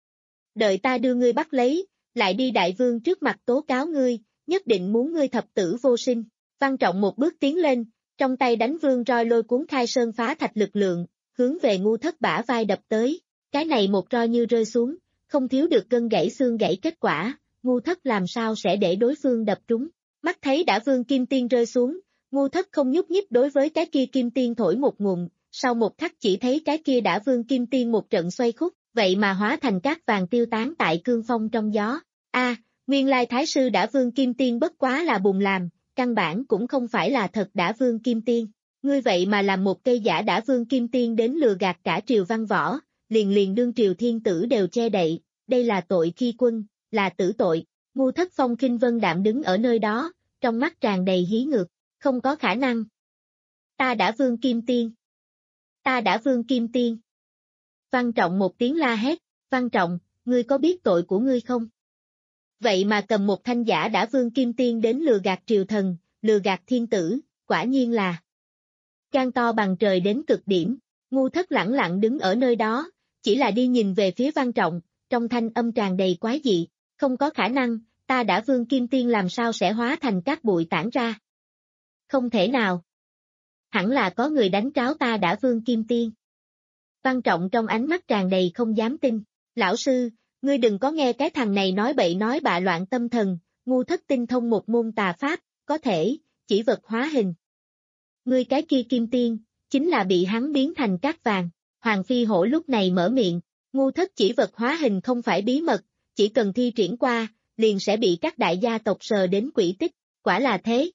Đợi ta đưa ngươi bắt lấy, lại đi đại vương trước mặt tố cáo ngươi, nhất định muốn ngươi thập tử vô sinh. Văn Trọng một bước tiến lên, trong tay đánh vương roi lôi cuốn khai sơn phá thạch lực lượng, hướng về Ngu Thất bả vai đập tới. Cái này một roi như rơi xuống, không thiếu được gân gãy xương gãy kết quả, Ngu Thất làm sao sẽ để đối phương đập trúng. Mắt thấy đã vương kim tiên rơi xuống, Ngu Thất không nhúc nhích đối với cái kia kim tiên thổi một ngụm, sau một khắc chỉ thấy cái kia đã vương kim tiên một trận xoay khúc, vậy mà hóa thành cát vàng tiêu tán tại cương phong trong gió. A, à, nguyên lai thái sư đã vương kim tiên bất quá là bùng làm, căn bản cũng không phải là thật đã vương kim tiên. Ngươi vậy mà làm một cây giả đã vương kim tiên đến lừa gạt cả triều văn võ, liền liền đương triều thiên tử đều che đậy, đây là tội khi quân, là tử tội. Ngu Thất phong khinh vân đạm đứng ở nơi đó, trong mắt tràn đầy hí ngược, không có khả năng. Ta đã vương kim tiên. Ta đã vương kim tiên. Văn Trọng một tiếng la hét, Văn Trọng, ngươi có biết tội của ngươi không? Vậy mà cầm một thanh giả đã vương kim tiên đến lừa gạt triều thần, lừa gạt thiên tử, quả nhiên là gan to bằng trời đến cực điểm. Ngu Thất lẳng lặng đứng ở nơi đó, chỉ là đi nhìn về phía Văn Trọng, trong thanh âm tràn đầy quái dị, không có khả năng, ta đã vương kim tiên làm sao sẽ hóa thành các bụi tản ra. Không thể nào. Hẳn là có người đánh tráo ta đã vương kim tiên. Văn Trọng trong ánh mắt tràn đầy không dám tin, lão sư, ngươi đừng có nghe cái thằng này nói bậy nói bạ loạn tâm thần, Ngu Thất tinh thông một môn tà pháp, có thể, chỉ vật hóa hình. Ngươi cái kia kim tiên, chính là bị hắn biến thành cát vàng. Hoàng Phi Hổ lúc này mở miệng, Ngu Thất chỉ vật hóa hình không phải bí mật, chỉ cần thi triển qua, liền sẽ bị các đại gia tộc sờ đến quỷ tích, quả là thế.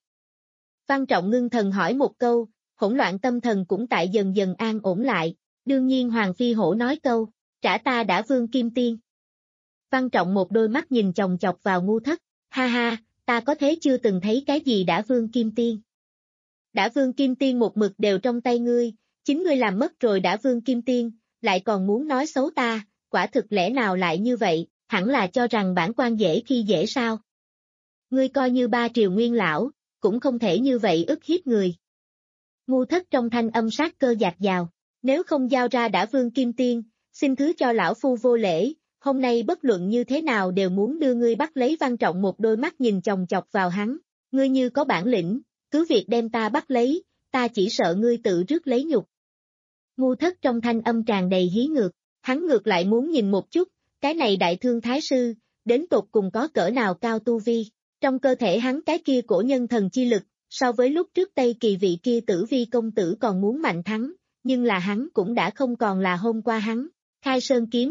Văn Trọng ngưng thần hỏi một câu, hỗn loạn tâm thần cũng tại dần dần an ổn lại, đương nhiên Hoàng Phi Hổ nói câu, trả ta đã vương kim tiên. Văn Trọng một đôi mắt nhìn chòng chọc vào Ngu Thất, ha ha, ta có thế chưa từng thấy cái gì đã vương kim tiên. Đã vương kim tiên một mực đều trong tay ngươi, chính ngươi làm mất rồi đã vương kim tiên, lại còn muốn nói xấu ta, quả thực lẽ nào lại như vậy, hẳn là cho rằng bản quan dễ khi dễ sao. Ngươi coi như ba triều nguyên lão, cũng không thể như vậy ức hiếp người. Ngu Thất trong thanh âm sát cơ dạt dào, nếu không giao ra đã vương kim tiên, xin thứ cho lão phu vô lễ, hôm nay bất luận như thế nào đều muốn đưa ngươi bắt lấy. Văn Trọng một đôi mắt nhìn chòng chọc vào hắn, ngươi như có bản lĩnh, cứ việc đem ta bắt lấy, ta chỉ sợ ngươi tự rước lấy nhục. Ngu Thất trong thanh âm tràn đầy hí ngược, hắn ngược lại muốn nhìn một chút, cái này đại thương thái sư, đến tột cùng có cỡ nào cao tu vi, trong cơ thể hắn cái kia cổ nhân thần chi lực, so với lúc trước Tây Kỳ vị kia Tử Vi công tử còn muốn mạnh thắng, nhưng là hắn cũng đã không còn là hôm qua hắn, khai sơn kiếm.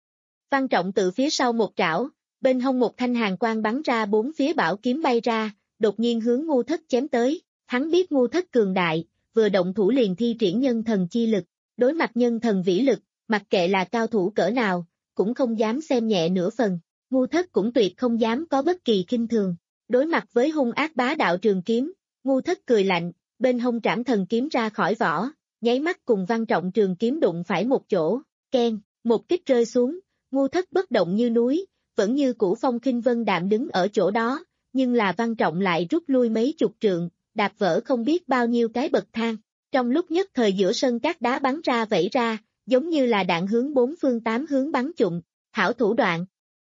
Văn Trọng tự phía sau một trảo, bên hông một thanh hàn quang bắn ra bốn phía bảo kiếm bay ra, đột nhiên hướng Ngu Thất chém tới, hắn biết Ngu Thất cường đại, vừa động thủ liền thi triển nhân thần chi lực, đối mặt nhân thần vĩ lực, mặc kệ là cao thủ cỡ nào, cũng không dám xem nhẹ nửa phần, Ngu Thất cũng tuyệt không dám có bất kỳ khinh thường, đối mặt với hung ác bá đạo trường kiếm, Ngu Thất cười lạnh, bên hông trảm thần kiếm ra khỏi vỏ, nháy mắt cùng Văn Trọng trường kiếm đụng phải một chỗ, keng, một kích rơi xuống, Ngu Thất bất động như núi, vẫn như cũ phong khinh vân đạm đứng ở chỗ đó, nhưng là Văn Trọng lại rút lui mấy chục trượng, đạp vỡ không biết bao nhiêu cái bậc thang, trong lúc nhất thời giữa sân các đá bắn ra vẩy ra, giống như là đạn hướng bốn phương tám hướng bắn trụng, hảo thủ đoạn.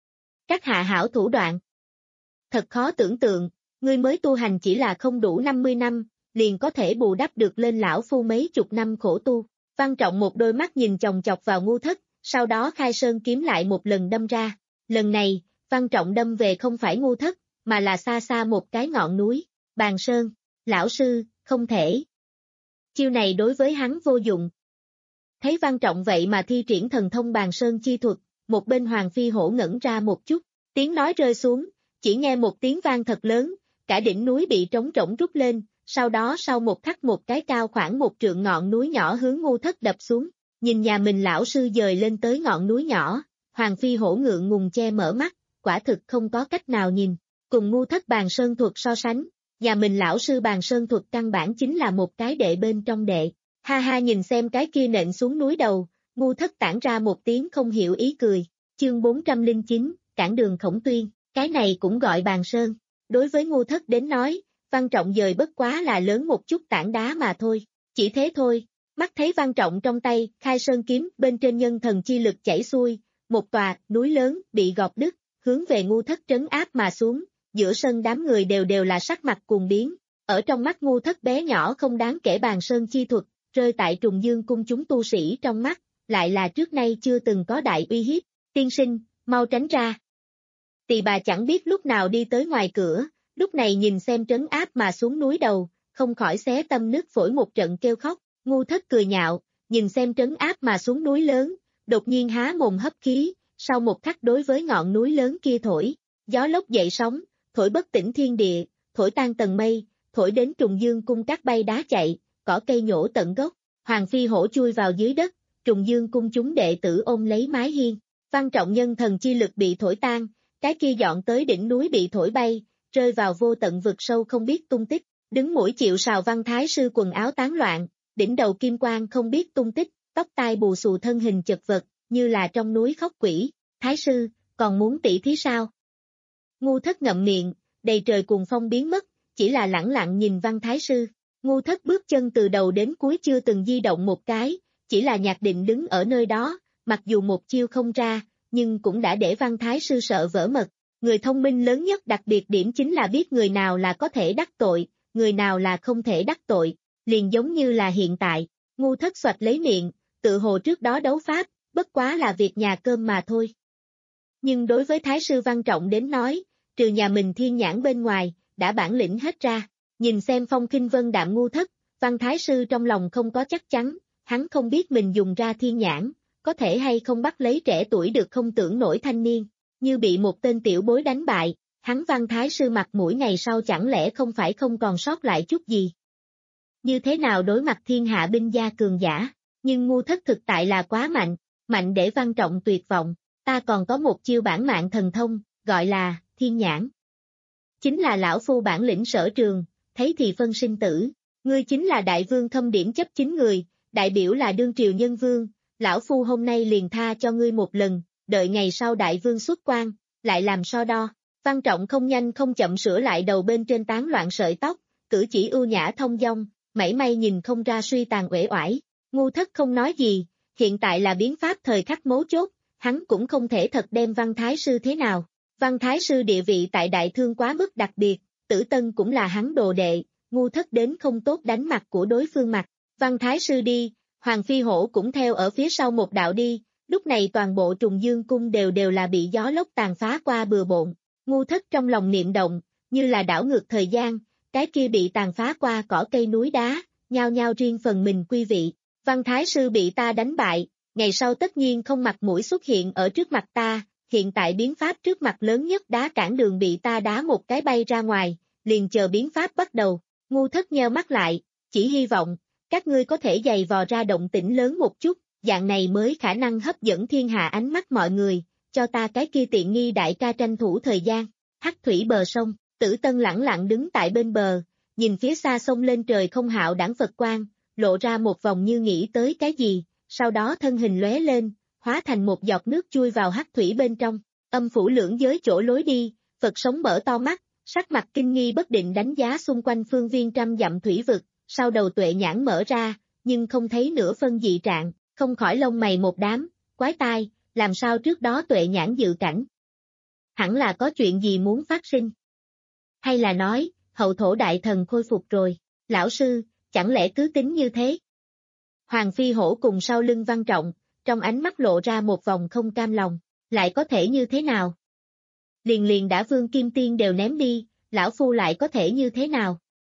Các hạ hảo thủ đoạn. Thật khó tưởng tượng, ngươi mới tu hành chỉ là không đủ năm mươi năm, liền có thể bù đắp được lên lão phu mấy chục năm khổ tu. Văn Trọng một đôi mắt nhìn chòng chọc vào Ngu Thất, sau đó khai sơn kiếm lại một lần đâm ra. Lần này, Văn Trọng đâm về không phải Ngu Thất, mà là xa xa một cái ngọn núi. Bàn Sơn, lão sư, không thể. Chiêu này đối với hắn vô dụng. Thấy Văn Trọng vậy mà thi triển thần thông Bàn Sơn chi thuật, một bên Hoàng Phi Hổ ngẩn ra một chút, tiếng nói rơi xuống, chỉ nghe một tiếng vang thật lớn, cả đỉnh núi bị trống rỗng rút lên, sau đó sau một khắc một cái cao khoảng một trượng ngọn núi nhỏ hướng Ngu Thất đập xuống, nhìn nhà mình lão sư dời lên tới ngọn núi nhỏ, Hoàng Phi Hổ ngượng ngùng che mở mắt, quả thực không có cách nào nhìn, cùng Ngu Thất Bàn Sơn thuật so sánh, nhà mình lão sư Bàn Sơn thuật căn bản chính là một cái đệ bên trong đệ, ha ha nhìn xem cái kia nện xuống núi đầu, Ngu Thất tản ra một tiếng không hiểu ý cười, chương bốn trăm lẻ chín, cản đường Khổng Tuyên, cái này cũng gọi Bàn Sơn, đối với Ngu Thất đến nói, Văn Trọng dời bất quá là lớn một chút tảng đá mà thôi, chỉ thế thôi, mắt thấy Văn Trọng trong tay, khai sơn kiếm bên trên nhân thần chi lực chảy xuôi, một tòa núi lớn bị gọt đứt, hướng về Ngu Thất trấn áp mà xuống, giữa sân đám người đều đều là sắc mặt cuồng biến, ở trong mắt Ngu Thất bé nhỏ không đáng kể Bàn Sơn chi thuật, rơi tại Trùng Dương cung chúng tu sĩ trong mắt, lại là trước nay chưa từng có đại uy hiếp, tiên sinh, mau tránh ra. Tỳ bà chẳng biết lúc nào đi tới ngoài cửa, lúc này nhìn xem trấn áp mà xuống núi đầu, không khỏi xé tâm nứt phổi một trận kêu khóc, Ngu Thất cười nhạo, nhìn xem trấn áp mà xuống núi lớn, đột nhiên há mồm hấp khí, sau một khắc đối với ngọn núi lớn kia thổi, gió lốc dậy sóng, thổi bất tỉnh thiên địa, thổi tan tầng mây, thổi đến Trùng Dương cung cát bay đá chạy, cỏ cây nhổ tận gốc, Hoàng Phi Hổ chui vào dưới đất, Trùng Dương cung chúng đệ tử ôm lấy mái hiên, Văn Trọng nhân thần chi lực bị thổi tan, cái kia dọn tới đỉnh núi bị thổi bay, rơi vào vô tận vực sâu không biết tung tích, đứng mũi chịu sào Văn Thái sư quần áo tán loạn, đỉnh đầu kim quang không biết tung tích, tóc tai bù xù thân hình chật vật, như là trong núi khóc quỷ, Thái sư, còn muốn tỷ thí sao? Ngu Thất ngậm miệng, đầy trời cuồng phong biến mất, chỉ là lẳng lặng nhìn Văn Thái sư, Ngu Thất bước chân từ đầu đến cuối chưa từng di động một cái, chỉ là nhạc định đứng ở nơi đó, mặc dù một chiêu không ra, nhưng cũng đã để Văn Thái sư sợ vỡ mật. Người thông minh lớn nhất đặc biệt điểm chính là biết người nào là có thể đắc tội, người nào là không thể đắc tội, liền giống như là hiện tại, Ngu Thất xoạch lấy miệng, tự hồ trước đó đấu pháp, bất quá là việc nhà cơm mà thôi. Nhưng đối với Thái sư Văn Trọng đến nói, trừ nhà mình thiên nhãn bên ngoài, đã bản lĩnh hết ra, nhìn xem phong khinh vân đạm Ngu Thất, Văn Thái sư trong lòng không có chắc chắn, hắn không biết mình dùng ra thiên nhãn, có thể hay không bắt lấy trẻ tuổi được không tưởng nổi thanh niên. Như bị một tên tiểu bối đánh bại, hắn Văn Thái sư mặt mũi ngày sau chẳng lẽ không phải không còn sót lại chút gì. Như thế nào đối mặt thiên hạ binh gia cường giả, nhưng Ngu Thất thực tại là quá mạnh, mạnh để Văn Trọng tuyệt vọng, ta còn có một chiêu bản mạng thần thông, gọi là thiên nhãn. Chính là lão phu bản lĩnh sở trường, thấy thì phân sinh tử, ngươi chính là đại vương thâm điểm chấp chính người, đại biểu là đương triều nhân vương, lão phu hôm nay liền tha cho ngươi một lần. Đợi ngày sau đại vương xuất quan, lại làm so đo. Văn Trọng không nhanh không chậm sửa lại đầu bên trên tán loạn sợi tóc, cử chỉ ưu nhã thông dong, mảy may nhìn không ra suy tàn uể oải. Ngu Thất không nói gì, hiện tại là biến pháp thời khắc mấu chốt, hắn cũng không thể thật đem Văn Thái sư thế nào. Văn Thái sư địa vị tại Đại Thương quá mức đặc biệt, Tử Tân cũng là hắn đồ đệ, Ngu Thất đến không tốt đánh mặt của đối phương mặt. Văn Thái sư đi, Hoàng Phi Hổ cũng theo ở phía sau một đạo đi. Lúc này toàn bộ Trùng Dương cung đều đều là bị gió lốc tàn phá qua bừa bộn, Ngu Thất trong lòng niệm động, như là đảo ngược thời gian, cái kia bị tàn phá qua cỏ cây núi đá, nhao nhao riêng phần mình quy vị, Văn Thái sư bị ta đánh bại, ngày sau tất nhiên không mặt mũi xuất hiện ở trước mặt ta, hiện tại biến pháp trước mặt lớn nhất đá cản đường bị ta đá một cái bay ra ngoài, liền chờ biến pháp bắt đầu, Ngu Thất nheo mắt lại, chỉ hy vọng, các ngươi có thể giày vò ra động tĩnh lớn một chút. Dạng này mới khả năng hấp dẫn thiên hạ ánh mắt mọi người, cho ta cái kia tiện nghi đại ca tranh thủ thời gian. Hắc thủy bờ sông, Tử Tân lẳng lặng đứng tại bên bờ, nhìn phía xa sông lên trời không hạo đãng Phật quang, lộ ra một vòng như nghĩ tới cái gì, sau đó thân hình lóe lên, hóa thành một giọt nước chui vào hắc thủy bên trong, âm phủ lưỡng giới chỗ lối đi, Phật sống mở to mắt, sắc mặt kinh nghi bất định đánh giá xung quanh phương viên trăm dặm thủy vực, sau đầu tuệ nhãn mở ra, nhưng không thấy nửa phân dị trạng. Không khỏi lông mày một đám, quái tai, làm sao trước đó tuệ nhãn dự cảnh. Hẳn là có chuyện gì muốn phát sinh. Hay là nói, hậu thổ đại thần khôi phục rồi, lão sư, chẳng lẽ cứ tính như thế? Hoàng Phi Hổ cùng sau lưng Văn Trọng, trong ánh mắt lộ ra một vòng không cam lòng, lại có thể như thế nào? Liền liền đã Vương Kim Tiên đều ném đi, lão phu lại có thể như thế nào?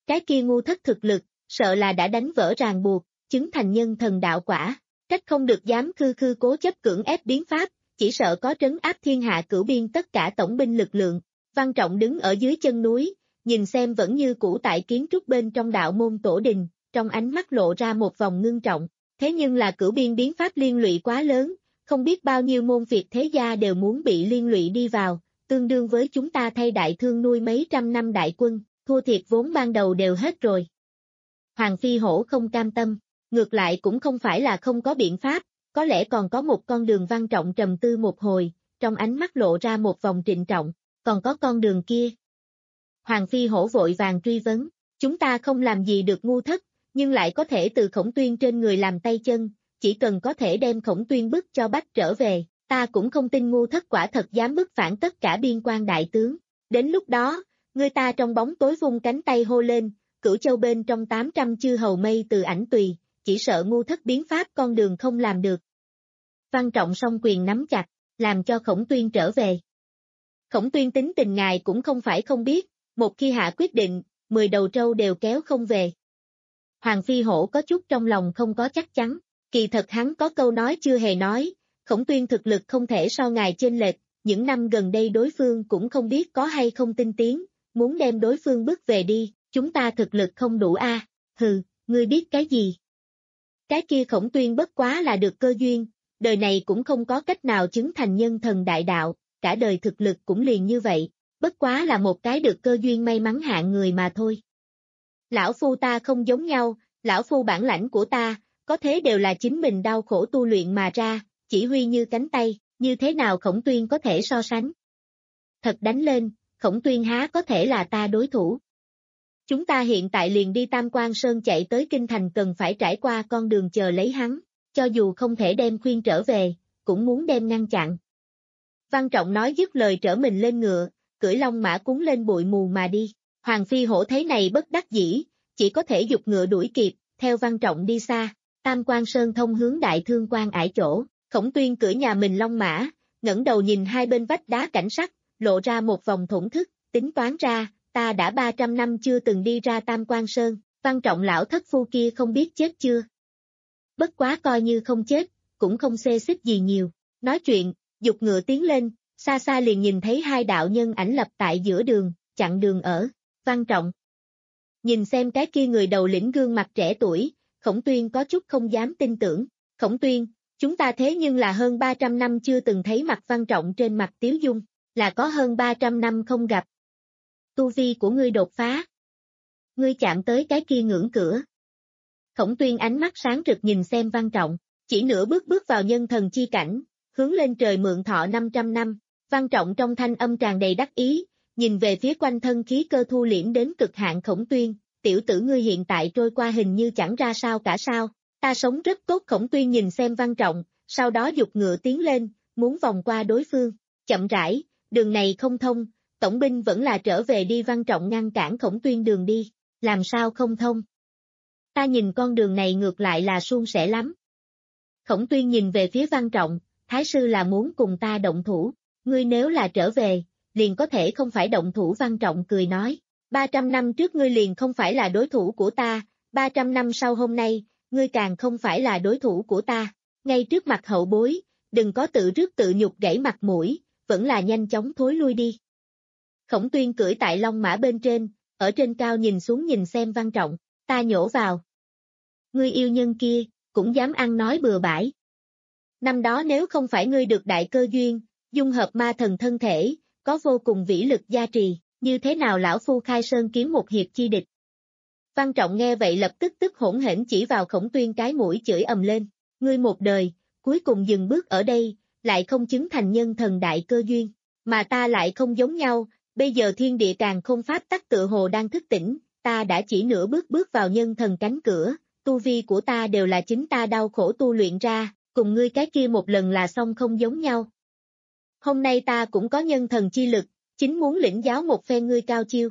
Cái kia ngu thất thực lực, sợ là đã đánh vỡ ràng buộc, chứng thành nhân thần đạo quả, trách không được dám khư khư cố chấp cưỡng ép biến pháp, chỉ sợ có trấn áp thiên hạ cửu biên tất cả tổng binh lực lượng. Văn Trọng đứng ở dưới chân núi, nhìn xem vẫn như cũ tại kiến trúc bên trong đạo môn tổ đình, trong ánh mắt lộ ra một vòng ngưng trọng, thế nhưng là cửu biên biến pháp liên lụy quá lớn, không biết bao nhiêu môn phiệt thế gia đều muốn bị liên lụy đi vào, tương đương với chúng ta thay đại thương nuôi mấy trăm năm đại quân, thua thiệt vốn ban đầu đều hết rồi. Hoàng Phi Hổ không cam tâm, ngược lại cũng không phải là không có biện pháp, có lẽ còn có một con đường. Văn Trọng trầm tư một hồi, trong ánh mắt lộ ra một vòng trịnh trọng, còn có con đường kia. Hoàng Phi Hổ vội vàng truy vấn, chúng ta không làm gì được ngu thất, nhưng lại có thể từ Khổng Tuyên trên người làm tay chân, chỉ cần có thể đem Khổng Tuyên bức cho bắt trở về, ta cũng không tin ngu thất quả thật dám bức phản tất cả biên quan đại tướng. Đến lúc đó, người ta trong bóng tối vung cánh tay hô lên, Cửu Châu bên trong tám trăm chư hầu mây từ ảnh tùy, chỉ sợ ngu thất biến pháp con đường không làm được. Văn Trọng song quyền nắm chặt, làm cho Khổng Tuyên trở về. Khổng Tuyên tính tình ngài cũng không phải không biết, một khi hạ quyết định, mười đầu trâu đều kéo không về. Hoàng Phi Hổ có chút trong lòng không có chắc chắn, kỳ thật hắn có câu nói chưa hề nói, Khổng Tuyên thực lực không thể so ngài chênh lệch, những năm gần đây đối phương cũng không biết có hay không tinh tiến, muốn đem đối phương bước về đi, chúng ta thực lực không đủ a. À. Hừ, ngươi biết cái gì? Cái kia Khổng Tuyên bất quá là được cơ duyên, đời này cũng không có cách nào chứng thành nhân thần đại đạo, cả đời thực lực cũng liền như vậy, bất quá là một cái được cơ duyên may mắn hạng người mà thôi. Lão phu ta không giống nhau, lão phu bản lãnh của ta, có thế đều là chính mình đau khổ tu luyện mà ra, chỉ huy như cánh tay, như thế nào Khổng Tuyên có thể so sánh? Thật đánh lên, Khổng Tuyên há có thể là ta đối thủ. Chúng ta hiện tại liền đi Tam Quan Sơn chạy tới Kinh Thành, cần phải trải qua con đường chờ lấy hắn, cho dù không thể đem khuyên trở về, cũng muốn đem ngăn chặn. Văn Trọng nói dứt lời trở mình lên ngựa, cưỡi long mã cuốn lên bụi mù mà đi. Hoàng Phi Hổ thấy này bất đắc dĩ, chỉ có thể giục ngựa đuổi kịp, theo Văn Trọng đi xa. Tam Quan Sơn thông hướng Đại Thương Quan ải chỗ, Khổng Tuyên cưỡi nhà mình long mã, ngẩng đầu nhìn hai bên vách đá cảnh sắc, lộ ra một vòng thổn thức, tính toán ra, ta đã ba trăm năm chưa từng đi ra Tam Quan Sơn, Văn Trọng lão thất phu kia không biết chết chưa. Bất quá coi như không chết, cũng không xê xích gì nhiều. Nói chuyện, giục ngựa tiến lên, xa xa liền nhìn thấy hai đạo nhân ảnh lập tại giữa đường, chặn đường ở. Văn Trọng nhìn xem cái kia người đầu lĩnh gương mặt trẻ tuổi, Khổng Tuyên có chút không dám tin tưởng. Khổng Tuyên, chúng ta thế nhưng là hơn ba trăm năm chưa từng thấy mặt. Văn Trọng trên mặt tiếu dung, là có hơn ba trăm năm không gặp. Tu vi của ngươi đột phá. Ngươi chạm tới cái kia ngưỡng cửa. Khổng Tuyên ánh mắt sáng rực nhìn xem Văn Trọng, chỉ nửa bước bước vào nhân thần chi cảnh, hướng lên trời mượn thọ năm trăm năm. Văn Trọng trong thanh âm tràn đầy đắc ý, nhìn về phía quanh thân khí cơ thu liễm đến cực hạn Khổng Tuyên, tiểu tử ngươi hiện tại trôi qua hình như chẳng ra sao cả sao, ta sống rất tốt. Khổng Tuyên nhìn xem Văn Trọng, sau đó giục ngựa tiến lên, muốn vòng qua đối phương, chậm rãi, đường này không thông, tổng binh vẫn là trở về đi. Văn Trọng ngăn cản Khổng Tuyên đường đi, làm sao không thông? Ta nhìn con đường này ngược lại là suôn sẻ lắm. Khổng Tuyên nhìn về phía Văn Trọng, Thái sư là muốn cùng ta động thủ, ngươi nếu là trở về, liền có thể không phải động thủ. Văn Trọng cười nói, ba trăm năm trước ngươi liền không phải là đối thủ của ta, ba trăm năm sau hôm nay, ngươi càng không phải là đối thủ của ta, ngay trước mặt hậu bối, đừng có tự rước tự nhục gãy mặt mũi, vẫn là nhanh chóng thối lui đi. Khổng Tuyên cưỡi tại long mã bên trên, ở trên cao nhìn xuống nhìn xem Văn Trọng, ta nhổ vào. Ngươi yêu nhân kia, cũng dám ăn nói bừa bãi. Năm đó nếu không phải ngươi được đại cơ duyên, dung hợp ma thần thân thể, có vô cùng vĩ lực gia trì, như thế nào lão phu khai sơn kiếm một hiệp chi địch. Văn Trọng nghe vậy lập tức tức hỗn hển chỉ vào Khổng Tuyên cái mũi chửi ầm lên, ngươi một đời, cuối cùng dừng bước ở đây, lại không chứng thành nhân thần đại cơ duyên, mà ta lại không giống nhau, bây giờ thiên địa càng không pháp tắc tựa hồ đang thức tỉnh, ta đã chỉ nửa bước bước vào nhân thần cánh cửa, tu vi của ta đều là chính ta đau khổ tu luyện ra, cùng ngươi cái kia một lần là xong không giống nhau. Hôm nay ta cũng có nhân thần chi lực, chính muốn lĩnh giáo một phen ngươi cao chiêu.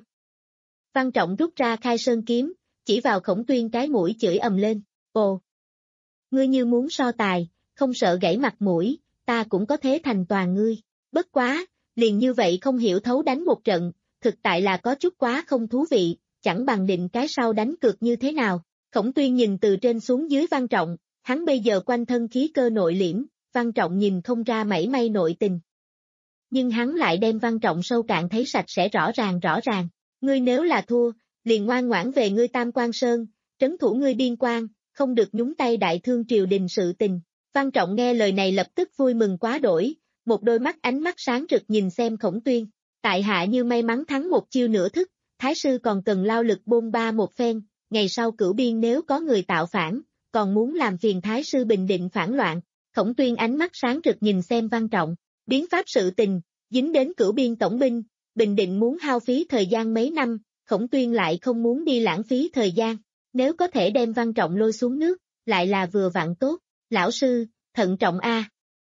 Văn Trọng rút ra khai sơn kiếm, chỉ vào Khổng Tuyên cái mũi chửi ầm lên, ồ! Ngươi như muốn so tài, không sợ gãy mặt mũi, ta cũng có thế thành toàn ngươi, bất quá, liền như vậy không hiểu thấu đánh một trận, thực tại là có chút quá không thú vị, chẳng bằng định cái sau đánh cược như thế nào. Khổng Tuyên nhìn từ trên xuống dưới Văn Trọng, hắn bây giờ quanh thân khí cơ nội liễm, Văn Trọng nhìn không ra mảy may nội tình. Nhưng hắn lại đem Văn Trọng sâu cạn thấy sạch sẽ rõ ràng rõ ràng. Ngươi nếu là thua, liền ngoan ngoãn về ngươi Tam Quan Sơn, trấn thủ ngươi biên quan, không được nhúng tay đại thương triều đình sự tình. Văn Trọng nghe lời này lập tức vui mừng quá đổi, một đôi mắt ánh mắt sáng rực nhìn xem Khổng Tuyên. Tại hạ như may mắn thắng một chiêu nửa thức, thái sư còn cần lao lực bôn ba một phen, ngày sau cửu biên nếu có người tạo phản, còn muốn làm phiền thái sư bình định phản loạn. Khổng Tuyên ánh mắt sáng rực nhìn xem Văn Trọng, biến pháp sự tình, dính đến cửu biên tổng binh, bình định muốn hao phí thời gian mấy năm, Khổng Tuyên lại không muốn đi lãng phí thời gian, nếu có thể đem Văn Trọng lôi xuống nước, lại là vừa vặn tốt. Lão sư, thận trọng a.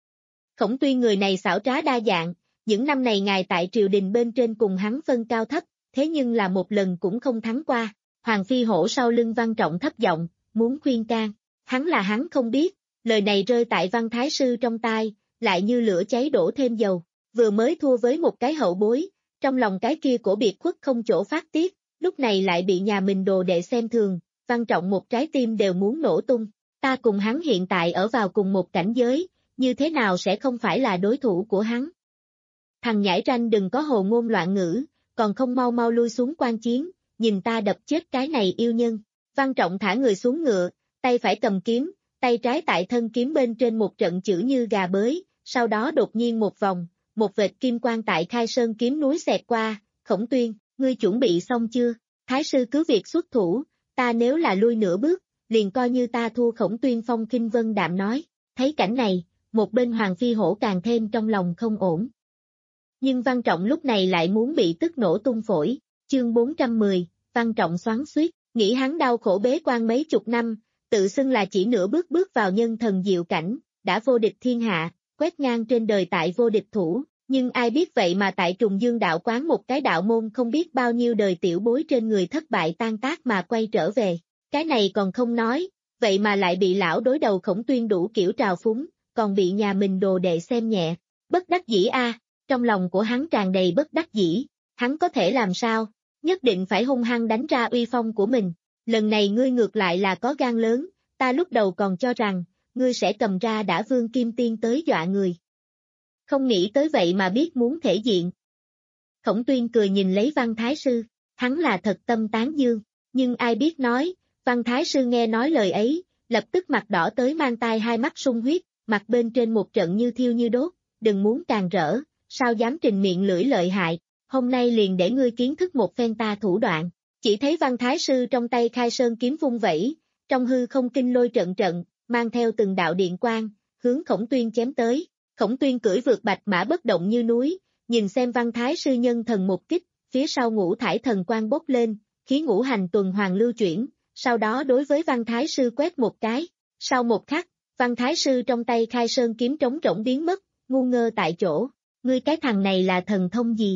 Khổng Tuyên người này xảo trá đa dạng, những năm này ngài tại triều đình bên trên cùng hắn phân cao thấp, thế nhưng là một lần cũng không thắng qua. Hoàng Phi Hổ sau lưng Văn Trọng thấp giọng, muốn khuyên can. Hắn là hắn không biết, lời này rơi tại Văn Thái Sư trong tai, lại như lửa cháy đổ thêm dầu. Vừa mới thua với một cái hậu bối, trong lòng cái kia cổ biệt khuất không chỗ phát tiết, lúc này lại bị nhà mình đồ đệ xem thường, Văn Trọng một trái tim đều muốn nổ tung. Ta cùng hắn hiện tại ở vào cùng một cảnh giới, như thế nào sẽ không phải là đối thủ của hắn. Thằng nhãi ranh đừng có hồ ngôn loạn ngữ, còn không mau mau lui xuống quan chiến, nhìn ta đập chết cái này yêu nhân. Văn Trọng thả người xuống ngựa, tay phải cầm kiếm, tay trái tại thân kiếm bên trên một trận chữ như gà bới, sau đó đột nhiên một vòng, một vệt kim quang tại Khai Sơn kiếm núi xẹt qua. Khổng Tuyên, ngươi chuẩn bị xong chưa? Thái sư cứ việc xuất thủ, ta nếu là lui nửa bước, liền coi như ta thua. Khổng Tuyên phong khinh vân đạm nói. Thấy cảnh này, một bên Hoàng Phi Hổ càng thêm trong lòng không ổn. Nhưng Văn Trọng lúc này lại muốn bị tức nổ tung phổi. Chương bốn trăm mười, Văn Trọng xoắn xuýt, nghĩ hắn đau khổ bế quan mấy chục năm, tự xưng là chỉ nửa bước bước vào nhân thần diệu cảnh, đã vô địch thiên hạ, quét ngang trên đời tại vô địch thủ, nhưng ai biết vậy mà tại Trùng Dương đạo quán một cái đạo môn không biết bao nhiêu đời tiểu bối trên người thất bại tan tác mà quay trở về. Cái này còn không nói, vậy mà lại bị lão đối đầu Khổng Tuyên đủ kiểu trào phúng, còn bị nhà mình đồ đệ xem nhẹ. Bất đắc dĩ a, à, trong lòng của hắn tràn đầy bất đắc dĩ, hắn có thể làm sao, nhất định phải hung hăng đánh ra uy phong của mình. Lần này ngươi ngược lại là có gan lớn, ta lúc đầu còn cho rằng, ngươi sẽ cầm ra đã vương kim tiên tới dọa người. Không nghĩ tới vậy mà biết muốn thể diện. Khổng Tuyên cười nhìn lấy Văn Thái Sư, hắn là thật tâm tán dương, nhưng ai biết nói, Văn Thái Sư nghe nói lời ấy, lập tức mặt đỏ tới mang tai hai mắt sung huyết, mặt bên trên một trận như thiêu như đốt, đừng muốn càng rỡ, sao dám trình miệng lưỡi lợi hại, hôm nay liền để ngươi kiến thức một phen ta thủ đoạn. Chỉ thấy Văn Thái Sư trong tay Khai Sơn kiếm vung vẩy, trong hư không kinh lôi trận trận, mang theo từng đạo điện quang, hướng Khổng Tuyên chém tới. Khổng Tuyên cưỡi vượt bạch mã bất động như núi, nhìn xem Văn Thái Sư nhân thần một kích, phía sau ngũ thải thần quang bốc lên, khí ngũ hành tuần hoàn lưu chuyển, sau đó đối với Văn Thái Sư quét một cái. Sau một khắc, Văn Thái Sư trong tay Khai Sơn kiếm trống rỗng biến mất, ngu ngơ tại chỗ. Ngươi cái thằng này là thần thông gì?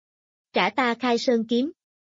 Trả ta Khai Sơn kiếm.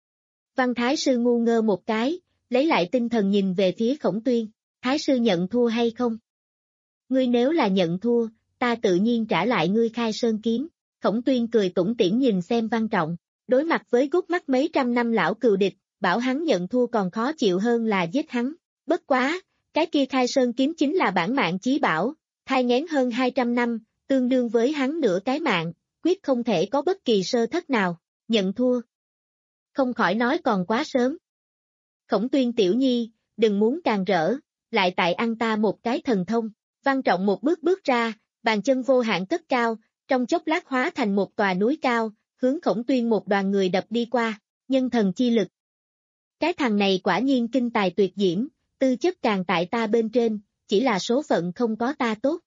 Văn Thái Sư ngu ngơ một cái, lấy lại tinh thần nhìn về phía Khổng Tuyên. Thái Sư nhận thua hay không? Ngươi nếu là nhận thua, ta tự nhiên trả lại ngươi Khai Sơn kiếm. Khổng Tuyên cười tủm tỉm nhìn xem Văn Trọng, đối mặt với gút mắt mấy trăm năm lão cừu địch, bảo hắn nhận thua còn khó chịu hơn là giết hắn. Bất quá, cái kia Khai Sơn kiếm chính là bản mạng chí bảo, thai nghén hơn hai trăm năm, tương đương với hắn nửa cái mạng, quyết không thể có bất kỳ sơ thất nào. Nhận thua. Không khỏi nói còn quá sớm. Khổng Tuyên tiểu nhi, đừng muốn càng rỡ, lại tại ăn ta một cái thần thông. Văn Trọng một bước bước ra, bàn chân vô hạn cất cao, trong chốc lát hóa thành một tòa núi cao, hướng Khổng Tuyên một đoàn người đập đi qua, nhân thần chi lực. Cái thằng này quả nhiên kinh tài tuyệt diễm, tư chất càng tại ta bên trên, chỉ là số phận không có ta tốt.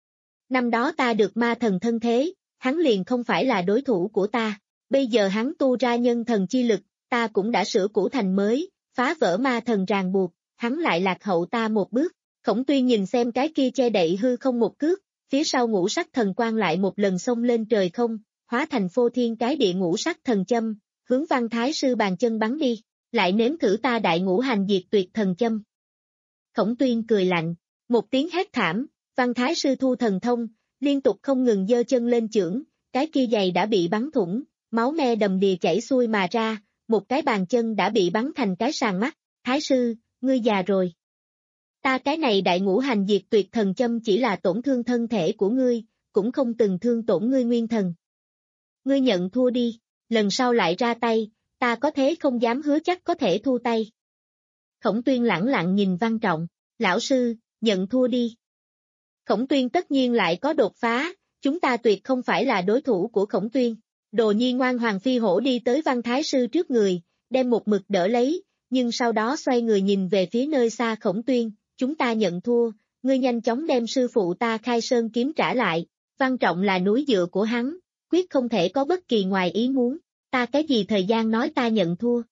Năm đó ta được ma thần thân thế, hắn liền không phải là đối thủ của ta, bây giờ hắn tu ra nhân thần chi lực, ta cũng đã sửa cũ thành mới, phá vỡ ma thần ràng buộc, hắn lại lạc hậu ta một bước. Khổng Tuyên nhìn xem cái kia che đậy hư không một cước, phía sau ngũ sắc thần quang lại một lần xông lên trời không, hóa thành phô thiên cái địa ngũ sắc thần châm, hướng Văn Thái Sư bàn chân bắn đi, lại nếm thử ta đại ngũ hành diệt tuyệt thần châm. Khổng Tuyên cười lạnh, một tiếng hét thảm, Văn Thái Sư thu thần thông, liên tục không ngừng giơ chân lên chưởng, cái kia giày đã bị bắn thủng, máu me đầm đìa chảy xuôi mà ra, một cái bàn chân đã bị bắn thành cái sàng mắt. Thái sư, ngươi già rồi. Ta cái này đại ngũ hành diệt tuyệt thần châm chỉ là tổn thương thân thể của ngươi, cũng không từng thương tổn ngươi nguyên thần. Ngươi nhận thua đi, lần sau lại ra tay, ta có thế không dám hứa chắc có thể thu tay. Khổng Tuyên lẳng lặng nhìn Văn Trọng, lão sư, nhận thua đi. Khổng Tuyên tất nhiên lại có đột phá, chúng ta tuyệt không phải là đối thủ của Khổng Tuyên. Đồ Nhi ngoan Hoàng Phi Hổ đi tới Văn Thái sư trước người, đem một mực đỡ lấy, nhưng sau đó xoay người nhìn về phía nơi xa Khổng Tuyên, chúng ta nhận thua, ngươi nhanh chóng đem sư phụ ta Khai Sơn kiếm trả lại, Văn Trọng là núi dựa của hắn, quyết không thể có bất kỳ ngoài ý muốn, ta cái gì thời gian nói ta nhận thua.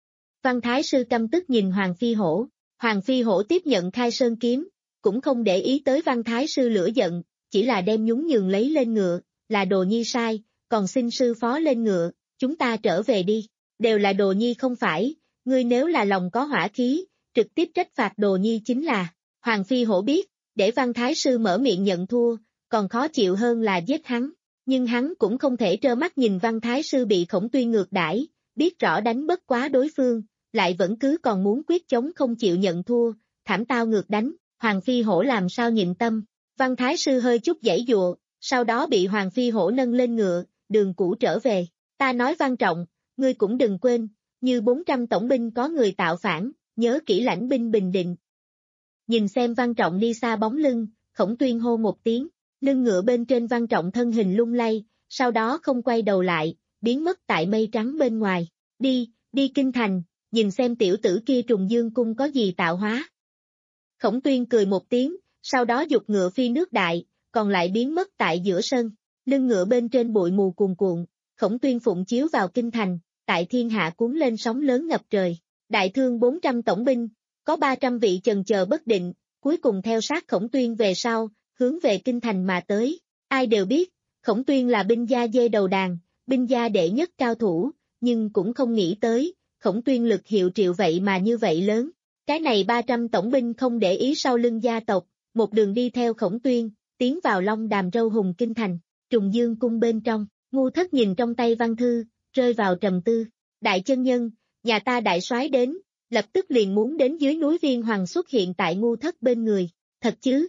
Văn Thái sư căm tức nhìn Hoàng Phi Hổ, Hoàng Phi Hổ tiếp nhận Khai Sơn kiếm, cũng không để ý tới Văn Thái sư lửa giận, chỉ là đem nhún nhường lấy lên ngựa, là Đồ Nhi sai, còn xin sư phó lên ngựa, chúng ta trở về đi, đều là Đồ Nhi không phải, ngươi nếu là lòng có hỏa khí, trực tiếp trách phạt Đồ Nhi chính là. Hoàng Phi Hổ biết, để Văn Thái sư mở miệng nhận thua, còn khó chịu hơn là giết hắn, nhưng hắn cũng không thể trơ mắt nhìn Văn Thái sư bị Khổng Tuyên ngược đãi, biết rõ đánh bất quá đối phương, lại vẫn cứ còn muốn quyết chống không chịu nhận thua, thảm tao ngược đánh, Hoàng Phi Hổ làm sao nhịn tâm, Văn Thái sư hơi chút giãy dụa, sau đó bị Hoàng Phi Hổ nâng lên ngựa, đường cũ trở về, ta nói Văn Trọng, ngươi cũng đừng quên, như bốn trăm tổng binh có người tạo phản, nhớ kỹ lãnh binh bình định. Nhìn xem Văn Trọng đi xa bóng lưng, Khổng Tuyên hô một tiếng, lưng ngựa bên trên Văn Trọng thân hình lung lay, sau đó không quay đầu lại, biến mất tại mây trắng bên ngoài, đi, đi kinh thành, nhìn xem tiểu tử kia Trùng Dương cung có gì tạo hóa. Khổng Tuyên cười một tiếng, sau đó giục ngựa phi nước đại, còn lại biến mất tại giữa sân, lưng ngựa bên trên bụi mù cuồn cuộn, Khổng Tuyên phụng chiếu vào kinh thành, tại thiên hạ cuốn lên sóng lớn ngập trời, đại thương bốn trăm tổng binh, có ba trăm vị chần chờ bất định, cuối cùng theo sát Khổng Tuyên về sau, hướng về kinh thành mà tới, ai đều biết, Khổng Tuyên là binh gia dê đầu đàn, binh gia đệ nhất cao thủ, nhưng cũng không nghĩ tới, Khổng Tuyên lực hiệu triệu vậy mà như vậy lớn, cái này ba trăm tổng binh không để ý sau lưng gia tộc, một đường đi theo Khổng Tuyên, tiến vào Long Đàm Râu Hùng kinh thành, Trùng Dương cung bên trong, Ngu Thất nhìn trong tay văn thư, rơi vào trầm tư, đại chân nhân, nhà ta đại soái đến, lập tức liền muốn đến dưới núi Viên Hoàng xuất hiện tại Ngu Thất bên người, thật chứ?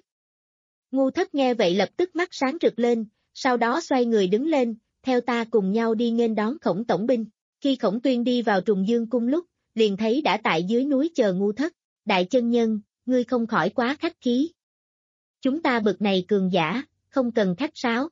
Ngu Thất nghe vậy lập tức mắt sáng rực lên, sau đó xoay người đứng lên, theo ta cùng nhau đi nghênh đón Khổng tổng binh, khi Khổng Tuyên đi vào Trùng Dương cung lúc, liền thấy đã tại dưới núi chờ Ngu Thất, đại chân nhân, ngươi không khỏi quá khách khí. Chúng ta bực này cường giả, không cần khách sáo.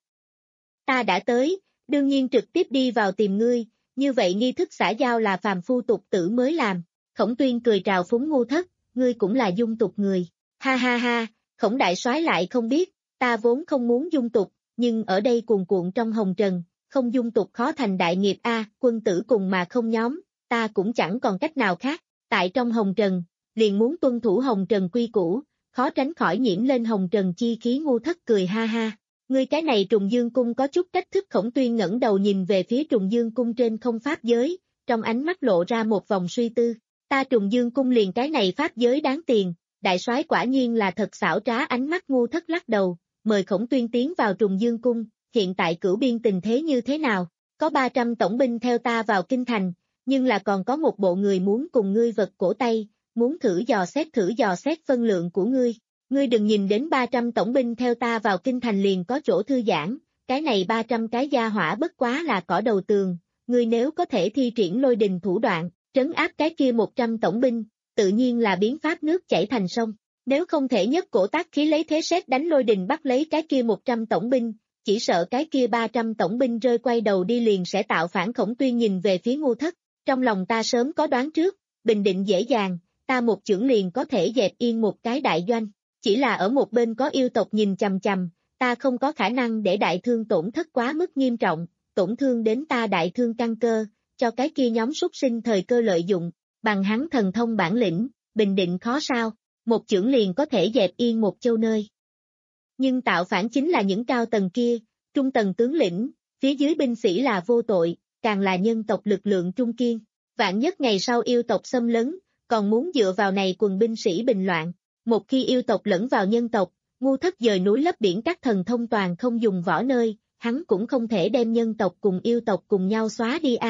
Ta đã tới, đương nhiên trực tiếp đi vào tìm ngươi, như vậy nghi thức xã giao là phàm phu tục tử mới làm. Khổng Tuyên cười trào phúng Ngu Thất, ngươi cũng là dung tục người. Ha ha ha, Khổng đại soái lại không biết, ta vốn không muốn dung tục, nhưng ở đây cuồn cuộn trong hồng trần, không dung tục khó thành đại nghiệp a, quân tử cùng mà không nhóm, ta cũng chẳng còn cách nào khác, tại trong hồng trần, liền muốn tuân thủ hồng trần quy củ, khó tránh khỏi nhiễm lên hồng trần chi khí. Ngu Thất cười ha ha. Ngươi cái này Trùng Dương cung có chút cách thức. Khổng Tuyên ngẩng đầu nhìn về phía Trùng Dương cung trên không pháp giới, trong ánh mắt lộ ra một vòng suy tư. Ta Trùng Dương cung liền cái này pháp giới đáng tiền, đại soái quả nhiên là thật xảo trá. Ánh mắt Ngu Thất lắc đầu, mời Khổng Tuyên tiến vào Trùng Dương cung, hiện tại cửu biên tình thế như thế nào? Có ba trăm tổng binh theo ta vào kinh thành, nhưng là còn có một bộ người muốn cùng ngươi vật cổ tay, muốn thử dò xét thử dò xét phân lượng của ngươi. Ngươi đừng nhìn đến ba trăm tổng binh theo ta vào kinh thành liền có chỗ thư giãn, cái này ba trăm cái gia hỏa bất quá là cỏ đầu tường, ngươi nếu có thể thi triển lôi đình thủ đoạn, trấn áp cái kia một trăm tổng binh, tự nhiên là biến pháp nước chảy thành sông, nếu không thể nhất cổ tác khí lấy thế sét đánh lôi đình bắt lấy cái kia một trăm tổng binh, chỉ sợ cái kia ba trăm tổng binh rơi quay đầu đi liền sẽ tạo phản. Khổng Tuyên nhìn về phía Ngu Thất, trong lòng ta sớm có đoán trước, bình định dễ dàng, ta một chưởng liền có thể dẹp yên một cái đại doanh. Chỉ là ở một bên có yêu tộc nhìn chằm chằm, ta không có khả năng để đại thương tổn thất quá mức nghiêm trọng, tổn thương đến ta đại thương căn cơ, cho cái kia nhóm súc sinh thời cơ lợi dụng, bằng hắn thần thông bản lĩnh, bình định khó sao, một chưởng liền có thể dẹp yên một châu nơi. Nhưng tạo phản chính là những cao tầng kia, trung tầng tướng lĩnh, phía dưới binh sĩ là vô tội, càng là nhân tộc lực lượng trung kiên, vạn nhất ngày sau yêu tộc xâm lấn, còn muốn dựa vào này quần binh sĩ bình loạn. Một khi yêu tộc lẫn vào nhân tộc, Ngu Thất dời núi lấp biển các thần thông toàn không dùng võ nơi, hắn cũng không thể đem nhân tộc cùng yêu tộc cùng nhau xóa đi a. À.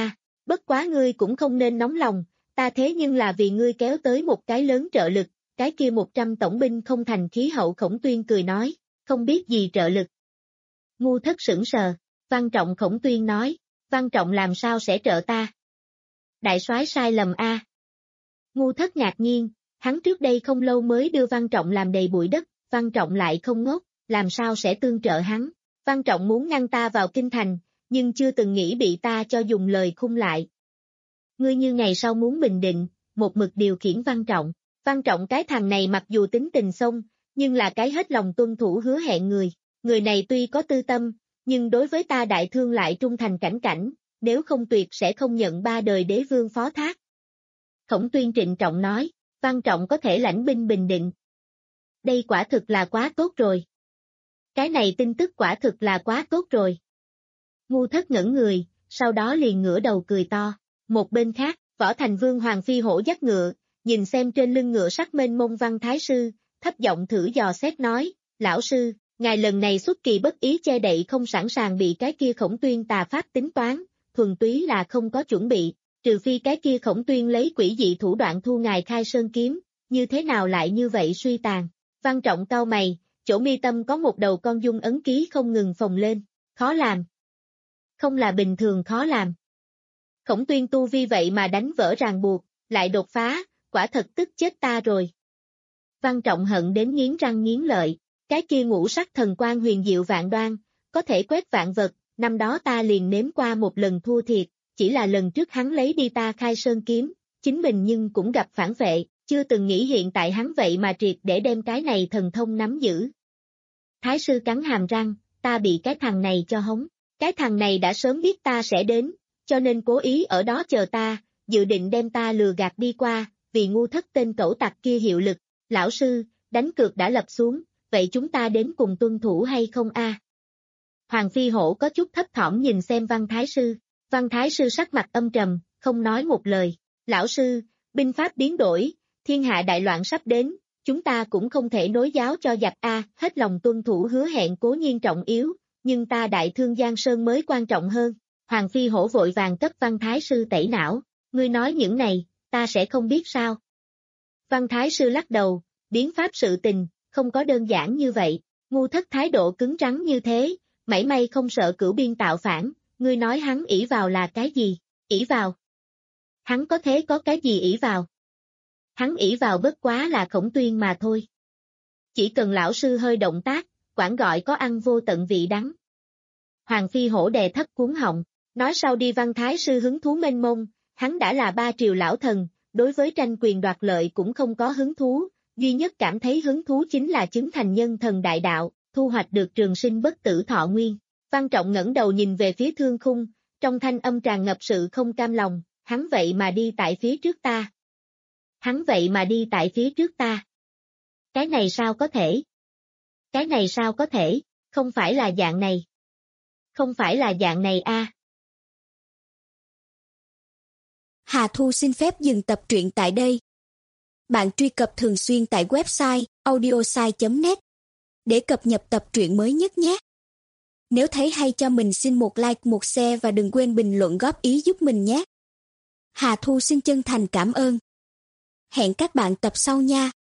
Bất quá ngươi cũng không nên nóng lòng, ta thế nhưng là vì ngươi kéo tới một cái lớn trợ lực, cái kia một trăm tổng binh không thành khí hậu. Khổng Tuyên cười nói, không biết gì trợ lực. Ngu Thất sững sờ, Văn Trọng. Khổng Tuyên nói, Văn Trọng làm sao sẽ trợ ta? Đại soái sai lầm a. À. Ngu Thất ngạc nhiên, hắn trước đây không lâu mới đưa Văn Trọng làm đầy bụi đất, Văn Trọng lại không ngốc, làm sao sẽ tương trợ hắn? Văn Trọng muốn ngăn ta vào kinh thành, nhưng chưa từng nghĩ bị ta cho dùng lời khung lại. Ngươi như ngày sau muốn bình định, một mực điều khiển Văn Trọng. Văn Trọng cái thằng này mặc dù tính tình xông, nhưng là cái hết lòng tuân thủ hứa hẹn người. Người này tuy có tư tâm, nhưng đối với ta đại thương lại trung thành cảnh cảnh, nếu không tuyệt sẽ không nhận ba đời đế vương phó thác. Khổng Tuyên trịnh trọng nói, Văn Trọng có thể lãnh binh bình định. Đây quả thực là quá tốt rồi. Cái này tin tức quả thực là quá tốt rồi. Ngu Thất ngẩn người, sau đó liền ngửa đầu cười to. Một bên khác, Võ Thành Vương Hoàng Phi Hổ dắt ngựa, nhìn xem trên lưng ngựa sắc mênh mông Văn Thái Sư, thấp giọng thử dò xét nói, lão sư, ngài lần này xuất kỳ bất ý che đậy không sẵn sàng bị cái kia Khổng Tuyên tà pháp tính toán, thuần túy là không có chuẩn bị, trừ phi cái kia Khổng Tuyên lấy quỷ dị thủ đoạn thu ngài khai sơn kiếm, như thế nào lại như vậy suy tàn. Văn Trọng cau mày, chỗ mi tâm có một đầu con dung ấn ký không ngừng phồng lên, khó làm. Không là bình thường khó làm. Khổng Tuyên tu vi vậy mà đánh vỡ ràng buộc, lại đột phá, quả thật tức chết ta rồi. Văn Trọng hận đến nghiến răng nghiến lợi, cái kia ngũ sắc thần quang huyền diệu vạn đoan, có thể quét vạn vật, năm đó ta liền nếm qua một lần thua thiệt, chỉ là lần trước hắn lấy đi ta khai sơn kiếm, chính mình nhưng cũng gặp phản vệ, chưa từng nghĩ hiện tại hắn vậy mà triệt để đem cái này thần thông nắm giữ. Thái sư cắn hàm răng, ta bị cái thằng này cho hống, cái thằng này đã sớm biết ta sẽ đến, cho nên cố ý ở đó chờ ta, dự định đem ta lừa gạt đi qua, vì Ngu Thất tên cẩu tặc kia hiệu lực. Lão sư, đánh cược đã lập xuống, vậy chúng ta đến cùng tuân thủ hay không a? À? Hoàng Phi Hổ có chút thấp thỏm nhìn xem Văn Thái Sư, Văn Thái Sư sắc mặt âm trầm, không nói một lời. Lão sư, binh pháp biến đổi, thiên hạ đại loạn sắp đến, chúng ta cũng không thể nối giáo cho giặc a. À, hết lòng tuân thủ hứa hẹn cố nhiên trọng yếu, nhưng ta đại thương Giang Sơn mới quan trọng hơn. Hoàng Phi Hổ vội vàng cấp Văn Thái Sư tẩy não, ngươi nói những này, ta sẽ không biết sao. Văn Thái Sư lắc đầu, biến pháp sự tình, không có đơn giản như vậy, Ngu Thất thái độ cứng rắn như thế, mảy may không sợ cửu biên tạo phản, ngươi nói hắn ỷ vào là cái gì, ỷ vào. Hắn có thế có cái gì ỷ vào? Hắn ỷ vào bất quá là Khổng Tuyên mà thôi. Chỉ cần lão sư hơi động tác, quản gọi có ăn vô tận vị đắng. Hoàng Phi Hổ đè thấp cuống họng, nói sau đi. Văn Thái Sư hứng thú mênh mông, hắn đã là ba triều lão thần, đối với tranh quyền đoạt lợi cũng không có hứng thú, duy nhất cảm thấy hứng thú chính là chứng thành nhân thần đại đạo, thu hoạch được trường sinh bất tử thọ nguyên. Văn Trọng ngẩng đầu nhìn về phía thương khung, trong thanh âm tràn ngập sự không cam lòng, hắn vậy mà đi tại phía trước ta. Hắn vậy mà đi tại phía trước ta. Cái này sao có thể? Cái này sao có thể? Không phải là dạng này. Không phải là dạng này a. À. Hà Thu xin phép dừng tập truyện tại đây. Bạn truy cập thường xuyên tại website audiosai chấm net để cập nhật tập truyện mới nhất nhé. Nếu thấy hay cho mình xin một like, một share và đừng quên bình luận góp ý giúp mình nhé. Hà Thu xin chân thành cảm ơn. Hẹn các bạn tập sau nha.